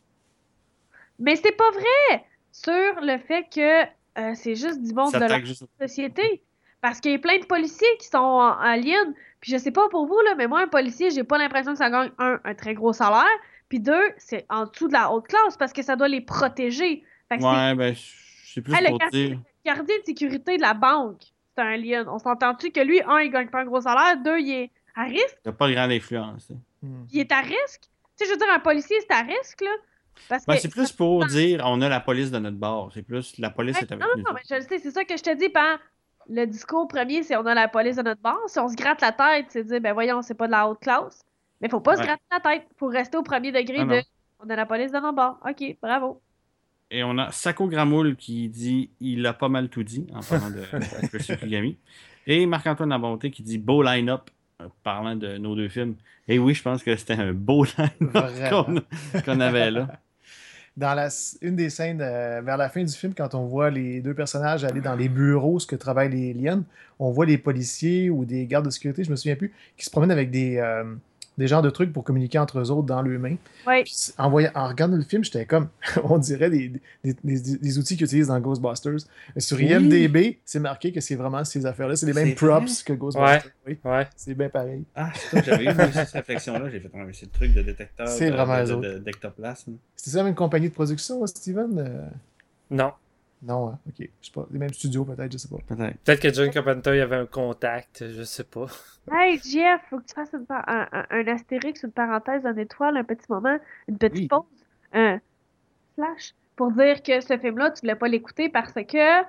Mais c'est pas vrai! Sur le fait que euh, c'est juste du monde de la S'attaque juste- société. Parce qu'il y a plein de policiers qui sont en, en ligne. Puis je sais pas pour vous, là, mais moi, un policier, j'ai pas l'impression que ça gagne, un, un très gros salaire. Puis deux, c'est en dessous de la haute classe parce que ça doit les protéger. Fait que Ouais, ben, c'est plus Hey, le pour quartier- dire. c'est le gardien de sécurité de la banque. C'est un lien. On s'entend-tu que lui, un, il gagne pas un gros salaire. Deux, il est à risque. Il n'y a pas grande influence. hein. Hmm. Puis il est à risque. Tu sais, je veux dire, un policier, c'est à risque, là. Parce Ben, que... c'est plus pour dire on a la police de notre bord. C'est plus la police Ouais, est avec non, nous. non, mais je le sais, c'est ça que je te dis, par le discours premier, c'est on a la police de notre bord. Si on se gratte la tête, c'est dire, ben voyons, c'est pas de la haute classe. Mais faut pas se Ouais. gratter la tête. Faut rester au premier degré Ah, de non. on a la police de notre bord. OK, bravo. Et on a Sako Gramoul qui dit « Il a pas mal tout dit » en parlant de Chris Okigami. Et Marc-Antoine Labonté qui dit « Beau line-up » parlant de nos deux films. Et oui, je pense que c'était un beau line-up qu'on, qu'on avait là. Dans la, une des scènes, euh, vers la fin du film, quand on voit les deux personnages aller dans les bureaux, ce que travaillent les aliens, on voit les policiers ou des gardes de sécurité, je me souviens plus, qui se promènent avec des, euh, des genres de trucs pour communiquer entre eux autres dans leurs mains. Ouais. Puis, en, voyant, en regardant le film, j'étais comme, on dirait des, des, des, des outils qu'ils utilisent dans Ghostbusters. Sur Oui. I M D B, c'est marqué que c'est vraiment ces affaires-là. C'est les mêmes C'est props vrai? que Ghostbusters. Oui. Ouais. C'est bien pareil. Ah, c'est ça, j'avais eu cette réflexion-là. J'ai fait ah, mais c'est le truc de détecteur C'est de, vraiment de, eux de, autres. de- d'ectoplasme. C'est ça la même compagnie de production, Steven? Euh, Non. Non, hein, ok. Je sais pas. Les mêmes studios, peut-être, je sais pas. Peut-être. Peut-être que John Carpenter il avait un contact, je sais pas. Hey, Jeff, faut que tu fasses une par- un, un, un astérix, une parenthèse, une étoile, un petit moment, une petite Oui. pause, un flash, pour dire que ce film-là, tu voulais pas l'écouter parce que...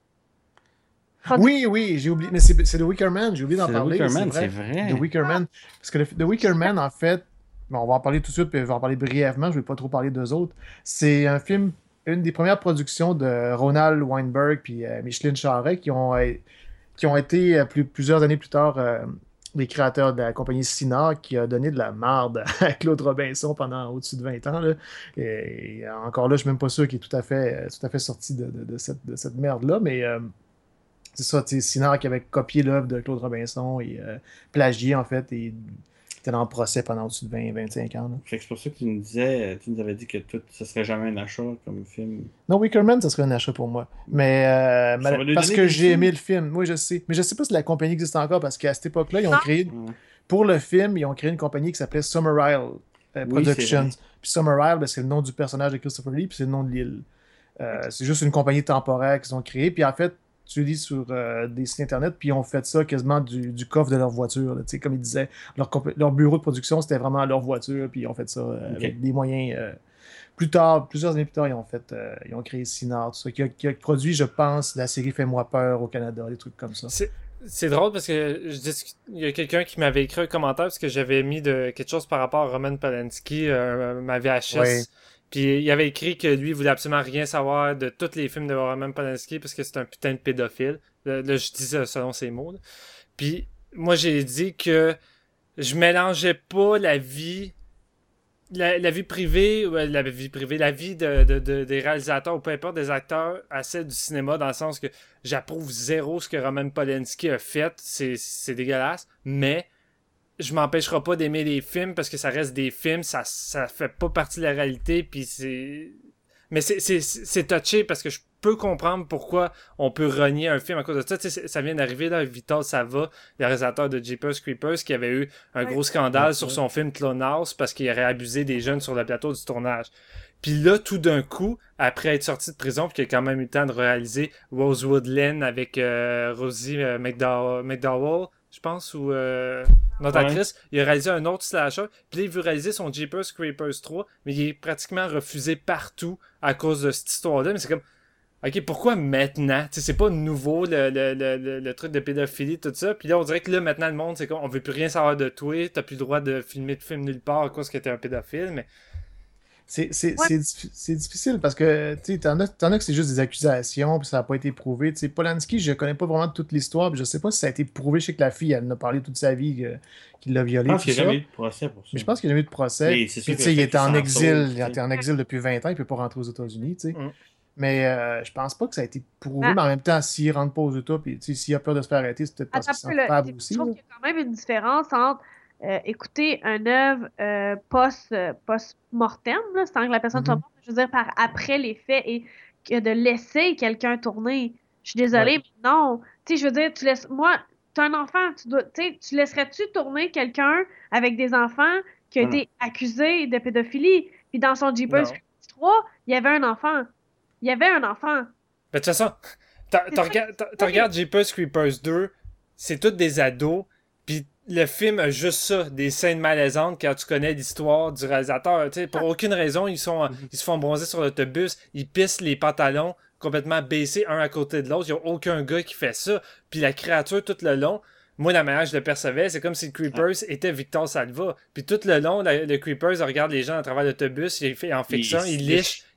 Oui, oui, j'ai oublié. Mais c'est, c'est The Wicker Man, j'ai oublié d'en C'est The parler. Wicker mais Man, c'est c'est vrai. vrai. The Wicker Man. Parce que le, The Wicker Man, en fait, bon, on va en parler tout de suite, puis je vais en parler brièvement, je vais pas trop parler d'eux autres. C'est un film, une des premières productions de Ronald Weinberg puis euh, Micheline Charest qui ont, euh, qui ont été euh, plus, plusieurs années plus tard euh, les créateurs de la compagnie Cinar qui a donné de la marde à Claude Robinson pendant au-dessus de vingt ans. Là. Et, et encore là, je suis même pas sûr qu'il est tout à fait, tout à fait sorti de, de, de cette, de cette merde-là, mais euh, c'est ça, tu sais, Cinar qui avait copié l'œuvre de Claude Robinson et euh, plagié en fait, et était dans le procès pendant au-dessus de vingt à vingt-cinq ans. Là. Fait que c'est pour ça que tu nous disais, tu nous avais dit que tout, ce serait jamais un achat comme film. Non, Wickerman, ça serait un achat pour moi. Mais euh, Ça mal- va lui parce donner que des j'ai sous. aimé le film. Oui, je sais. Mais je sais pas si la compagnie existe encore parce qu'à cette époque-là, ils ont Non. créé, Ouais. pour le film, ils ont créé une compagnie qui s'appelait Summer Isle euh, Oui, Productions. c'est Puis Summer Isle, ben, c'est le nom du personnage de Christopher Lee, puis c'est le nom de l'île. Euh, c'est juste une compagnie temporaire qu'ils ont créée. Puis en fait, tu lis sur euh, des sites internet, puis ils ont fait ça quasiment du, du coffre de leur voiture. Là, tu sais, comme ils disaient, leur, compa- leur bureau de production, c'était vraiment leur voiture, puis ils ont fait ça euh, Ok. avec des moyens. euh, plus tard, plusieurs années plus tard, ils ont fait, euh, ils ont créé Cinar, tout ça, qui a, qui a produit, je pense, la série Fais-moi peur au Canada, des trucs comme ça. C'est, c'est drôle parce que je discute- il y a quelqu'un qui m'avait écrit un commentaire parce que j'avais mis de quelque chose par rapport à Roman Polanski, euh, ma V H S. Oui. Puis il avait écrit que lui, il voulait absolument rien savoir de tous les films de Roman Polanski parce que c'est un putain de pédophile. Là, là, je dis ça selon ses mots. là. Puis moi, j'ai dit que je mélangeais pas la vie... La, la vie privée, ouais, la vie privée, la vie de, de, de- des réalisateurs ou peu importe des acteurs à celle du cinéma, dans le sens que j'approuve zéro ce que Roman Polanski a fait, c'est, c'est dégueulasse, mais je m'empêcherai pas d'aimer les films parce que ça reste des films, ça, ça fait pas partie de la réalité, puis c'est... Mais c'est, c'est, c'est touché parce que je peux comprendre pourquoi on peut renier un film à cause de ça. Tu sais, ça vient d'arriver, là, Vital Sava, le réalisateur de Jeepers Creepers, qui avait eu un Ouais. gros scandale Ouais, sur ouais. son film Clone House parce qu'il aurait abusé des jeunes sur le plateau du tournage. Puis là, tout d'un coup, après être sorti de prison, puis qu'il a quand même eu le temps de réaliser Rosewood Lane avec euh, Rosie euh, McDowell, McDowell, je pense, ou euh, notre Ouais. actrice, il a réalisé un autre slasher, puis là, il veut réaliser son Jeepers Creepers trois, mais il est pratiquement refusé partout à cause de cette histoire-là, mais c'est comme, ok, pourquoi maintenant? Tu sais, c'est pas nouveau, le, le, le, le, le truc de pédophilie, tout ça, puis là, on dirait que là, maintenant, le monde, c'est comme, on veut plus rien savoir de toi, t'as plus le droit de filmer de film nulle part à cause que t'es un pédophile, mais... C'est, c'est, Ouais. c'est, diffi- c'est difficile parce que, tu sais, t'en as, t'en as que c'est juste des accusations, puis ça n'a pas été prouvé. Tu sais, Polanski, je connais pas vraiment toute l'histoire, puis je sais pas si ça a été prouvé. Je sais que la fille, elle en a parlé toute sa vie, que- qu'il l'a Je violée, pense tout qu'il n'y a ça. jamais eu de procès pour ça. Mais je pense qu'il n'y a jamais eu de procès. Mais c'est sûr Puis, que tu sais, il peut-être était en qu'il s'en exil, sauve, il tu sais. était en exil depuis vingt ans, il peut pas rentrer aux États-Unis, tu sais. Mm. Mais euh, je pense pas que ça a été prouvé, Ah. mais en même temps, s'il rentre pas aux États, puis tu sais, s'il a peur de se faire arrêter, c'est peut-être parce Attends qu'il un s'en peu, là. coupable Je aussi. trouve là. qu'il y a quand même une différence entre euh, écouter une œuvre euh, post, euh, post-mortem, là, sans que la personne soit Mhm. morte, je veux dire par après les faits, et que de laisser quelqu'un tourner. Je suis désolée, Ouais. mais non. Tu sais, je veux dire, tu laisses. Moi, t'as un enfant, tu dois. Tu sais, tu laisserais-tu tourner quelqu'un avec des enfants qui a Ah non. été accusé de pédophilie? Puis dans son Jeepers Non. Creepers trois, il y avait un enfant. Il y avait un enfant. Ben, de toute façon, t'as- C'est t'as ça rega- qui- t'as- t'as regardes Jeepers Creepers deux, c'est tous des ados, puis le film a juste ça, des scènes malaisantes quand tu connais l'histoire du réalisateur. Tu sais, pour aucune raison, ils, sont, ils se font bronzer sur l'autobus, ils pissent les pantalons complètement baissés un à côté de l'autre. Il n'y a aucun gars qui fait ça. Puis la créature, tout le long, moi, la manière que je le percevais, c'est comme si le Creepers était Victor Salva. Puis tout le long, la- le Creepers regarde les gens à travers l'autobus, il fait en fixant, Il il, se liche, liche.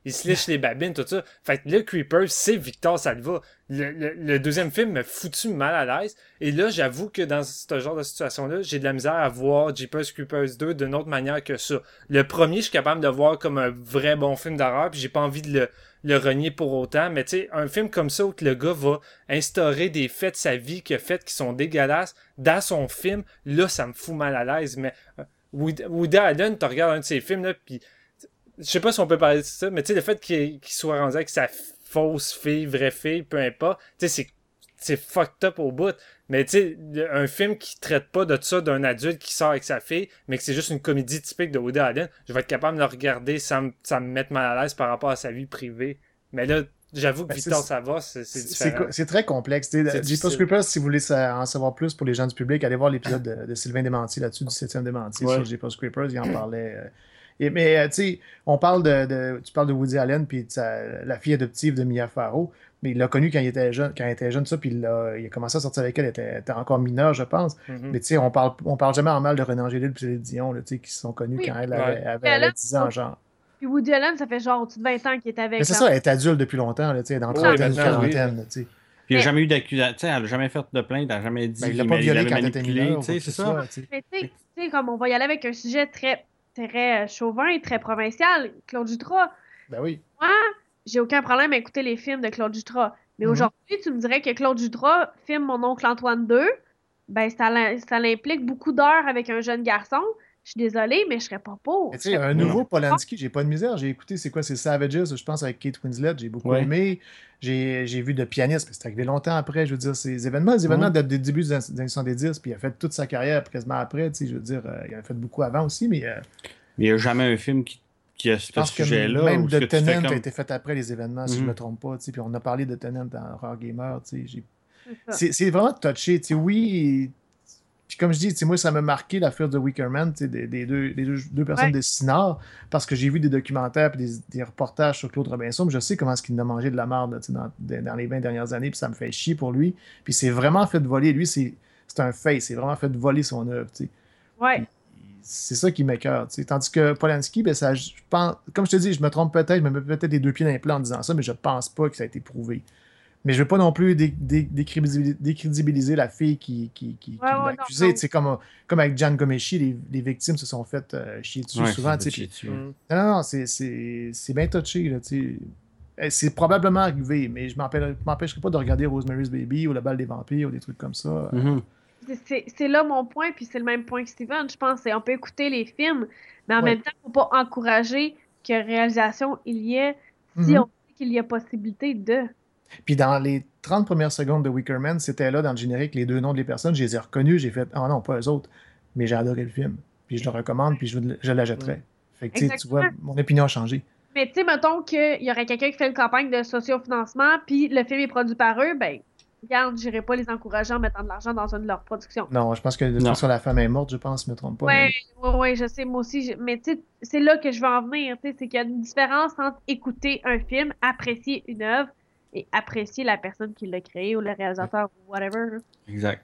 il se lèche les babines, tout ça. Fait que le Creepers, c'est Victor Salva. Le, le, le deuxième film m'a foutu mal à l'aise. Et là, j'avoue que dans ce genre de situation-là, j'ai de la misère à voir Jeepers Creepers deux d'une autre manière que ça. Le premier, je suis capable de voir comme un vrai bon film d'horreur, puis j'ai pas envie de le, le renier pour autant. Mais tu sais, un film comme ça où que le gars va instaurer des faits de sa vie qu'il a fait qui sont dégueulasses dans son film, là, ça me fout mal à l'aise. Mais euh, Woody, Woody Allen, tu regardes un de ses films, là, puis je sais pas si on peut parler de ça, mais tu sais, le fait qu'il, qu'il soit rendu avec sa fausse fille, vraie fille, peu importe, tu sais, c'est, c'est fucked up au bout. Mais tu sais, un film qui traite pas de ça d'un adulte qui sort avec sa fille, mais que c'est juste une comédie typique de Woody Allen, je vais être capable de le regarder sans, me- sans me mettre mal à l'aise par rapport à sa vie privée. Mais là, j'avoue que Ben, Victor c'est- Salva, c'est, c'est C'est différent. co- c'est très complexe. tu sais. C'est Jeepers difficile. Creepers, si vous voulez sa- en savoir plus pour les gens du public, allez voir l'épisode de, de Sylvain Desmentiers là-dessus, du septième Démenti Ouais. sur Jeepers Creepers. Il en parlait. euh. Et, mais euh, tu sais, on parle de, de- tu parles de Woody Allen puis de sa- la fille adoptive de Mia Farrow, mais il l'a connue quand il était jeune, quand il était jeune, ça, puis il a, il a commencé à sortir avec elle, elle était, elle était encore mineure, je pense. Mhm. Mais tu sais, on parle, on parle jamais en mal de René Angélil et Céline Dion, là, tu sais, qui se sont connus Oui. quand elle Ouais. avait, avait, Mais elle là, avait dix ans, genre. Puis Woody Allen, ça fait genre au-dessus de vingt ans qu'il est avec. Mais c'est la- ça, elle est adulte depuis longtemps, là, tu sais, dans Oui, trentaine ou maintenant, oui. quarantaine, là, tu sais. Puis il n'a Mais- jamais eu d'accusation. Tu sais, elle n'a jamais fait de plainte, elle n'a jamais dit Ben, il l'a qu'il pas m'a- violé l'avait quand elle était manipulé, mineure. tu sais, c'est ça. tu sais. Mais tu sais- tu sais, comme on va y aller avec un sujet très, très euh, chauvin et très provincial, Claude Jutras, Ben oui. moi, j'ai aucun problème à écouter les films de Claude Jutras. Mais Mhm. aujourd'hui, tu me dirais que Claude Jutras filme Mon oncle Antoine deux, ben ça, l'im- ça l'implique beaucoup d'heures avec un jeune garçon. Je suis désolée, mais je serais pas pour. Mais tu sais, un nouveau Polanski, j'ai pas de misère. J'ai écouté, c'est quoi, c'est Savages, je pense, avec Kate Winslet. J'ai beaucoup Ouais. aimé. J'ai j'ai vu de pianiste, mais c'est arrivé longtemps après. Je veux dire, ces événements, les événements Mhm. datent des débuts des années des années soixante-dix, puis il a fait toute sa carrière quasiment après. Tu sais, je veux dire, euh, il a fait beaucoup avant aussi, mais euh, Mais il n'y a jamais un film qui, qui a ce je pense que sujet-là. même où ce The que tu fais Tenant comme- a été fait après les événements, si je Mhm. me trompe pas. Tu sais, puis on a parlé de Tenant dans Horror Gamer. Tu sais, j'ai C'est ça. c'est c'est vraiment touché. Tu sais, oui, puis comme je dis, tu sais, moi, ça m'a marqué l'affaire de Wicker Man, tu sais, des, des deux, des deux, deux personnes Ouais. de Sinard, parce que j'ai vu des documentaires et des, des reportages sur Claude Robinson, puis je sais comment est-ce qu'il a mangé de la merde tu sais, dans, de- dans les vingt dernières années, puis ça me fait chier pour lui. Puis c'est vraiment fait de voler. Lui, c'est c'est un face, c'est vraiment fait de voler son œuvre. tu sais. Ouais. C'est ça qui m'écoeure. tu sais. Tandis que Polanski, ben, ça, je pense, comme je te dis, je me trompe peut-être, je me mets peut-être les deux pieds dans les plats en disant ça, mais je pense pas que ça a été prouvé. Mais je veux pas non plus dé- dé- décrédibiliser, décrédibiliser la fille qui, qui, qui, qui Ouais, l'a ouais, non, accusée. non. Tu sais, Comme, comme avec Gian Gomeshi, les, les victimes se sont faites euh, chier dessus Ouais, souvent. ça tu sais, fait chier puis- dessus. Mhm. Non, non, non, c'est- c'est c'est bien touché. Là, tu sais. Eh, c'est probablement arrivé, mais je m'empêcherai m'empêcherai pas de regarder Rosemary's Baby ou La Balle des Vampires ou des trucs comme ça. Mhm. C'est- C'est c'est là mon point, puis c'est le même point que Steven. Je pense c'est on peut écouter les films, mais en Ouais. même temps, il ne faut pas encourager que réalisation il y ait si Mhm. on sait qu'il y a possibilité de. Puis dans les trente premières secondes de Wicker Man, c'était là dans le générique les deux noms des personnes. Je les ai reconnus, j'ai fait ah non, pas eux autres. Mais j'ai adoré le film. Puis je le recommande, puis je, je l'achèterai. Fait que tu sais, tu vois, mon opinion a changé. Mais tu sais, mettons qu'il y aurait quelqu'un qui fait une campagne de sociofinancement, puis le film est produit par eux, ben, regarde, j'irai pas les encourager en mettant de l'argent dans une de leurs productions. Non, je pense que de toute Non. façon, la femme est morte, je pense, je me trompe pas. Ouais, mais- ouais, ouais, je sais, moi aussi. je- Mais tu sais, c'est là que je veux en venir. Tu sais, c'est qu'il y a une différence entre écouter un film, apprécier une œuvre et apprécier la personne qui l'a créé ou le réalisateur ou whatever. là. Exact.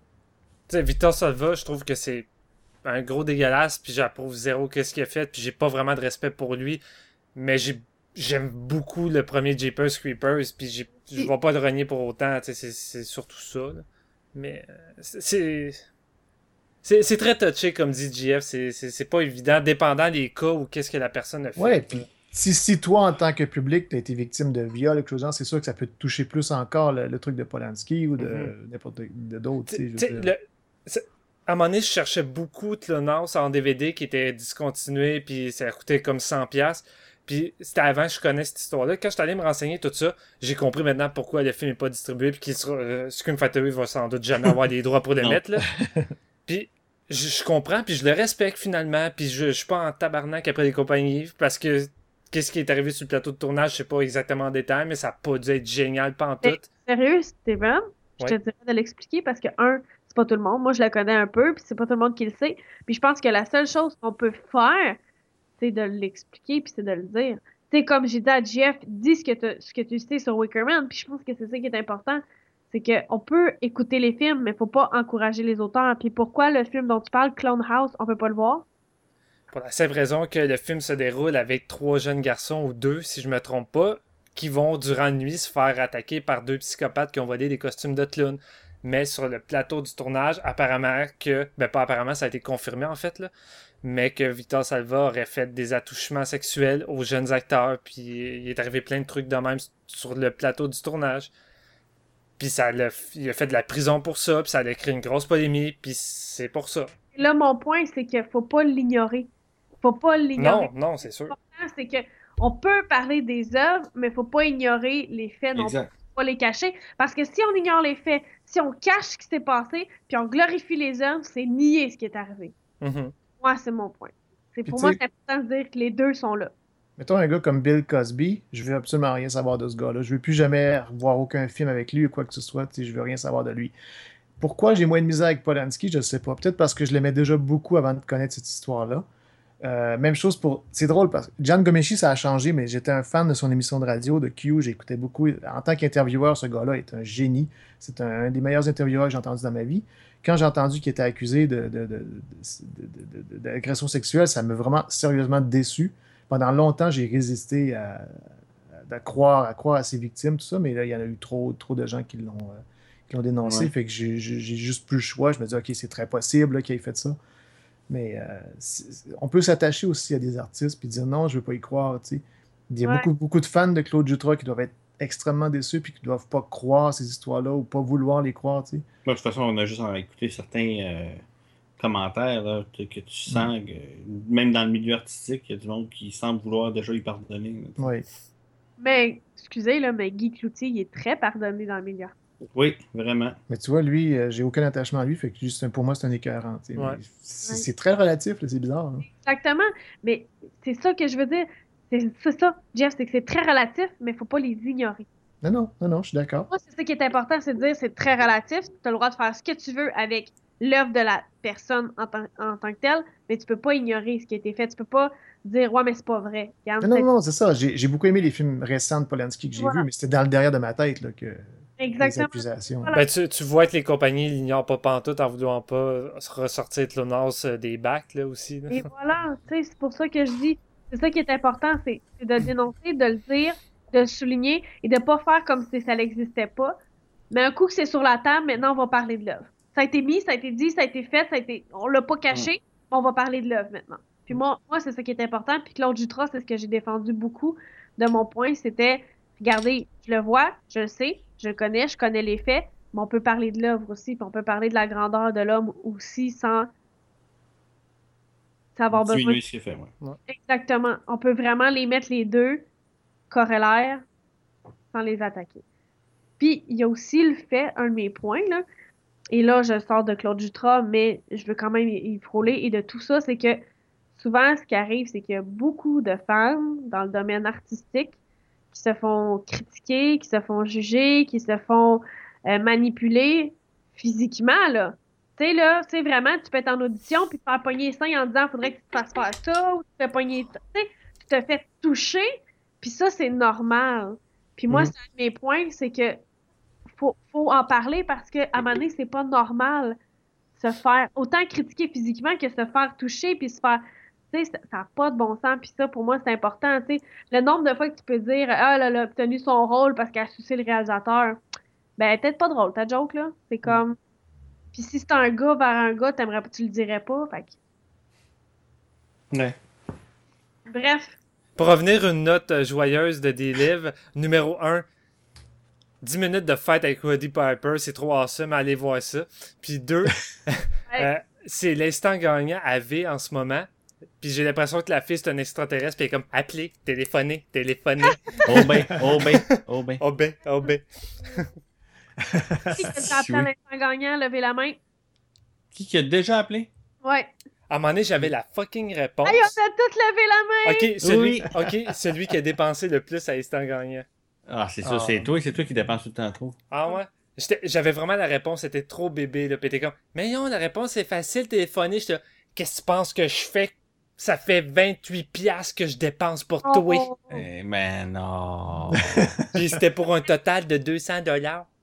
Tu sais, Victor Salva, je trouve que c'est un gros dégueulasse, puis j'approuve zéro qu'est-ce qu'il a fait, puis j'ai pas vraiment de respect pour lui, mais j'ai j'aime beaucoup le premier Jeepers Creepers, puis j'ai- je vais pas le renier pour autant, tu sais, c'est c'est surtout ça, là. Mais euh, c'est- c'est... C'est c'est très touché, comme dit J F, c'est c'est- c'est pas évident, dépendant des cas ou qu'est-ce que la personne a fait. Ouais, puis si, si toi, en tant que public, tu as été victime de viol, quelque chose, genre, c'est sûr que ça peut te toucher plus encore le, le truc de Polanski ou de Mhm. n'importe de d'autres. tu sais, je veux Tu sais, dire. le- c'est- à un moment donné, je cherchais beaucoup de Clonas en D V D qui était discontinué, puis ça coûtait comme cent piastres. Puis c'était avant que je connaisse cette histoire-là. Quand je suis allé me renseigner tout ça, j'ai compris maintenant pourquoi le film n'est pas distribué, puis qu'il sera, euh, Scream Factory va sans doute jamais avoir les droits pour le Non. mettre, là. Puis je, je comprends, puis je le respecte finalement, puis je, je suis pas en tabarnak après les compagnies, parce que qu'est-ce qui est arrivé sur le plateau de tournage, je sais pas exactement en détail, mais ça a pas dû être génial pantoute. Sérieux, Steven, je Ouais. te dirais de l'expliquer parce que, un, c'est pas tout le monde. Moi, je le connais un peu, puis c'est pas tout le monde qui le sait. Puis je pense que la seule chose qu'on peut faire, c'est de l'expliquer, puis c'est de le dire. Tu sais, comme j'ai dit à Jeff, dis ce que, t'as- ce que tu sais sur Wickerman, puis je pense que c'est ça qui est important. C'est qu'on peut écouter les films, mais faut pas encourager les auteurs. Puis pourquoi le film dont tu parles, Clone House, on peut pas le voir? Pour la simple raison que le film se déroule avec trois jeunes garçons, ou deux, si je me trompe pas, qui vont, durant la nuit, se faire attaquer par deux psychopathes qui ont volé des costumes de clown. Mais sur le plateau du tournage, apparemment que... Ben, pas apparemment, ça a été confirmé, en fait, là. Mais que Victor Salva aurait fait des attouchements sexuels aux jeunes acteurs, puis il est arrivé plein de trucs de même sur le plateau du tournage. Puis ça l'a, il a fait de la prison pour ça, puis ça a créé une grosse polémique, puis c'est pour ça. Là, mon point, c'est qu'il faut pas l'ignorer. Faut pas l'ignorer. Non, non, c'est sûr. L'important, c'est que on peut parler des œuvres, mais faut pas ignorer les faits non plus. Exact. Faut pas les cacher. Parce que si on ignore les faits, si on cache ce qui s'est passé, puis on glorifie les œuvres, c'est nier ce qui est arrivé. Mhm. Moi, c'est mon point. C'est, Puis pour tu moi, sais- c'est important de dire que les deux sont là. Mettons un gars comme Bill Cosby, je veux absolument rien savoir de ce gars-là. Je veux plus jamais voir aucun film avec lui ou quoi que ce soit. Tu sais, je veux rien savoir de lui. Pourquoi j'ai moins de misère avec Polanski, je ne sais pas. Peut-être parce que je l'aimais déjà beaucoup avant de connaître cette histoire-là. Euh, même chose pour... C'est drôle parce que Gian Gomeshi, ça a changé, mais j'étais un fan de son émission de radio, de Q. J'écoutais beaucoup. En tant qu'intervieweur, ce gars-là est un génie. C'est un, un des meilleurs intervieweurs que j'ai entendu dans ma vie. Quand j'ai entendu qu'il était accusé de, de, de, de, de, de, d'agression sexuelle, ça m'a vraiment sérieusement déçu. Pendant longtemps, j'ai résisté à, à, à croire, à croire à ses victimes, tout ça, mais là, il y en a eu trop, trop de gens qui l'ont, euh, qui l'ont dénoncé. Ouais. Fait que j'ai, j'ai, j'ai juste plus le choix. Je me dis, OK, c'est très possible là, qu'il ait fait ça. Mais euh, c'est- on peut s'attacher aussi à des artistes puis dire non, je ne veux pas y croire. Tu sais. Il y a Ouais. beaucoup, beaucoup de fans de Claude Jutras qui doivent être extrêmement déçus puis qui ne doivent pas croire ces histoires-là ou pas vouloir les croire. Tu sais. Moi, de toute façon, on a juste à écouter certains euh, commentaires là, que que tu sens, que, même dans le milieu artistique, il y a du monde qui semble vouloir déjà y pardonner. là, tu sais. Ouais. Mais, excusez, là, mais Guy Cloutier, il est très pardonné dans le milieu. Oui, vraiment. Mais tu vois, lui, euh, j'ai aucun attachement à lui, fait que juste, pour moi, c'est un écœurant. tu sais. Ouais. Mais C'est, c'est très relatif, là, c'est bizarre. hein. Exactement. Mais c'est ça que je veux dire. C'est, c'est ça, Jeff, c'est que c'est très relatif, mais il faut pas les ignorer. Non, non, non, non, je suis d'accord. Moi, c'est ça qui est important, c'est de dire c'est très relatif. Tu as le droit de faire ce que tu veux avec l'œuvre de la personne en, tant- en tant que telle, mais tu peux pas ignorer ce qui a été fait. Tu peux pas dire ouais, mais c'est pas vrai. Regarde, Non, non, c'est- non, c'est ça. J'ai, j'ai beaucoup aimé les films récents de Polanski que j'ai Voilà. vus, mais c'était dans le derrière de ma tête là, que les Exactement. accusations. Voilà. Ben, tu, tu vois que les compagnies l'ignorent pas pantoute en voulant pas ressortir Clonas euh, des bacs, là, aussi. là. Et voilà, tu sais, c'est pour ça que je dis, c'est ça qui est important, c'est, c'est de dénoncer, de le dire, de le souligner et de pas faire comme si ça n'existait pas. Mais un coup que c'est sur la table, maintenant on va parler de l'œuvre. Ça a été mis, ça a été dit, ça a été fait, ça a été, on l'a pas caché, mais on va parler de l'œuvre maintenant. Puis moi, moi c'est ça qui est important. Puis Claude Jutras, c'est ce que j'ai défendu beaucoup de mon point, c'était, regardez, je le vois, je le sais, je le connais, je connais les faits, mais on peut parler de l'œuvre aussi, puis on peut parler de la grandeur de l'homme aussi sans, sans avoir besoin. Diminuer ce qu'il fait, ouais. Exactement. On peut vraiment les mettre les deux corrélaires sans les attaquer. Puis, il y a aussi le fait, un de mes points, là, et là, je sors de Claude Jutras, mais je veux quand même y y frôler, et de tout ça, c'est que souvent, ce qui arrive, c'est qu'il y a beaucoup de femmes dans le domaine artistique qui se font critiquer, qui se font juger, qui se font euh, manipuler physiquement, là. Tu sais, là, tu sais, vraiment, tu peux être en audition puis te faire pogner les seins en disant faudrait que tu te fasses faire ça, ou tu te fais pogner, tu sais, tu te fais toucher, puis ça, c'est normal. Puis moi, Mhm. c'est un de mes points, c'est que faut, faut en parler parce que à un moment donné, c'est pas normal se faire autant critiquer physiquement que se faire toucher puis se faire, tu sais, ça n'a pas de bon sens. Puis ça, pour moi, c'est important, tu sais. Le nombre de fois que tu peux dire ah là là, obtenu son rôle parce qu'elle a sucé le réalisateur, ben peut-être pas drôle ta joke là. C'est comme, puis si c'est un gars vers un gars, t'aimerais tu le dirais pas, fait que- Ouais. bref. Pour revenir une note euh, joyeuse de des livres, numéro un, dix minutes de fête avec Roddy Piper, c'est trop awesome, allez voir ça. Puis deux, euh, c'est l'instant gagnant à V en ce moment. Puis j'ai l'impression que la fille c'est un extraterrestre, puis elle est comme appelez, téléphonez, téléphonez. Oh ben, oh ben, oh ben. Oh ben, oh ben. Qui que t'a appelé à l'instant gagnant, levez la main. Qui qui a déjà appelé? Ouais. À un moment donné, j'avais la fucking réponse. Hey, on a tous levé la main! Ok, celui, Oui. ok, celui qui a dépensé le plus à l'instant gagnant. Ah, c'est ça, Ah. c'est toi, c'est toi qui dépenses tout le temps trop. Ah ouais? J'étais- J'avais vraiment la réponse, c'était trop bébé, là. Puis t'es comme, mais non, la réponse c'est facile, téléphoner. J'étais, qu'est-ce que tu penses que je fais? Ça fait vingt-huit piastres que je dépense pour Oh, toi. oh, oh. Eh, mais non. Puis c'était pour un total de deux cents dollars.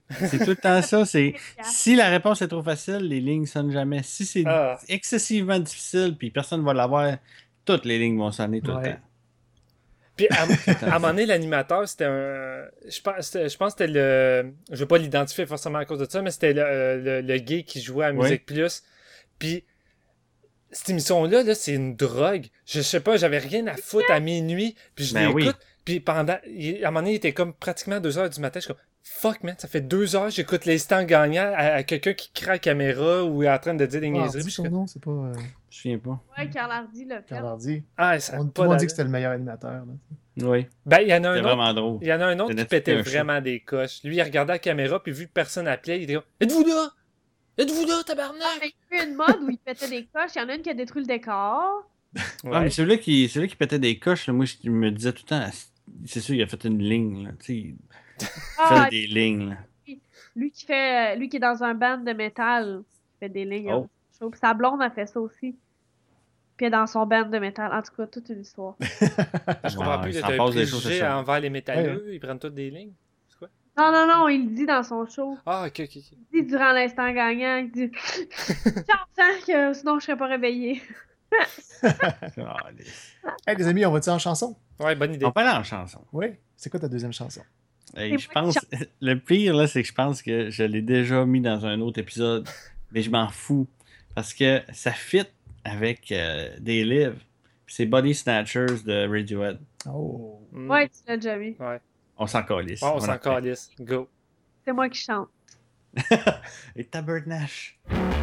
C'est tout le temps ça. C'est si la réponse est trop facile, les lignes sonnent jamais. Si c'est Ah. excessivement difficile, puis personne ne va l'avoir, toutes les lignes vont sonner tout Ouais. le temps. Puis à, à un moment donné, l'animateur, c'était un. Je pense, c'était- je pense que c'était le. Je veux pas l'identifier forcément à cause de ça, mais c'était le, euh, le, le gay qui jouait à Oui. Musique Plus. Puis cette émission-là, là, c'est une drogue. Je sais pas, j'avais rien à foutre à minuit. Puis je Ben l'écoute. oui. Puis pendant. il- À un moment donné, il était comme pratiquement deux heures du matin. Je suis comme. Fuck, man, ça fait deux heures, j'écoute l'instant gagnant à, à quelqu'un qui craque la caméra ou est en train de dire des Ah, niaiseries. dis Puis je son suis comme, nom, c'est pas. Euh, Je me souviens pas. Ouais, Carl Hardy l'a fait. Carl Hardy. Ah, ça a On, pas tout le monde dit d'allure. que c'était le meilleur animateur. Là. Oui. Ben, il y en a un C'était autre. vraiment drôle. Il y en a un autre C'était qui pétait Netflix, un vraiment des coches. Lui, il regardait la caméra, puis vu que personne appelait, il était comme Êtes-vous là? Êtes-vous là, Ah, tabarnak? mais il y a eu une mode où il pétait des coches. Il y en a une qui a détruit le décor. Ah, Ouais. mais celui-là qui, celui qui pétait des coches, là, moi, je me disais tout le temps, c'est sûr, il a fait une ligne. Là, tu sais, il Ah, fait des lignes. Là. lui qui fait, lui qui est dans un band de métal, il fait des lignes. Oh. Chaud. Puis sa blonde a fait ça aussi. Puis elle est dans son band de métal. En tout cas, toute une histoire. Je comprends Ouais, plus, ça t'as un passe des choses, préjugé c'est ça. envers les métalleux, ils prennent toutes des lignes. C'est quoi? Non, non, non, il le dit dans son show. Ah, ok, ok, ok. Il dit durant l'instant gagnant, il dit J'entends que sinon je serais pas réveillé. Ah, les- Hey, les amis, on va-tu en chanson? Ouais, bonne idée. On parle en chanson. Oui. C'est quoi ta deuxième chanson? Hey, C'est je moi qui pense, le pire, là, c'est que je pense que je l'ai déjà mis dans un autre épisode, mais je m'en fous. Parce que ça fit avec euh, des livres. Puis c'est Body Snatchers de Radiohead. Oh. Mm. Ouais, tu l'as déjà vu. Ouais. On s'en calisse. Oh, on en s'en fait. calisse. Go. C'est moi qui chante. Et tabernache.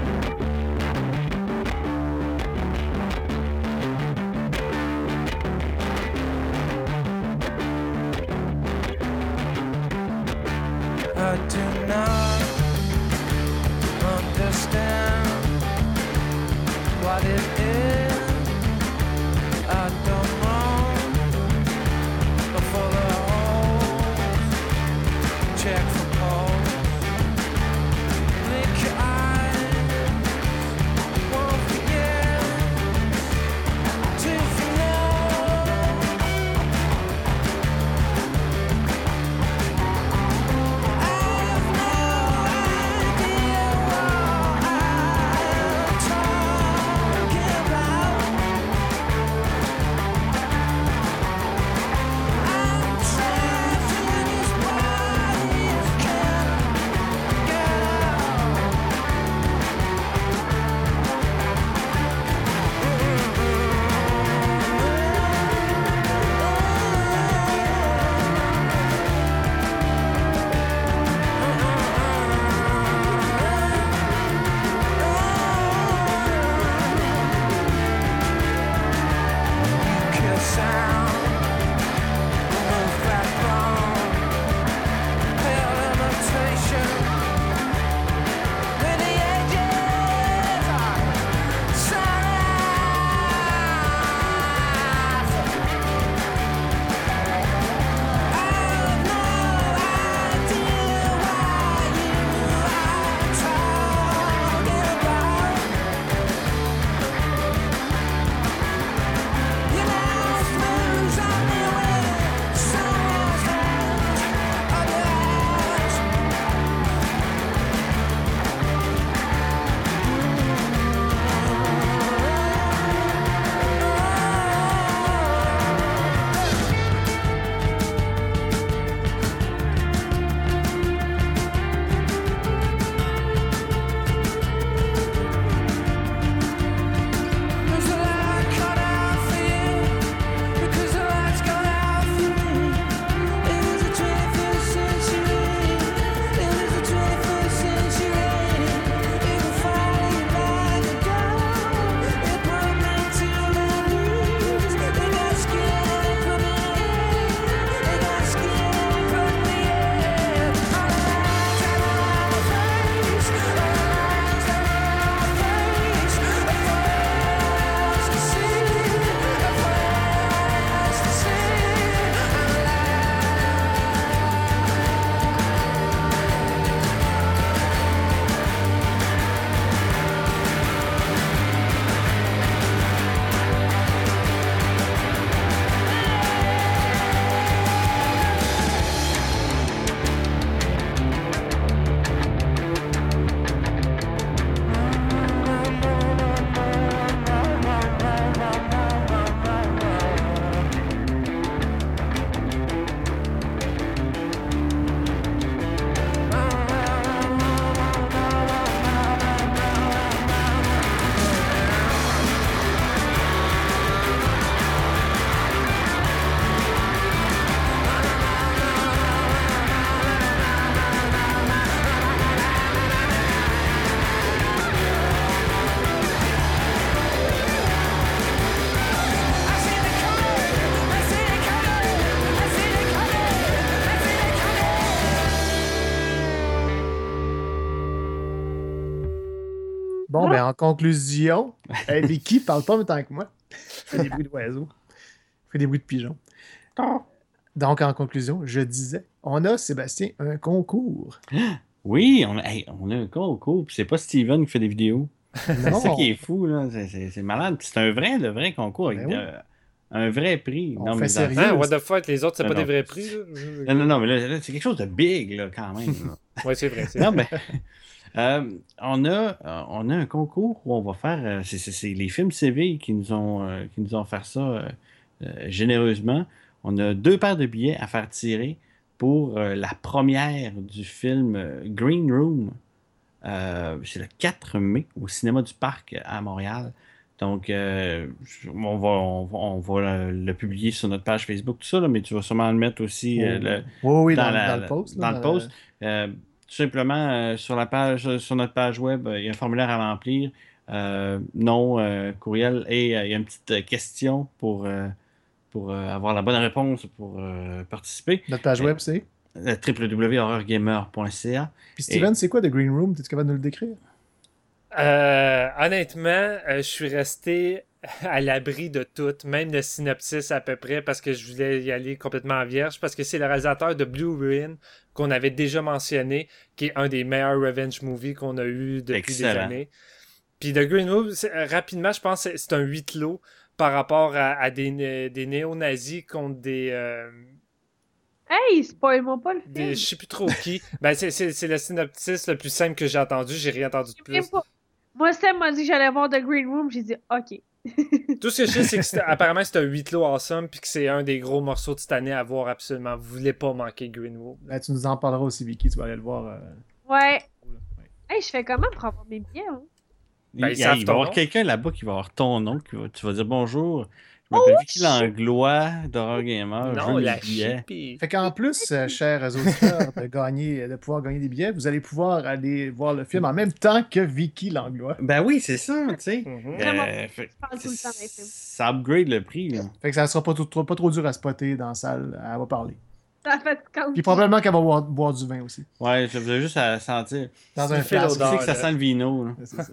I do not understand what it is. I don't know for the holes. Check for holes. Blink your eyes. Won't forget to know. I've no Bon, ben en conclusion, hey, Vicky parle pas en même temps que moi. Fait des bruits d'oiseaux. Fait des bruits de pigeons. Donc, en conclusion, je disais, on a, Sébastien, un concours. Oui, on a, hey, on a un concours, puis c'est pas Steven qui fait des vidéos. C'est Non. ça qui est fou, là. C'est, c'est, c'est malade. Puis c'est un vrai, le vrai concours avec Ben oui. de- un vrai prix. On non, fait mais sérieux. Hein, what the fuck, les autres, c'est Non, pas non. des vrais prix, là? Non, non, non, mais là, là, c'est quelque chose de big, là, quand même. là. Ouais, c'est vrai. C'est Non, ben, euh, on, a, euh, on a un concours où on va faire. euh, c'est, c'est- c'est les films C V qui nous ont, euh, qui nous ont fait ça euh, euh, généreusement. On a deux paires de billets à faire tirer pour euh, la première du film euh, Green Room. Euh, c'est le quatre mai au cinéma du Parc à Montréal. Donc, euh, on va, on va, on va le, le publier sur notre page Facebook, tout ça, là, mais tu vas sûrement le mettre aussi euh, le, Oui, oui, dans, la- dans le post. dans là, le post. Euh, tout simplement, euh, sur la page, sur notre page web, euh, il y a un formulaire à remplir, euh, nom, euh, courriel, et euh, il y a une petite euh, question pour, euh, pour euh, avoir la bonne réponse pour euh, participer. Notre page web, c'est. Euh, w w w point horror gamer point c a. Puis Steven, c'est quoi The Green Room? Es-tu capable de nous le décrire? Euh, honnêtement, euh, je suis resté à l'abri de tout, même le synopsis à peu près, parce que je voulais y aller complètement en vierge, parce que c'est le réalisateur de Blue Ruin qu'on avait déjà mentionné, qui est un des meilleurs revenge movies qu'on a eu depuis Excellent. des années. Puis The Green Room, c'est- euh, rapidement, je pense que c'est un huis clos par rapport à, à des, né- des néo-nazis contre des... euh, Hey, spoil-moi pas le film. des je sais plus trop qui. Ben, c'est, c'est, c'est le synopsis le plus simple que j'ai entendu, j'ai rien entendu de J'ai même plus. pas- Moi, Sam m'a dit que j'allais voir The Green Room, j'ai dit OK. Tout ce que je sais, c'est que c'est- apparemment c'est un huis clos awesome, puis que c'est un des gros morceaux de cette année à voir absolument. Vous voulez pas manquer Green Room. Ben, tu nous en parleras aussi, Vicky. Tu vas aller le voir. euh, Ouais. ouais. Hey, je fais comment pour avoir mes billets, hein? Il, Ben, il ils savent va y ton avoir nom. quelqu'un là-bas qui va avoir ton nom, qui va- tu vas dire bonjour. Je m'appelle Oh, Vicky Langlois d'Horror Gamer. je Non, veux mes la billets. chippie. Fait qu'en plus, euh, chers auditeurs, de gagner, de pouvoir gagner des billets, vous allez pouvoir aller voir le film en même temps que Vicky Langlois. Ben oui, c'est ça, tu sais. Mhm. Vraiment, Euh, fait- je parle tout le temps dans les films. ça upgrade le prix, là. Fait que ça sera pas, trop, pas trop dur à spotter dans la salle. Elle va parler. Ça fait quand Puis probablement qu'elle va boire, boire du vin aussi. Ouais, je veux juste à sentir. Dans Tu un fais flasque. Tu sais l'odeur. que ça là. sent le vino, là. C'est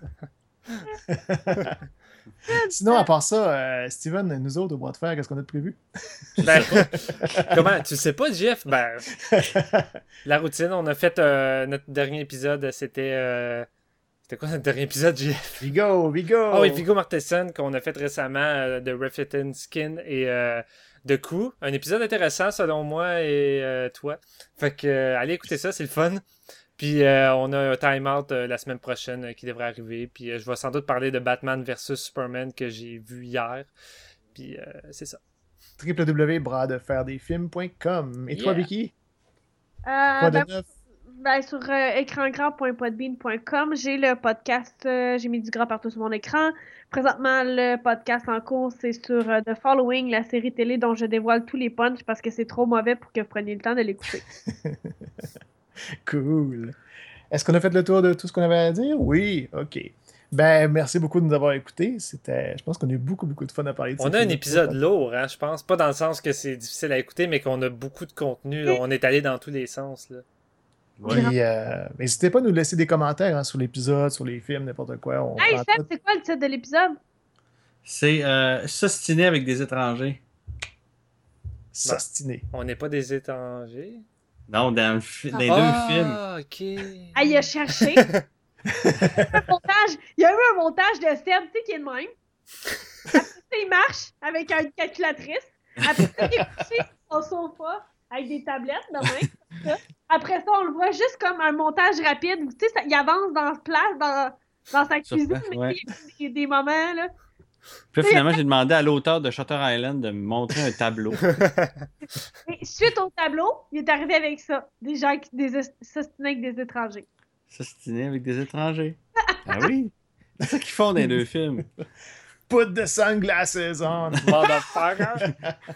ça. Sinon, à part ça, euh, Steven, nous autres, au bois de fer, qu'est-ce qu'on a de prévu? Ben, comment? Tu sais pas, Jeff? Ben, la routine, on a fait euh, notre dernier épisode, c'était... euh, C'était quoi notre dernier épisode, Jeff? Vigo, Vigo! Ah oui, Viggo Mortensen, qu'on a fait récemment euh, de Reflected Skin et euh, de Crew. Un épisode intéressant, selon moi et euh, toi. Fait que, euh, allez écouter ça, c'est le fun. Puis, euh, on a un time-out euh, la semaine prochaine euh, qui devrait arriver. Puis, euh, je vais sans doute parler de Batman versus Superman que j'ai vu hier. Puis, euh, c'est ça. w w w point bras de faire des films point com. Et toi, Yeah. Vicky? Euh, Quoi de ben, neuf? ben, sur euh, écran grand point podbean point com, j'ai le podcast euh, J'ai mis du gras partout sur mon écran. Présentement, le podcast en cours, c'est sur euh, The Following, la série télé dont je dévoile tous les punchs parce que c'est trop mauvais pour que vous preniez le temps de l'écouter. Cool. Est-ce qu'on a fait le tour de tout ce qu'on avait à dire? Oui, ok. Ben, merci beaucoup de nous avoir écoutés. C'était, je pense qu'on a eu beaucoup, beaucoup de fun à parler de On ce a un film. épisode lourd, hein, je pense. Pas dans le sens que c'est difficile à écouter, mais qu'on a beaucoup de contenu. là. On est allé dans tous les sens. Là. Puis, euh, n'hésitez pas à nous laisser des commentaires hein, sur l'épisode, sur les films, n'importe quoi. On Hey, prend Seb, tout. c'est quoi le titre de l'épisode? C'est euh, s'ostiner avec des étrangers. S'ostiner. On n'est pas des étrangers. Non, dans, le fi- dans les ah, deux films. ok. Ah, il a cherché. un montage. Il y a eu un montage de Seb, tu sais, qui est de même. Après ça, il marche avec une calculatrice. Après ça, il est couché sur son sofa avec des tablettes de même. comme ça. Après ça, on le voit juste comme un montage rapide. Tu sais, ça- il avance dans place, dans, dans sa Sur cuisine, place, mais ouais. il y a des, des moments, là. Puis là, finalement, j'ai demandé à l'auteur de Shutter Island de me montrer un tableau. Et suite au tableau, il est arrivé avec ça. Des gens qui des s'ostinaient avec des étrangers. S'ostiner avec des étrangers. Ah oui. C'est ça qu'ils font dans les deux films. Put the sunglasses on! Motherfucker.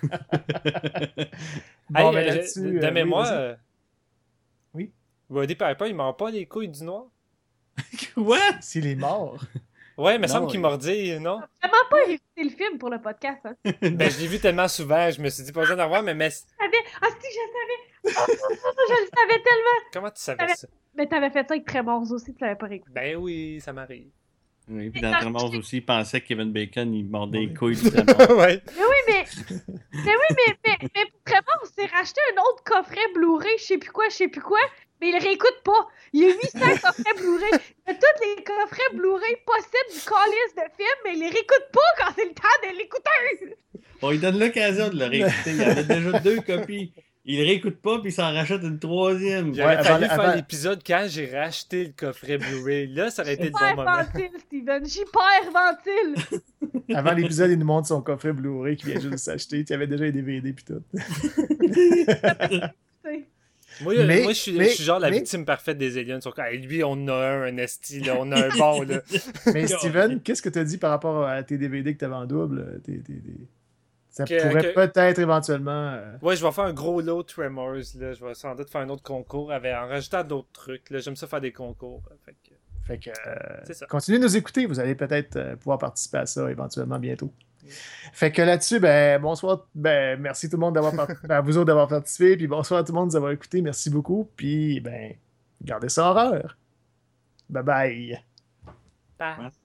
Bon, Hey, ben, euh, là-dessus, de euh, oui, mémoire, vas-y. euh, Oui. Woody Piper, il mord pas les couilles du noir. What? S'il est mort. Ouais, il me Non, semble qu'il il- mordit, non? Vraiment pas éviter le film pour le podcast, hein. Ben, je l'ai vu tellement souvent, je me suis dit pas besoin d'en revoir, mais, mais Je savais. Ah, si, je savais. Je le savais tellement. comment tu savais ça? Mais t'avais fait ça avec Trémors aussi, tu l'avais pas réécouté. Ben oui, ça m'arrive. Oui, puis Mais dans t'as Tremors acheté- aussi, il pensait que Kevin Bacon, il mordait Oui. les couilles du Tremors. ouais. Mais oui, mais. Mais oui, mais, mais, mais vraiment, on s'est racheté un autre coffret Blu-ray, je sais plus quoi, je sais plus quoi, mais il réécoute pas. Il y a huit cents coffrets Blu-ray. Il y a tous les coffrets Blu-ray possibles du calice de film, mais il les réécoute pas quand c'est le temps de l'écouter. On lui donne l'occasion de le réécouter. Il y en a déjà deux copies. Il le réécoute pas, puis il s'en rachète une troisième. J'aurais Ouais, fallu avant- faire avant- l'épisode quand j'ai racheté le coffret Blu-ray. Là, ça aurait été le bon Hyper moment. ventile, Steven. J'hyper ventile. Avant l'épisode, il nous montre son coffret Blu-ray qui vient juste de s'acheter. Il y avait déjà les D V D puis tout. C'est- Moi, Mais- moi je, suis, mais- je suis genre la mais- victime parfaite des aliens. Sur quoi, lui, on a un, un esti, là, on a un bon, là. Mais Steven, qu'est-ce que tu as dit par rapport à tes D V D que tu avais en double? Tes- tes- tes- Ça Que- pourrait que- peut-être éventuellement... euh, Ouais, je vais faire un gros lot Tremors, là. Je vais sans doute faire un autre concours avec, en rajoutant d'autres trucs, là. J'aime ça faire des concours. Fait que, Fait que, euh, c'est ça. continuez de nous écouter. Vous allez peut-être euh, pouvoir participer à ça éventuellement bientôt. Fait que là-dessus, ben, bonsoir. Ben, merci tout le monde d'avoir part- ben, à vous autres d'avoir participé. Puis bonsoir à tout le monde de nous avoir écouté. Merci beaucoup. Puis, ben, gardez ça horreur. Bye bye. Bye.